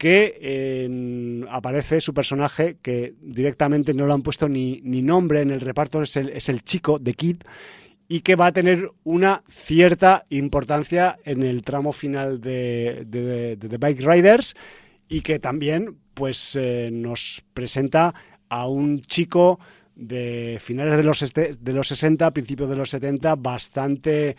que aparece su personaje, que directamente no lo han puesto ni nombre en el reparto, es el chico, The Kid, y que va a tener una cierta importancia en el tramo final de The Bike Riders, y que también pues nos presenta a un chico de finales de los 60, principios de los 70, bastante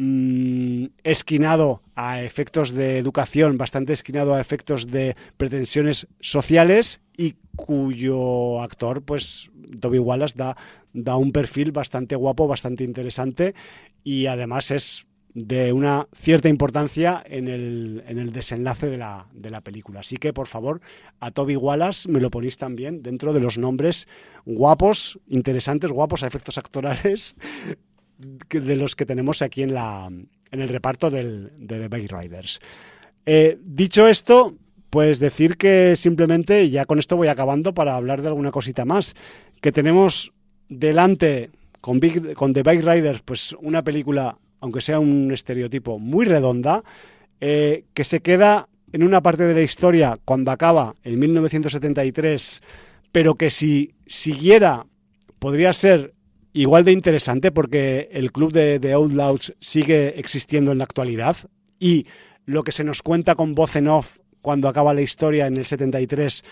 esquinado a efectos de educación, bastante esquinado a efectos de pretensiones sociales, y cuyo actor, pues Toby Wallace, da un perfil bastante guapo, bastante interesante, y además es de una cierta importancia en el desenlace de la película. Así que, por favor, a Toby Wallace me lo ponéis también dentro de los nombres guapos, interesantes, guapos a efectos actorales, de los que tenemos aquí en el reparto de The Bike Riders. Dicho esto, pues decir que simplemente, y ya con esto voy acabando para hablar de alguna cosita más, que tenemos delante con The Bike Riders pues una película, aunque sea un estereotipo, muy redonda, que se queda en una parte de la historia cuando acaba en 1973, pero que si siguiera podría ser igual de interesante, porque el club de Outlaws sigue existiendo en la actualidad, y lo que se nos cuenta con voz en off cuando acaba la historia en el 73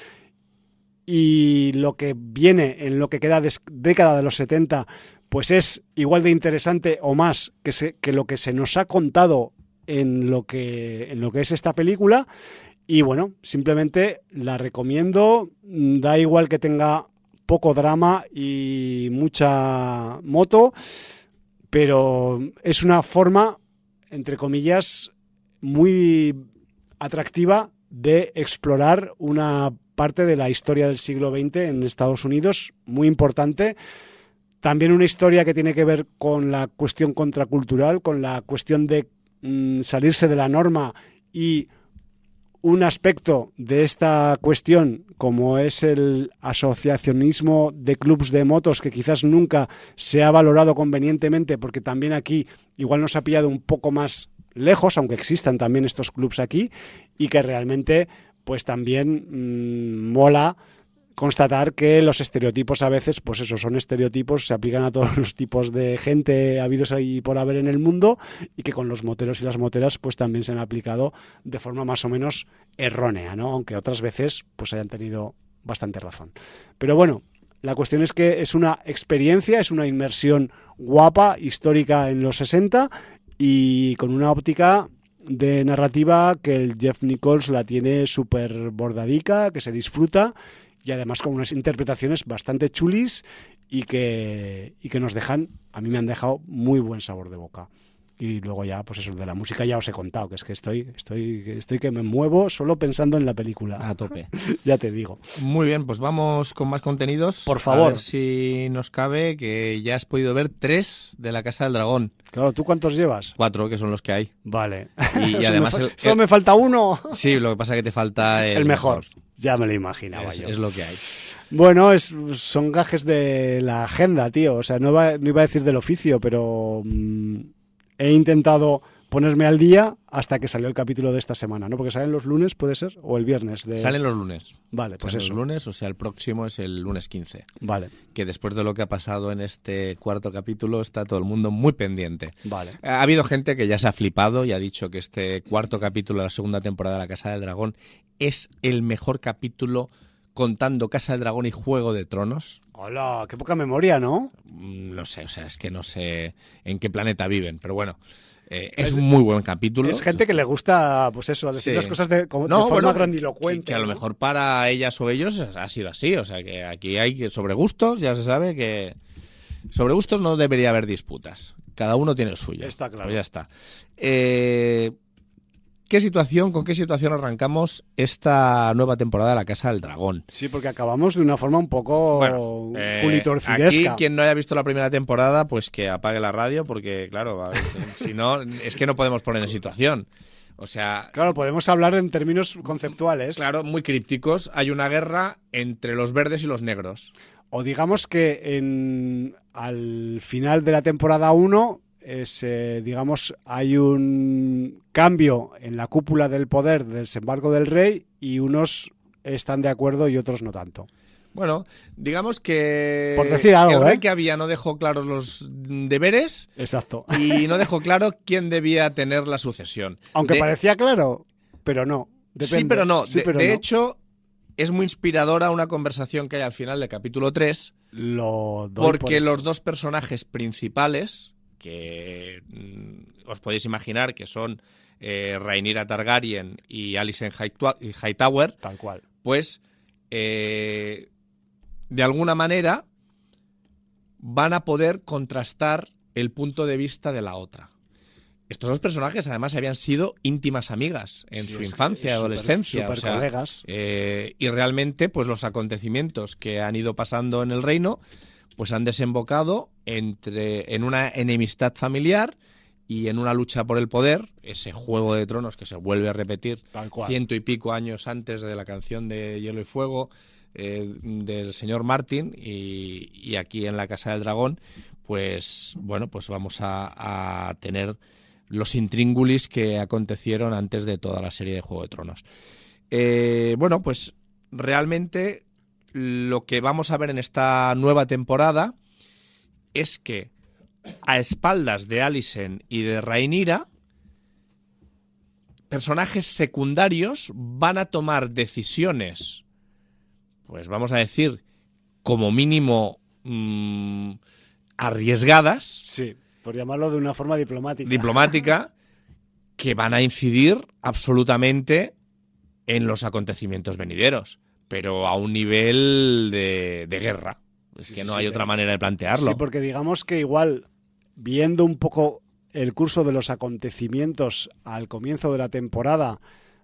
y lo que viene en lo que queda década de los 70, pues es igual de interesante o más que lo que se nos ha contado en lo que es esta película. Y bueno, simplemente la recomiendo, da igual que tenga poco drama y mucha moto, pero es una forma, entre comillas, muy atractiva de explorar una parte de la historia del siglo XX en Estados Unidos, muy importante. También una historia que tiene que ver con la cuestión contracultural, con la cuestión de salirse de la norma, y un aspecto de esta cuestión como es el asociacionismo de clubs de motos, que quizás nunca se ha valorado convenientemente, porque también aquí igual nos ha pillado un poco más lejos, aunque existan también estos clubs aquí, y que realmente pues también mola constatar que los estereotipos a veces, pues eso, son estereotipos, se aplican a todos los tipos de gente habidos ahí por haber en el mundo, y que con los moteros y las moteras pues también se han aplicado de forma más o menos errónea, ¿no? Aunque otras veces pues hayan tenido bastante razón. Pero bueno, la cuestión es que es una experiencia, es una inmersión guapa, histórica en los 60, y con una óptica de narrativa que el Jeff Nichols la tiene súper bordadica, que se disfruta, y además con unas interpretaciones bastante chulis y que nos dejan, a mí me han dejado muy buen sabor de boca. Y luego ya, pues eso, de la música ya os he contado, que es que estoy que me muevo solo pensando en la película. A tope. Ya te digo. Muy bien, pues vamos con más contenidos. Por favor. A ver si nos cabe, que ya has podido ver 3 de La Casa del Dragón. Claro, ¿tú cuántos llevas? 4, que son los que hay. Vale. Y además... Solo me falta uno. Sí, lo que pasa es que te falta el mejor. Ya me lo imaginaba yo. Es lo que hay. Bueno, son gajes de la agenda, tío. O sea, no iba a decir del oficio, pero he intentado ponerme al día hasta que salió el capítulo de esta semana, ¿no? Porque salen los lunes, ¿puede ser? ¿O el viernes? Salen los lunes. Vale, pues salen eso. Los lunes, o sea, el próximo es el lunes 15. Vale. Que después de lo que ha pasado en este 4º capítulo está todo el mundo muy pendiente. Vale. Ha habido gente que ya se ha flipado y ha dicho que este 4º capítulo de la segunda temporada de La Casa del Dragón es el mejor capítulo contando Casa del Dragón y Juego de Tronos. Hola, qué poca memoria, ¿no? No sé, o sea, es que no sé en qué planeta viven, pero bueno, es un muy buen capítulo. Es gente que le gusta, pues eso, decir las cosas de forma grandilocuente. Que a lo mejor para ellas o ellos ha sido así, o sea, que aquí hay que sobre gustos, ya se sabe que sobre gustos no debería haber disputas. Cada uno tiene el suyo. Está claro. Pues ya está. ¿Con qué situación arrancamos esta nueva temporada de La Casa del Dragón? Sí, porque acabamos de una forma un poco culitorcidesca. Aquí, quien no haya visto la primera temporada, pues que apague la radio, porque, claro, si no, es que no podemos poner en situación. O sea... Claro, podemos hablar en términos conceptuales. Claro, muy crípticos. Hay una guerra entre los verdes y los negros. O digamos que al final de la temporada 1... digamos, hay un cambio en la cúpula del poder del desembarco del rey y unos están de acuerdo y otros no tanto. Bueno, digamos que por decir algo, el rey que había no dejó claros los deberes. Exacto. Y no dejó claro quién debía tener la sucesión. Aunque parecía claro, pero no. Depende. Sí, pero no. Sí, pero de no. hecho, es muy inspiradora una conversación que hay al final del capítulo 3. Porque los dos personajes principales, que os podéis imaginar que son Rhaenyra Targaryen y Alicent Hightower, tal cual, pues de alguna manera van a poder contrastar el punto de vista de la otra. Estos dos personajes además habían sido íntimas amigas en su infancia y adolescencia. Super colegas. Y realmente pues los acontecimientos que han ido pasando en el reino pues han desembocado en una enemistad familiar y en una lucha por el poder, ese Juego de Tronos que se vuelve a repetir 100 y pico años antes de la canción de Hielo y Fuego del señor Martin, y aquí en la Casa del Dragón, pues bueno, pues vamos a tener los intríngulis que acontecieron antes de toda la serie de Juego de Tronos. Bueno, pues realmente lo que vamos a ver en esta nueva temporada es que a espaldas de Alicent y de Rhaenyra, personajes secundarios van a tomar decisiones, pues vamos a decir, como mínimo arriesgadas. Sí, por llamarlo de una forma diplomática, que van a incidir absolutamente en los acontecimientos venideros, pero a un nivel de guerra. Es que no hay otra manera de plantearlo. Sí, porque digamos que igual, viendo un poco el curso de los acontecimientos al comienzo de la temporada,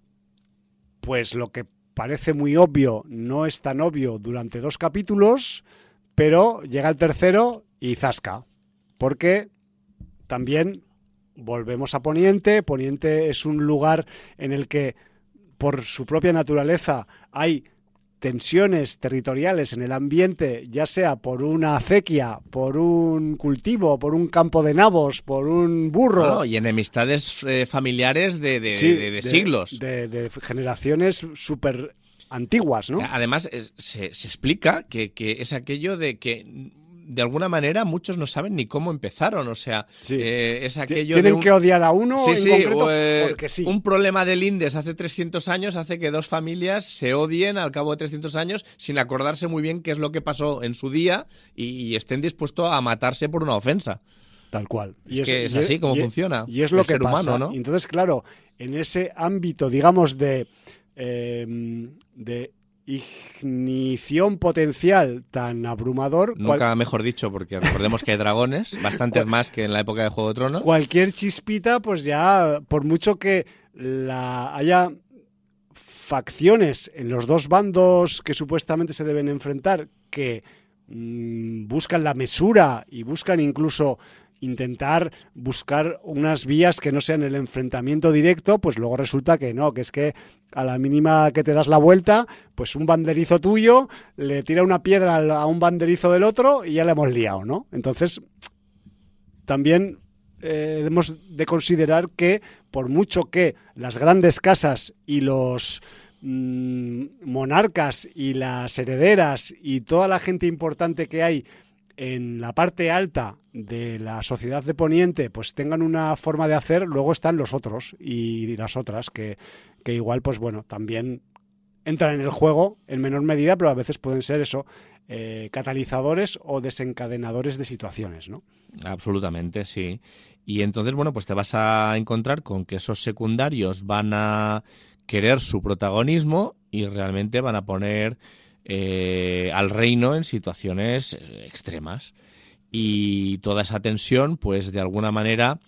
pues lo que parece muy obvio no es tan obvio durante 2 capítulos, pero llega el tercero y zasca. Porque también volvemos a Poniente. Poniente es un lugar en el que, por su propia naturaleza, hay tensiones territoriales en el ambiente, ya sea por una acequia, por un cultivo, por un campo de nabos, por un burro. Y enemistades familiares de siglos. De generaciones súper antiguas, ¿no? Además, se explica que es aquello de que de alguna manera muchos no saben ni cómo empezaron, o sea, es aquello tienen que odiar a uno en concreto porque sí. Un problema de lindes hace 300 años hace que dos familias se odien al cabo de 300 años sin acordarse muy bien qué es lo que pasó en su día y estén dispuestos a matarse por una ofensa. Tal cual. Es así como funciona. Y es lo que ser pasa, humano, ¿no? Y entonces, claro, en ese ámbito, digamos, de ignición potencial tan abrumador. Nunca mejor dicho, porque recordemos que hay dragones, bastantes más que en la época de Juego de Tronos. Cualquier chispita, pues ya, por mucho que haya facciones en los dos bandos que supuestamente se deben enfrentar, que buscan la mesura y buscan incluso intentar buscar unas vías que no sean el enfrentamiento directo, pues luego resulta que no, que es que a la mínima que te das la vuelta, pues un banderizo tuyo le tira una piedra a un banderizo del otro y ya le hemos liado, ¿no? Entonces, también debemos de considerar que por mucho que las grandes casas y los monarcas y las herederas y toda la gente importante que hay en la parte alta de la sociedad de Poniente pues tengan una forma de hacer, luego están los otros y las otras que igual pues bueno, también entran en el juego en menor medida, pero a veces pueden ser eso, catalizadores o desencadenadores de situaciones, ¿no? Absolutamente, sí. Y entonces, bueno, pues te vas a encontrar con que esos secundarios van a querer su protagonismo y realmente van a poner al reino en situaciones extremas. Y toda esa tensión, pues de alguna manera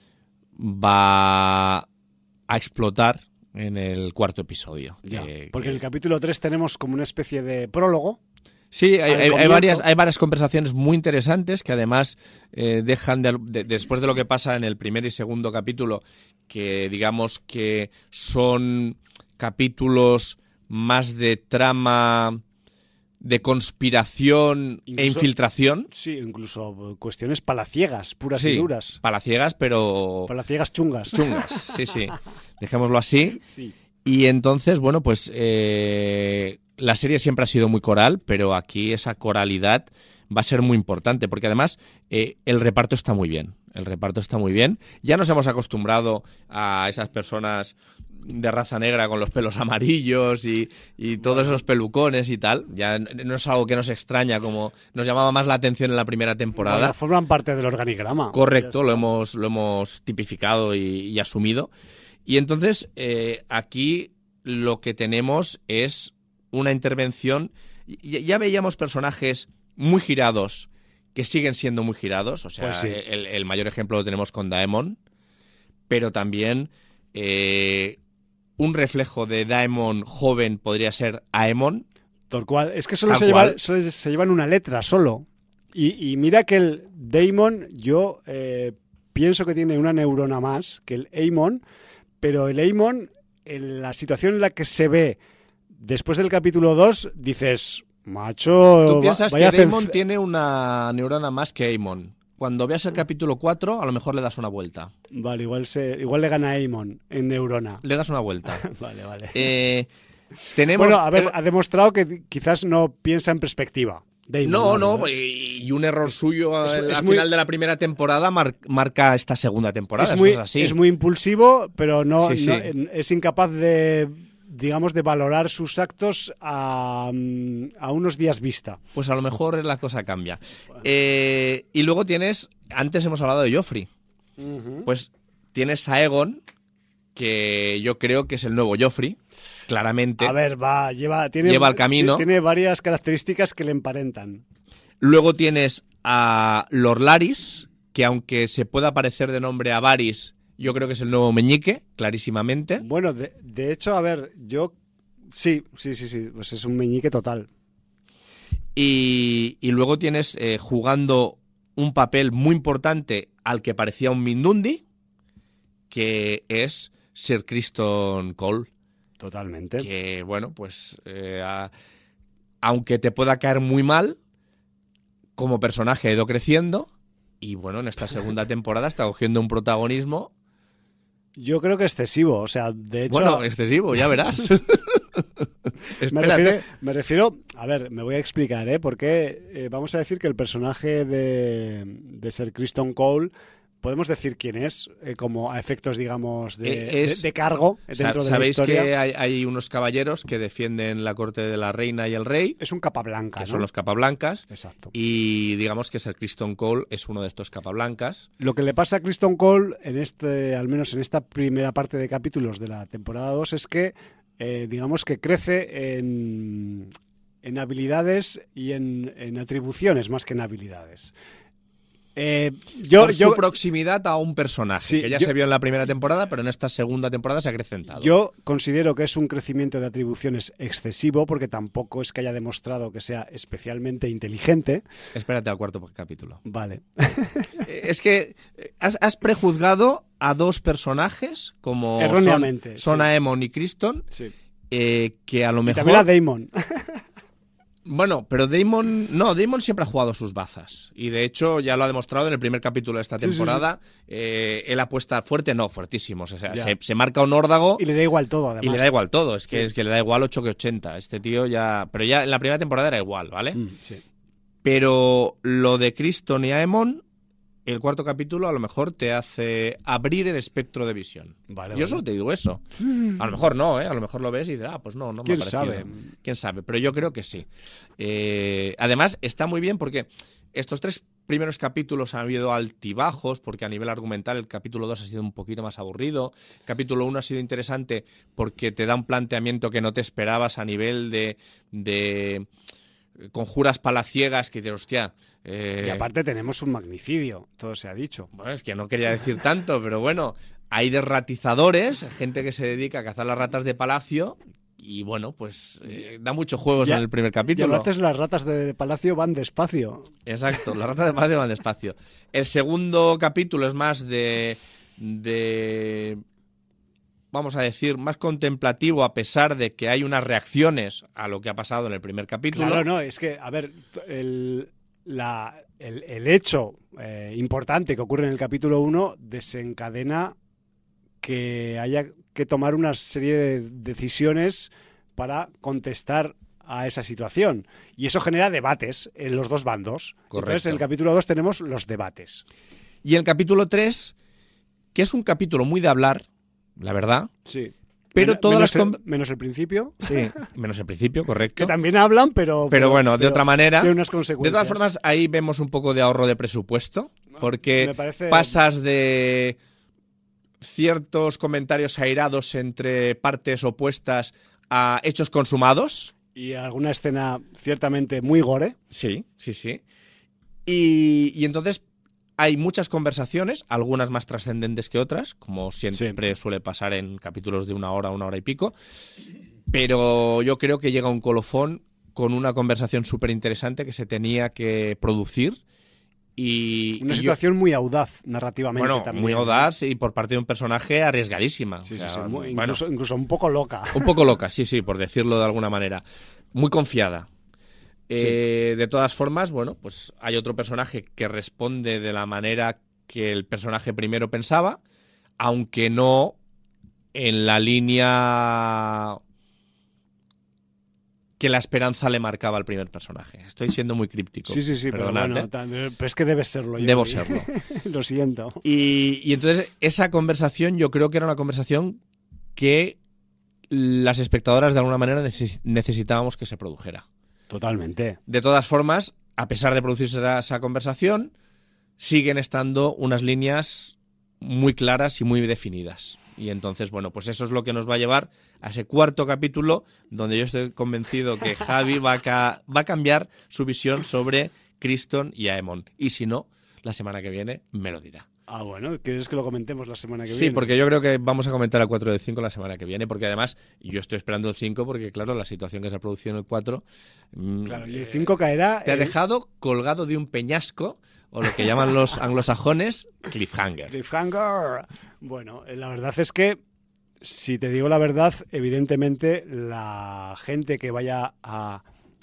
va a explotar en el 4º episodio. Porque en el capítulo 3 tenemos como una especie de prólogo. Sí, hay varias conversaciones muy interesantes que además dejan después de lo que pasa en el primer y segundo capítulo, que digamos que son capítulos más de trama de conspiración e infiltración. Sí, incluso cuestiones palaciegas, puras Sí, y duras. palaciegas, pero Palaciegas chungas. chungas. Sí, sí. Dejémoslo así. Sí. Y entonces, bueno, pues la serie siempre ha sido muy coral, pero aquí esa coralidad va a ser muy importante, porque además el reparto está muy bien. El reparto está muy bien. Ya nos hemos acostumbrado a esas personas de raza negra con los pelos amarillos y todos esos pelucones y tal. Ya no es algo que nos extraña, como nos llamaba más la atención en la primera temporada. Bueno, forman parte del organigrama. Correcto, lo hemos tipificado y asumido. Y entonces aquí lo que tenemos es una intervención. Ya veíamos personajes muy girados que siguen siendo muy girados. O sea, Pues sí. el mayor ejemplo lo tenemos con Daemon, pero también un reflejo de Daemon joven podría ser Aemon. Tal cual. Es que solo Tal se llevan una letra solo. Y mira que el Daemon, yo pienso que tiene una neurona más que el Aemon, pero el Aemon, en la situación en la que se ve después del capítulo 2, dices, macho, Tú piensas que vaya Daemon tiene una neurona más que Aemon. Cuando veas el capítulo 4, a lo mejor le das una vuelta. Vale, igual le gana a Aemon en neurona. Le das una vuelta. Vale. Tenemos... Bueno, a ver, ha demostrado que quizás no piensa en perspectiva. Daemon, No, ¿eh? y un error suyo al muy- final de la primera temporada marca esta segunda temporada. Es muy, Eso es así. es muy impulsivo, pero no, Sí, sí. no- es incapaz de, digamos, de valorar sus actos a unos días vista. Pues a lo mejor la cosa cambia. Y luego tienes, antes hemos hablado de Joffrey, pues tienes a Aegon, que yo creo que es el nuevo Joffrey, claramente. A ver, tiene Lleva el camino. Tiene varias características que le emparentan. Luego tienes a Lord Larys, que aunque se pueda parecer de nombre a Varys, yo creo que es el nuevo Meñique, clarísimamente. Bueno, de hecho, a ver, yo... Sí, pues es un meñique total. Y luego tienes jugando un papel muy importante al que parecía un Mindundi, que es Sir Criston Cole. Totalmente. Que, bueno, pues aunque te pueda caer muy mal, como personaje ha ido creciendo y, bueno, en esta segunda temporada está cogiendo un protagonismo. Yo creo que excesivo, o sea, de hecho... Bueno, excesivo, ya verás. Me Espérate. refiero, a ver, me voy a explicar, porque vamos a decir que el personaje de Sir Criston Cole, podemos decir quién es, como a efectos, digamos, de cargo dentro de la Sabéis historia. que hay unos caballeros que defienden la corte de la reina y el rey, Es un capablanca, que ¿no? son los capablancas, Exacto. y digamos que Sir Criston Cole es uno de estos capablancas. Lo que le pasa a Criston Cole, al menos en esta primera parte de capítulos de la temporada 2, es que, digamos que crece en habilidades y en atribuciones más que en habilidades. Por su proximidad a un personaje, Sí, que ya yo- se vio en la primera temporada, pero en esta segunda temporada se ha acrecentado. Yo considero que es un crecimiento de atribuciones excesivo, porque tampoco es que haya demostrado que sea especialmente inteligente. Espérate al cuarto capítulo. Vale. Es que has prejuzgado a dos personajes como Erróneamente, son sí. Aemon y Criston, Sí. que a lo Y mejor... también a Daemon. Bueno, pero Daemon siempre ha jugado sus bazas. Y de hecho ya lo ha demostrado en el primer capítulo de esta Sí, sí, temporada. Él apuesta fuertísimos. O sea, Ya. se marca un órdago Y le da igual todo, además. y le da igual todo. Es que le da igual 8 que 80. Este tío ya... Pero ya en la primera temporada era igual, ¿vale? Sí. Pero lo de Criston y Aemon, el cuarto capítulo a lo mejor te hace abrir el espectro de visión. Vale, Yo solo te digo eso. A lo mejor no, ¿eh? A lo mejor lo ves y dices, pues no me ha ¿Quién parecido. sabe? ¿Quién sabe? Pero yo creo que sí. Además, está muy bien porque estos 3 primeros capítulos han habido altibajos, porque a nivel argumental el capítulo 2 ha sido un poquito más aburrido. El capítulo 1 ha sido interesante porque te da un planteamiento que no te esperabas a nivel de conjuras palaciegas que dices, hostia... Y aparte tenemos un magnicidio, todo se ha dicho. Bueno, es que no quería decir tanto, pero bueno, hay desratizadores, gente que se dedica a cazar las ratas de palacio y bueno, pues da muchos juegos Ya- en el primer Y a capítulo. veces las ratas de palacio van despacio. Exacto, las ratas de palacio van despacio. El segundo capítulo es más de vamos a decir, más contemplativo, a pesar de que hay unas reacciones a lo que ha pasado en el primer capítulo. Claro, no, es que, a ver, el hecho importante que ocurre en el capítulo 1 desencadena que haya que tomar una serie de decisiones para contestar a esa situación. Y eso genera debates en los dos bandos. Correcto. Entonces, en el capítulo 2 tenemos los debates. Y el capítulo 3, que es un capítulo muy de hablar, la verdad. Sí. Pero todas menos el principio. Sí, menos el principio, correcto. Que también hablan, pero bueno, de otra manera. Tiene unas consecuencias. De todas formas, ahí vemos un poco de ahorro de presupuesto, porque pasas de ciertos comentarios airados entre partes opuestas a hechos consumados. Y alguna escena ciertamente muy gore. Sí. Y entonces hay muchas conversaciones, algunas más trascendentes que otras, como siempre suele pasar en capítulos de una hora y pico. Pero yo creo que llega un colofón con una conversación súper interesante que se tenía que producir. Una situación muy audaz narrativamente. Bueno, también. muy audaz y por parte de un personaje arriesgadísima. Sí, o sea, sí. Incluso un poco loca. Un poco loca, sí, por decirlo de alguna manera. Muy confiada. Sí. De todas formas, bueno, pues hay otro personaje que responde de la manera que el personaje primero pensaba, aunque no en la línea que la esperanza le marcaba al primer personaje. Estoy siendo muy críptico. Sí, perdonad, pero es que debes serlo. Debo serlo. Lo siento. Y entonces esa conversación yo creo que era una conversación que las espectadoras de alguna manera necesitábamos que se produjera. Totalmente. De todas formas, a pesar de producirse esa conversación, siguen estando unas líneas muy claras y muy definidas. Y entonces, bueno, pues eso es lo que nos va a llevar a ese cuarto capítulo, donde yo estoy convencido que Javi va a cambiar su visión sobre Criston y Aemon. Y si no, la semana que viene me lo dirá. Ah, bueno, ¿quieres que lo comentemos la semana que viene? Sí, porque yo creo que vamos a comentar el 4 del 5 la semana que viene, porque además yo estoy esperando el 5 porque, claro, la situación que se ha producido en el 4... Claro, y el 5 caerá... Te ha dejado colgado de un peñasco, o lo que llaman los anglosajones, cliffhanger. Cliffhanger. Bueno, la verdad es que, si te digo la verdad, evidentemente la gente que vaya a,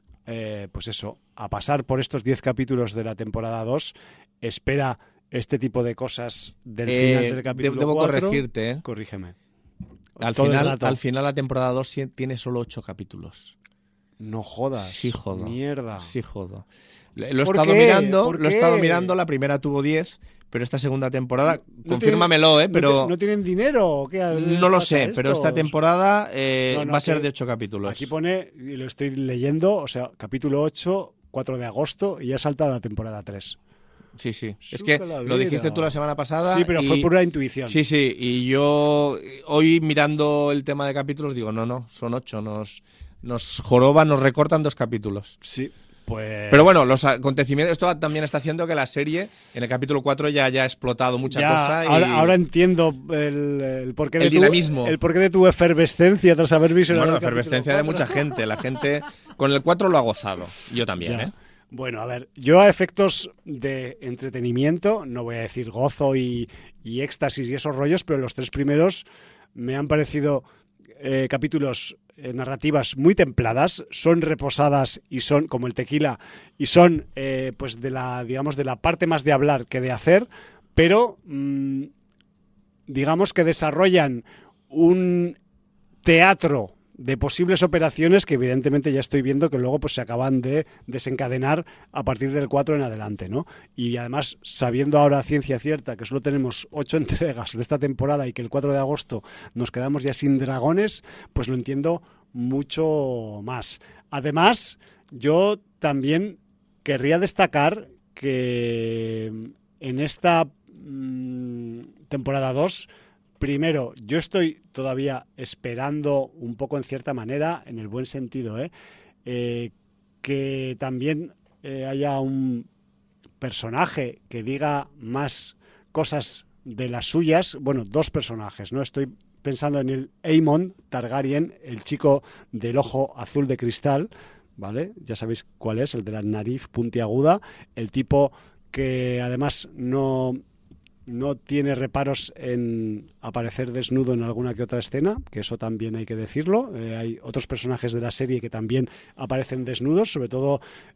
a pasar por estos 10 capítulos de la temporada 2, espera este tipo de cosas del final del capítulo 4. Debo corregirte, ¿eh? Corrígeme. Al final la temporada 2 tiene solo 8 capítulos. No jodas. Sí jodo. Mierda. Sí jodo. Lo he estado mirando, la primera tuvo 10, pero esta segunda temporada, confírmamelo, pero... ¿No tienen dinero o qué? No lo sé, pero esta temporada va a ser de 8 capítulos. Aquí pone, y lo estoy leyendo, o sea, capítulo 8, 4 de agosto, y ya salta a la temporada 3. Sí. Es que lo dijiste tú la semana pasada. Sí, pero fue pura intuición. Sí. Y yo hoy mirando el tema de capítulos digo, no, son 8. Nos joroban, nos recortan 2 capítulos. Sí, pues... Pero bueno, los acontecimientos, esto también está haciendo que la serie en el capítulo 4 ya haya explotado mucha cosa. Ahora entiendo el porqué de dinamismo. El porqué de tu efervescencia tras haber visionado. Bueno, efervescencia de mucha gente. La gente con el 4 lo ha gozado. Yo también, ya. Bueno, a ver, yo a efectos de entretenimiento, no voy a decir gozo y éxtasis y esos rollos, pero los 3 primeros me han parecido capítulos, narrativas muy templadas, son reposadas y son como el tequila y son pues de la parte más de hablar que de hacer, pero digamos que desarrollan un teatro de posibles operaciones que evidentemente ya estoy viendo que luego pues se acaban de desencadenar a partir del 4 en adelante, ¿no? Y además, sabiendo ahora a ciencia cierta que solo tenemos 8 entregas de esta temporada y que el 4 de agosto nos quedamos ya sin dragones, pues lo entiendo mucho más. Además, yo también querría destacar que en esta temporada 2, primero, yo estoy todavía esperando un poco en cierta manera, en el buen sentido, que también haya un personaje que diga más cosas de las suyas. Bueno, 2 personajes, ¿no? Estoy pensando en el Aemon Targaryen, el chico del ojo azul de cristal, ¿vale? Ya sabéis cuál es, el de la nariz puntiaguda, el tipo que además no tiene reparos en aparecer desnudo en alguna que otra escena, que eso también hay que decirlo. Hay otros personajes de la serie que también aparecen desnudos, sobre todo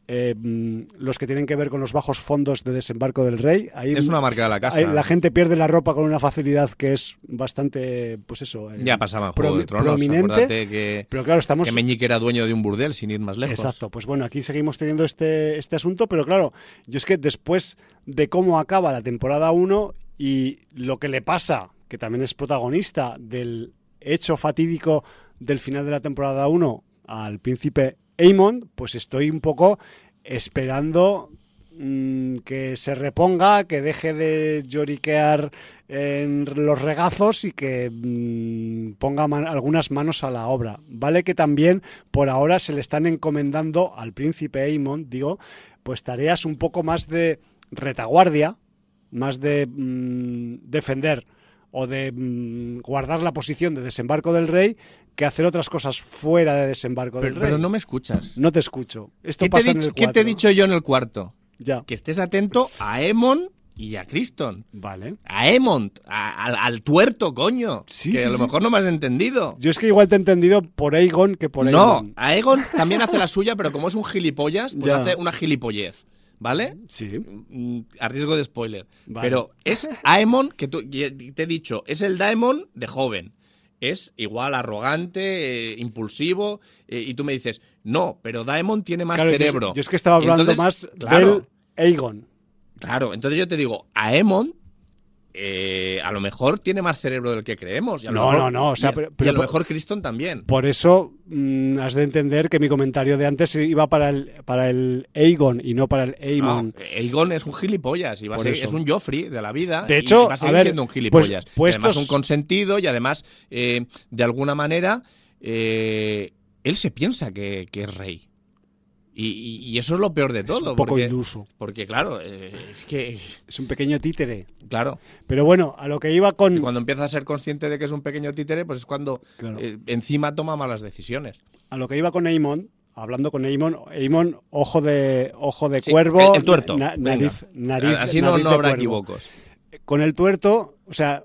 los que tienen que ver con los bajos fondos de Desembarco del Rey. Ahí es una marca de la casa. La gente pierde la ropa con una facilidad que es bastante, pues eso... ya pasaba en Juego de Tronos, prominente. Acuérdate que, pero claro, que Meñique era dueño de un burdel, sin ir más lejos. Exacto, pues bueno, aquí seguimos teniendo este asunto, pero claro, yo es que después de cómo acaba la temporada 1 y lo que le pasa, que también es protagonista del hecho fatídico del final de la temporada 1 al príncipe Aemon, pues estoy un poco esperando que se reponga, que deje de lloriquear en los regazos y que ponga algunas manos a la obra. Vale que también por ahora se le están encomendando al príncipe Aemon, digo, pues tareas un poco más de retaguardia, más de defender o de guardar la posición de Desembarco del Rey, que hacer otras cosas fuera de Desembarco del Rey. Pero no me escuchas. No te escucho. Esto pasa en el 4. ¿Qué te he dicho yo en el cuarto? Ya. Que estés atento a Aemon y a Criston. Vale. A Aemon, al tuerto, coño. Sí, que sí, a lo sí. mejor no me has entendido. Yo es que igual te he entendido por Aegon que por Aemon. No, Aegon también hace la suya, pero como es un gilipollas, pues Ya. hace una gilipollez. ¿Vale? Sí. A riesgo de spoiler. Vale. Pero es Aemon, que te he dicho, es el Daemon de joven. Es igual impulsivo, y tú me dices, no, pero Daemon tiene más Claro, cerebro. yo es que estaba hablando Entonces, más claro, del Aegon. Claro, entonces yo te digo, Aemon a lo mejor tiene más cerebro del que creemos. Y a lo mejor, No. O sea, y a lo mejor Criston también. Por eso has de entender que mi comentario de antes iba para el Aegon y no para el Aemon. No, Aegon es un gilipollas y Eso. es un Joffrey de la vida. De hecho, y va a seguir a ver, siendo un gilipollas. pues además, estos- un consentido y además, de alguna manera, él se piensa que es rey. Y eso es lo peor de todo. Es un poco porque, iluso. Porque, claro, es que. Es un pequeño títere. Claro. Pero bueno, a lo que iba Y con... cuando empieza a ser consciente de que es un pequeño títere, pues es cuando Claro. encima toma malas decisiones. A lo que iba con Aemon, hablando con Aemon, ojo de Sí, cuervo, el tuerto. nariz, Así nariz no de habrá cuervo. equívocos. Con el tuerto, o sea,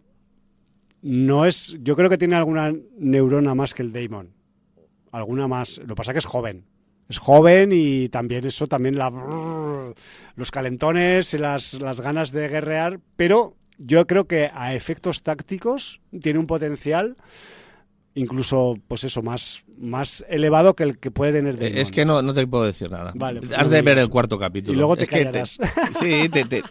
no es... Yo creo que tiene alguna neurona más que el Daemon. Alguna más. Lo que pasa es que es joven. Es joven y también eso, también los calentones y las ganas de guerrear, pero yo creo que a efectos tácticos tiene un potencial incluso, pues eso, más elevado que el que puede tener Daemon. Es que no te puedo decir nada. Vale, pues Has no de me ver digas. el cuarto capítulo. Y luego te Es que callarás. Sí,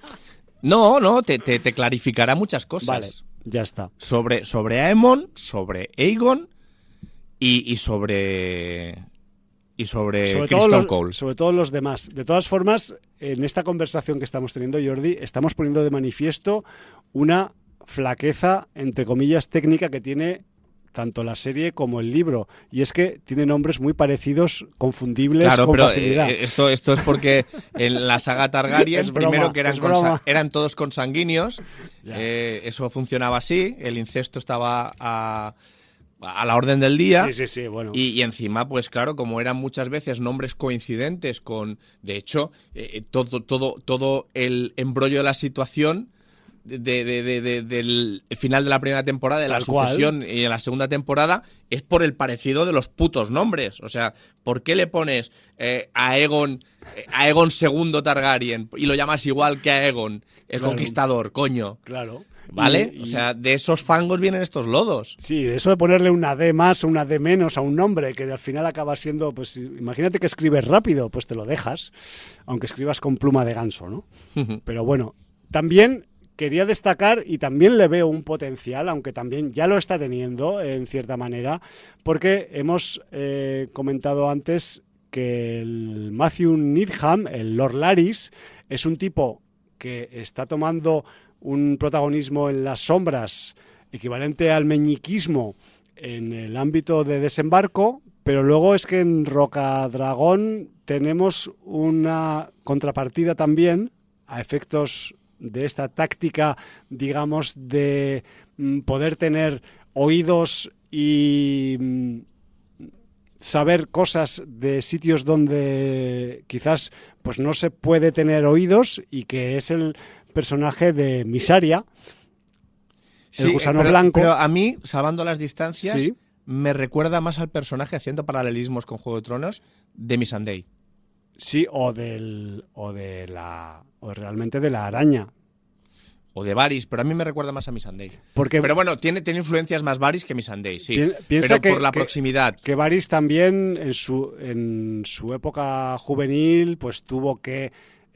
No, te clarificará muchas cosas. Vale, ya está. Sobre Aemon, sobre Aegon y sobre Criston Cole. Sobre todo los demás. De todas formas, en esta conversación que estamos teniendo, Jordi, estamos poniendo de manifiesto una flaqueza, entre comillas, técnica que tiene tanto la serie como el libro. Y es que tiene nombres muy parecidos, confundibles Claro, con pero facilidad. esto es porque en la saga Targaryen, Es broma, primero que es broma. eran todos consanguíneos, Ya. eso funcionaba así, el incesto estaba a la orden del día. Sí, bueno. Y encima, pues claro, como eran muchas veces nombres coincidentes con, de hecho, todo el embrollo de la situación del final de la primera temporada, de la Tal cual. sucesión y en la segunda temporada, es por el parecido de los putos nombres. O sea, ¿por qué le pones a Aegon II Targaryen y lo llamas igual que a Aegon, el Claro. conquistador, coño? Claro. ¿Vale? Y- O sea, de esos fangos vienen estos lodos. Sí, eso de ponerle una D más o una D menos a un nombre que al final acaba siendo, pues imagínate que escribes rápido, pues te lo dejas, aunque escribas con pluma de ganso, ¿no? Pero bueno, también quería destacar, y también le veo un potencial, aunque también ya lo está teniendo en cierta manera, porque hemos comentado antes que el Matthew Needham, el Lord Larys, es un tipo que está tomando un protagonismo en las sombras equivalente al meñiquismo en el ámbito de Desembarco, pero luego es que en Rocadragón tenemos una contrapartida también a efectos de esta táctica, digamos, de poder tener oídos y saber cosas de sitios donde quizás pues no se puede tener oídos, y que es el personaje de Mysaria. el gusano pero, blanco. Pero a mí, salvando las distancias, Sí. me recuerda más al personaje, haciendo paralelismos con Juego de Tronos, de Missandei. Sí, o realmente de la araña. O de Varys, pero a mí me recuerda más a Missandei. Porque Pero bueno, tiene influencias más Varys que Missandei, sí. piensa pero por la proximidad. Que Varys también en su época juvenil pues tuvo que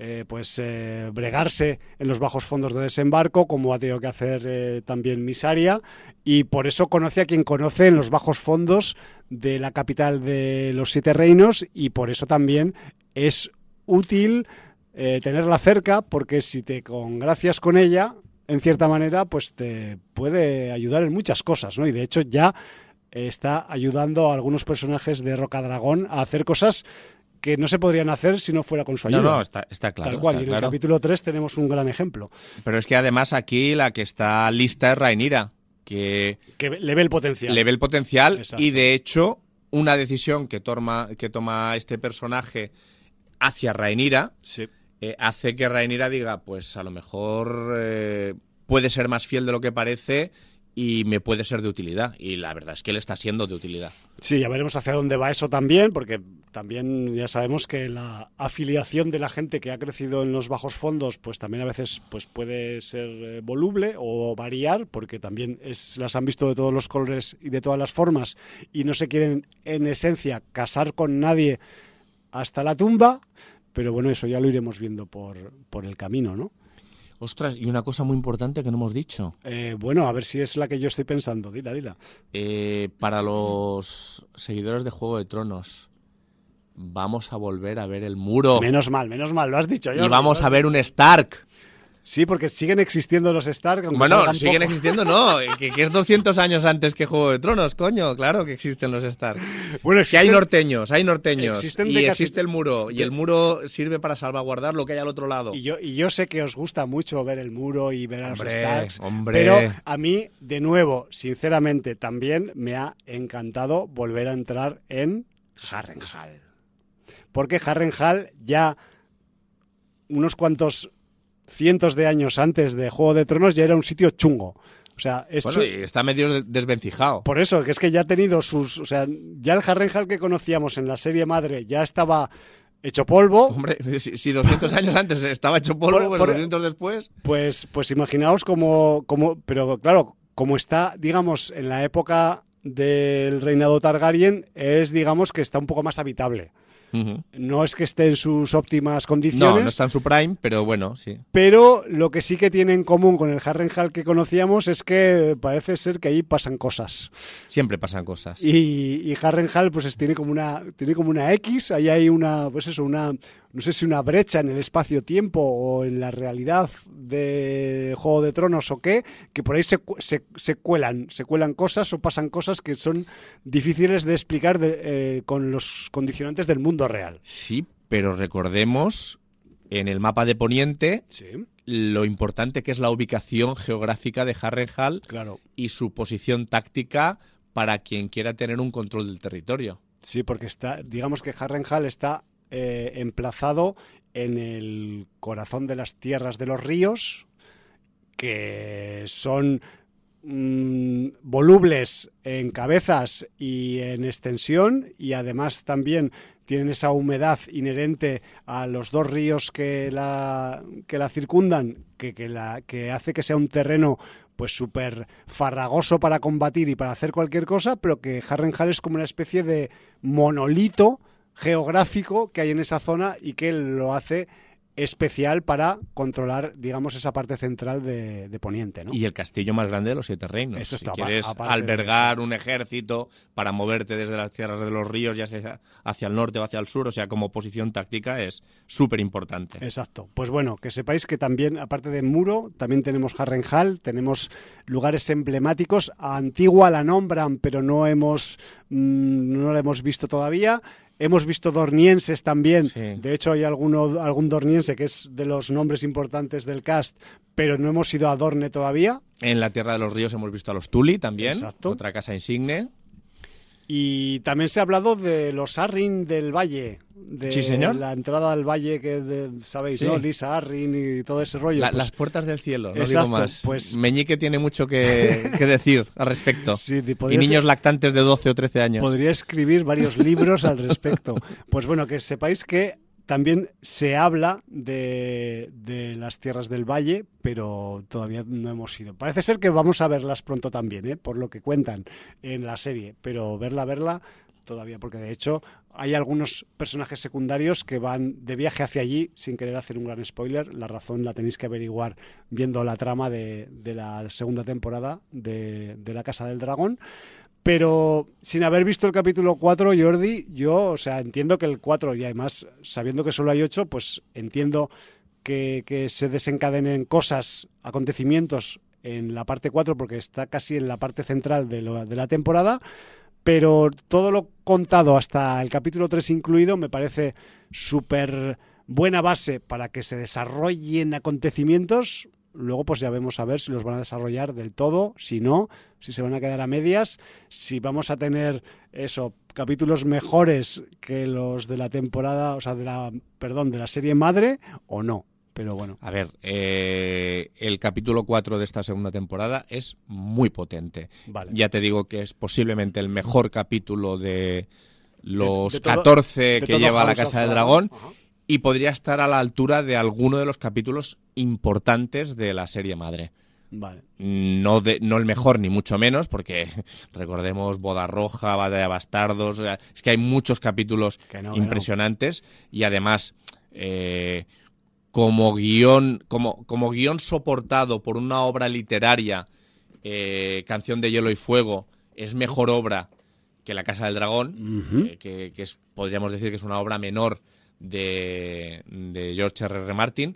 bregarse en los bajos fondos de desembarco, como ha tenido que hacer también Mysaria, y por eso conoce a quien conoce en los bajos fondos de la capital de los Siete Reinos, y por eso también es útil tenerla cerca, porque si te congracias con ella, en cierta manera, pues te puede ayudar en muchas cosas, ¿no? Y de hecho ya está ayudando a algunos personajes de Rocadragón a hacer cosas que no se podrían hacer si no fuera con su ayuda. No, está claro. Tal cual, está y en claro. el capítulo 3 tenemos un gran ejemplo. Pero es que además aquí la que está lista es Rhaenyra, que le ve el potencial. le ve el potencial. Exacto. Y de hecho una decisión que toma este personaje hacia Rhaenyra Sí. hace que Rhaenyra diga, pues a lo mejor puede ser más fiel de lo que parece y me puede ser de utilidad. Y la verdad es que le está siendo de utilidad. Sí, ya veremos hacia dónde va eso también, porque también ya sabemos que la afiliación de la gente que ha crecido en los bajos fondos, pues también a veces pues puede ser voluble o variar, porque también las han visto de todos los colores y de todas las formas, y no se quieren en esencia casar con nadie hasta la tumba, pero bueno, eso ya lo iremos viendo por el camino, ¿no? Ostras, y una cosa muy importante que no hemos dicho. Bueno, a ver si es la que yo estoy pensando. Dila. Para los seguidores de Juego de Tronos, vamos a volver a ver el muro. Menos mal, lo has dicho. Y vamos a ver un Stark. Sí, porque siguen existiendo los Stark. Bueno, siguen existiendo, no. Que es 200 años antes que Juego de Tronos, coño. Claro que existen los Stark. Bueno, que hay norteños. existen Y de existe el muro. Y el muro sirve para salvaguardar lo que hay al otro lado. Y yo sé que os gusta mucho ver el muro y ver a los Starks. Hombre. Pero a mí, de nuevo, sinceramente, también me ha encantado volver a entrar en Harrenhal. Porque Harrenhal ya unos cientos de años antes de Juego de Tronos ya era un sitio chungo. O sea, y está medio desvencijado. Por eso, que es que ya ha tenido sus... O sea, ya el Harrenhal que conocíamos en la serie madre ya estaba hecho polvo. Hombre, si 200 años antes estaba hecho polvo, pues 200 después... Pues imaginaos cómo... Pero claro, como está, digamos, en la época del reinado Targaryen, digamos que está un poco más habitable. Uh-huh. No es que esté en sus óptimas condiciones. No está en su prime, pero bueno, sí. Pero lo que sí que tiene en común con el Harrenhal que conocíamos es que parece ser que ahí pasan cosas. Siempre pasan cosas. Y Harrenhal pues tiene como una X, ahí hay no sé si una brecha en el espacio-tiempo o en la realidad de Juego de Tronos o qué, que por ahí se cuelan cosas o pasan cosas que son difíciles de explicar con los condicionantes del mundo real. Sí, pero recordemos en el mapa de Poniente Sí. Lo importante que es la ubicación geográfica de Harrenhal, Claro. Y su posición táctica para quien quiera tener un control del territorio. Sí, porque digamos que Harrenhal está emplazado en el corazón de las tierras de los ríos, que son volubles en cabezas y en extensión, y además también tienen esa humedad inherente a los dos ríos que la circundan, que hace que sea un terreno pues súper farragoso para combatir y para hacer cualquier cosa, pero que Harrenhal es como una especie de monolito geográfico que hay en esa zona y que lo hace especial para controlar, digamos, esa parte central de Poniente, ¿no? Y el castillo más grande de los Siete Reinos. Eso si está, quieres albergar un ejército para moverte desde las tierras de los ríos, ya sea hacia el norte o hacia el sur, o sea, como posición táctica es súper importante. Exacto. Pues bueno, que sepáis que también, aparte de Muro, también tenemos Harrenhal, tenemos lugares emblemáticos. A Antigua la nombran, pero no la hemos visto todavía. Hemos visto dornienses también. Sí. De hecho, hay algún dorniense que es de los nombres importantes del cast, pero no hemos ido a Dorne todavía. En la Tierra de los Ríos hemos visto a los Tuli también. Exacto. Otra casa insigne. Y también se ha hablado de los Arryn del Valle, de sí, señor. la entrada al valle sabéis, sí, ¿no? Lisa Arryn y todo ese rollo. Pues, las puertas del cielo, no exacto, digo más. Pues, Meñique tiene mucho que decir al respecto. Sí, y niños lactantes de 12 o 13 años. Podría escribir varios libros al respecto. Pues bueno, que sepáis que también se habla de las tierras del valle, pero todavía no hemos ido. Parece ser que vamos a verlas pronto también, por lo que cuentan en la serie, pero verla todavía, porque de hecho hay algunos personajes secundarios que van de viaje hacia allí, sin querer hacer un gran spoiler. La razón la tenéis que averiguar viendo la trama de la segunda temporada de La Casa del Dragón. Pero sin haber visto el capítulo 4, Jordi, yo, entiendo que el 4, y además sabiendo que solo hay 8, pues entiendo que se desencadenen cosas, acontecimientos en la parte 4, porque está casi en la parte central de la temporada, pero todo lo contado hasta el capítulo 3 incluido me parece súper buena base para que se desarrollen acontecimientos. Luego pues ya vemos a ver si los van a desarrollar del todo, si no, si se van a quedar a medias, si vamos a tener capítulos mejores que los de la temporada, de la serie madre o no. Pero bueno. A ver, el capítulo 4 de esta segunda temporada es muy potente. Vale. Ya te digo que es posiblemente el mejor capítulo de los 14 que lleva La Casa del Dragón. Ajá. Y podría estar a la altura de alguno de los capítulos importantes de la serie madre. Vale. No el mejor, ni mucho menos, porque recordemos Boda Roja, Batalla de Bastardos. Es que hay muchos capítulos impresionantes. Y además, como guión soportado por una obra literaria, Canción de Hielo y Fuego, es mejor obra que La Casa del Dragón, uh-huh. que podríamos decir que es una obra menor de George R.R. Martin,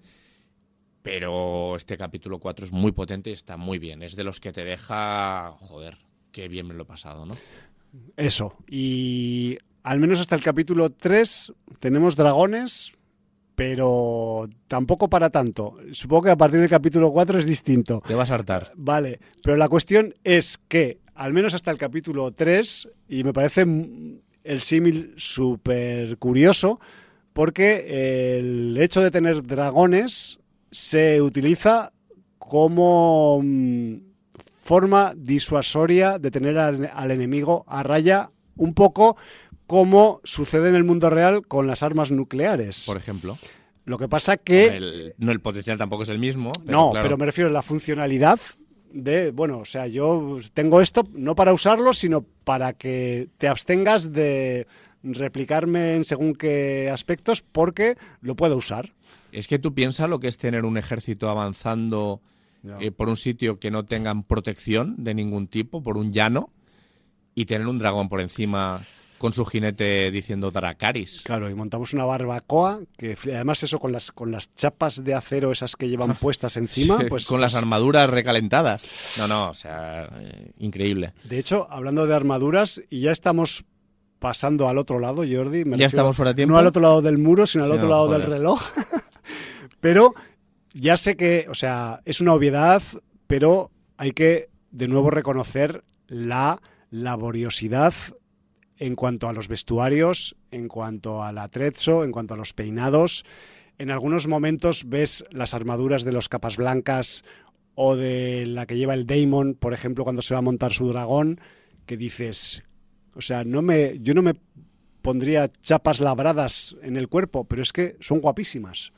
pero este capítulo 4 es muy potente y está muy bien. Es de los que te deja, joder, qué bien me lo he pasado, ¿no? Eso, y al menos hasta el capítulo 3 tenemos dragones, pero tampoco para tanto. Supongo que a partir del capítulo 4 es distinto. Te vas a hartar. Vale, pero la cuestión es que, al menos hasta el capítulo 3, y me parece el símil súper curioso, porque el hecho de tener dragones se utiliza como forma disuasoria de tener al enemigo a raya, un poco como sucede en el mundo real con las armas nucleares. Por ejemplo. Lo que pasa que... el potencial tampoco es el mismo. Pero no, claro. Pero me refiero a la funcionalidad de, yo tengo esto no para usarlo, sino para que te abstengas de replicarme en según qué aspectos, porque lo puedo usar. Es que tú piensas lo que es tener un ejército avanzando por un sitio que no tengan protección de ningún tipo, por un llano, y tener un dragón por encima con su jinete diciendo Dracarys. Claro, y montamos una barbacoa, que además eso con las chapas de acero esas que llevan puestas encima. Sí, pues con las armaduras recalentadas. No, increíble. De hecho, hablando de armaduras, y ya estamos pasando al otro lado, Jordi. Ya estamos fuera de tiempo. No al otro lado del muro, sino al otro lado del reloj. Pero ya sé que, es una obviedad, pero hay que de nuevo reconocer la laboriosidad en cuanto a los vestuarios, en cuanto al atrezzo, en cuanto a los peinados. En algunos momentos ves las armaduras de los capas blancas o de la que lleva el Daemon, por ejemplo, cuando se va a montar su dragón, que dices, yo no me pondría chapas labradas en el cuerpo, pero es que son guapísimas.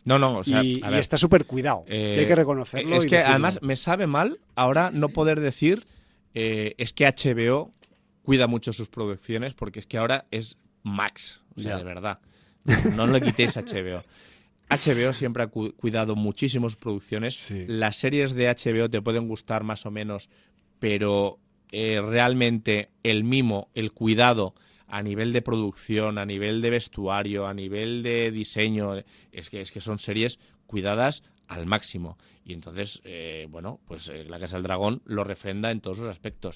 Y está súper cuidado, hay que reconocerlo. Es que decirlo. Además me sabe mal ahora no poder decir es que HBO cuida mucho sus producciones, porque es que ahora es Max, de verdad. No le quitéis a HBO. HBO siempre ha cuidado muchísimo sus producciones. Sí. Las series de HBO te pueden gustar más o menos, pero realmente el mimo, el cuidado a nivel de producción, a nivel de vestuario, a nivel de diseño, es que son series cuidadas al máximo. Y entonces, La Casa del Dragón lo refrenda en todos sus aspectos.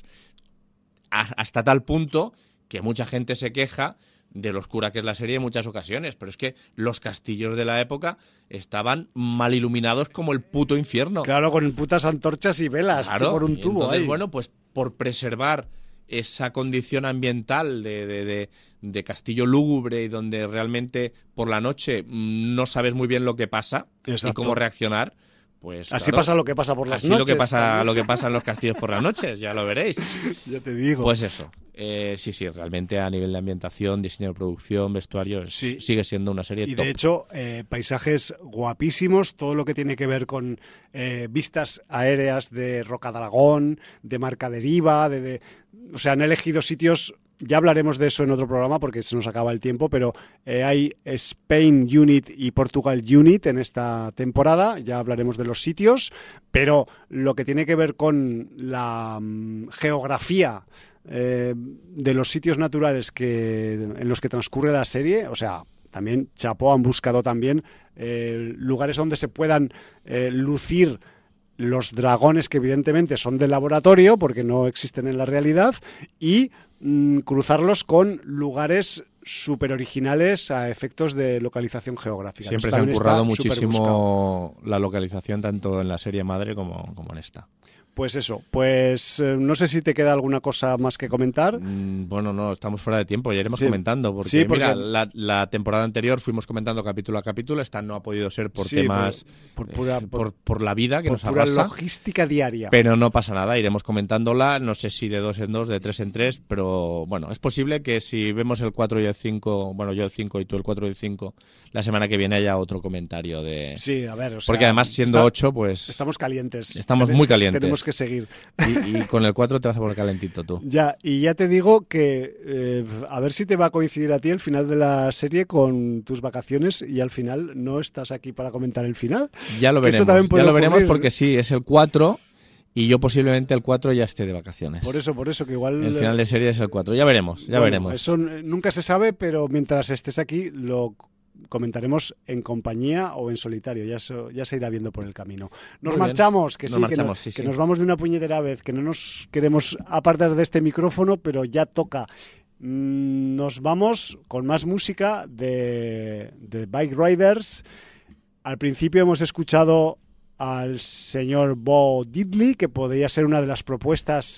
Hasta tal punto que mucha gente se queja de lo oscura que es la serie en muchas ocasiones, pero es que los castillos de la época estaban mal iluminados como el puto infierno. Claro, con putas antorchas y velas, claro, por un tubo. entonces, ahí. Pues por preservar esa condición ambiental de castillo lúgubre y donde realmente por la noche no sabes muy bien lo que pasa. Exacto. Y cómo reaccionar. Pues, así claro, pasa lo que pasa por las así noches. lo que pasa en los castillos por las noches, ya lo veréis. Ya te digo. Pues eso. Sí, realmente a nivel de ambientación, diseño de producción, vestuario, sigue siendo una serie y top. de hecho, paisajes guapísimos, todo lo que tiene que ver con vistas aéreas de Rocadragón, de Marca Deriva, o sea, han elegido sitios. Ya hablaremos de eso en otro programa porque se nos acaba el tiempo, pero hay Spain Unit y Portugal Unit en esta temporada, ya hablaremos de los sitios, pero lo que tiene que ver con la geografía de los sitios naturales en los que transcurre la serie, o sea, también chapó, han buscado también lugares donde se puedan lucir los dragones que evidentemente son de laboratorio porque no existen en la realidad y cruzarlos con lugares súper originales a efectos de localización geográfica. Siempre se han currado muchísimo la localización tanto en la serie madre como en esta. Pues eso, no sé si te queda alguna cosa más que comentar. Bueno, no, estamos fuera de tiempo, ya iremos comentando. Porque mira, la temporada anterior fuimos comentando capítulo a capítulo, esta no ha podido ser por temas, por la vida que nos arrasa. Por pura logística diaria. Pero no pasa nada, iremos comentándola, no sé si de 2 en 2, de 3 en 3, pero bueno, es posible que si vemos el 4 y el 5, bueno, yo el 5 y tú el 4 y el 5, la semana que viene haya otro comentario de... Sí, a ver, o sea... Porque además siendo 8, pues... Estamos calientes. Estamos muy calientes. Tenemos que seguir. Y con el 4 te vas a poner calentito tú. Ya, y ya te digo que a ver si te va a coincidir a ti el final de la serie con tus vacaciones y al final no estás aquí para comentar el final. Ya lo veremos, veremos porque sí, es el 4 y yo posiblemente el 4 ya esté de vacaciones. Por eso que igual... El final de serie es el 4, ya veremos, veremos. Eso nunca se sabe, pero mientras estés aquí lo comentaremos en compañía o en solitario, ya se irá viendo por el camino. Nos marchamos, que nos vamos de una puñetera vez, que no nos queremos apartar de este micrófono, pero ya toca. Nos vamos con más música de Bike Riders. Al principio hemos escuchado al señor Bo Diddley, que podría ser una de las propuestas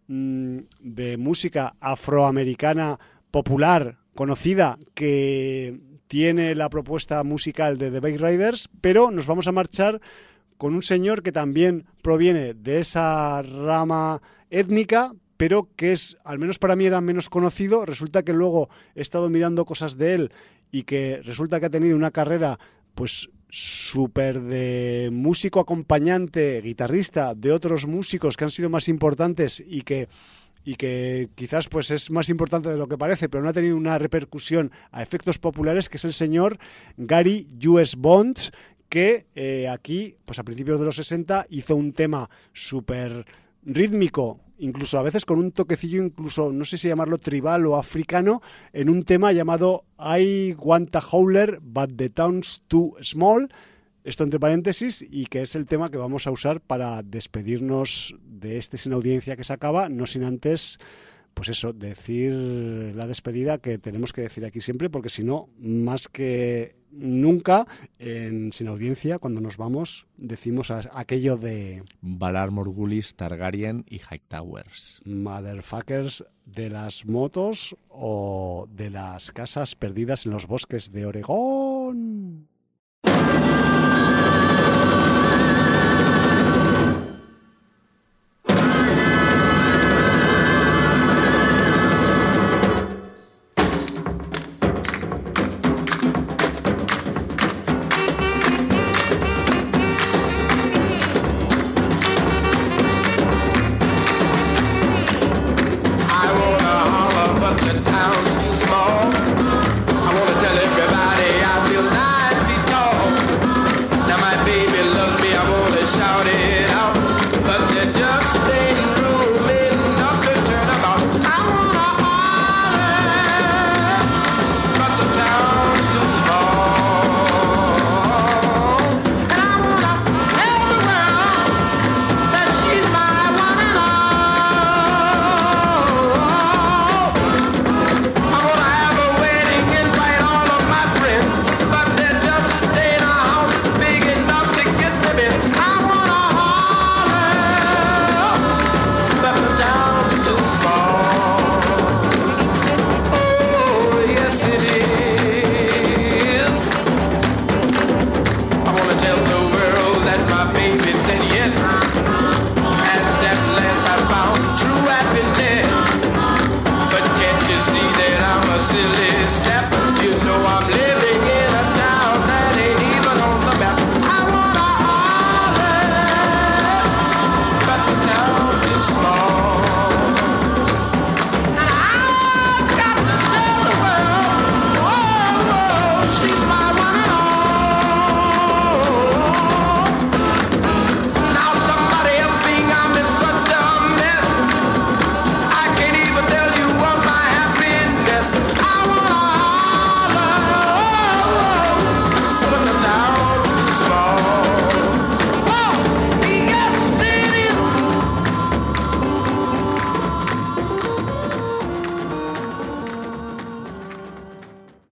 de música afroamericana popular, conocida, que tiene la propuesta musical de The Bike Riders, pero nos vamos a marchar con un señor que también proviene de esa rama étnica, pero que es, al menos para mí, era menos conocido. Resulta que luego he estado mirando cosas de él y que resulta que ha tenido una carrera pues súper de músico acompañante, guitarrista de otros músicos que han sido más importantes y que quizás pues es más importante de lo que parece, pero no ha tenido una repercusión a efectos populares, que es el señor Gary U.S. Bonds, que aquí, pues a principios de los 60, hizo un tema súper rítmico, incluso a veces con un toquecillo, incluso no sé si llamarlo tribal o africano, en un tema llamado I Want a Howler, but the town's too small. Esto entre paréntesis, y que es el tema que vamos a usar para despedirnos de este Sin Audiencia que se acaba, no sin antes, pues eso, decir la despedida que tenemos que decir aquí siempre, porque si no, más que nunca, en Sin Audiencia, cuando nos vamos, decimos aquello de... Valar Morghulis, Targaryen y Hightowers. Motherfuckers de las motos o de las casas perdidas en los bosques de Oregón.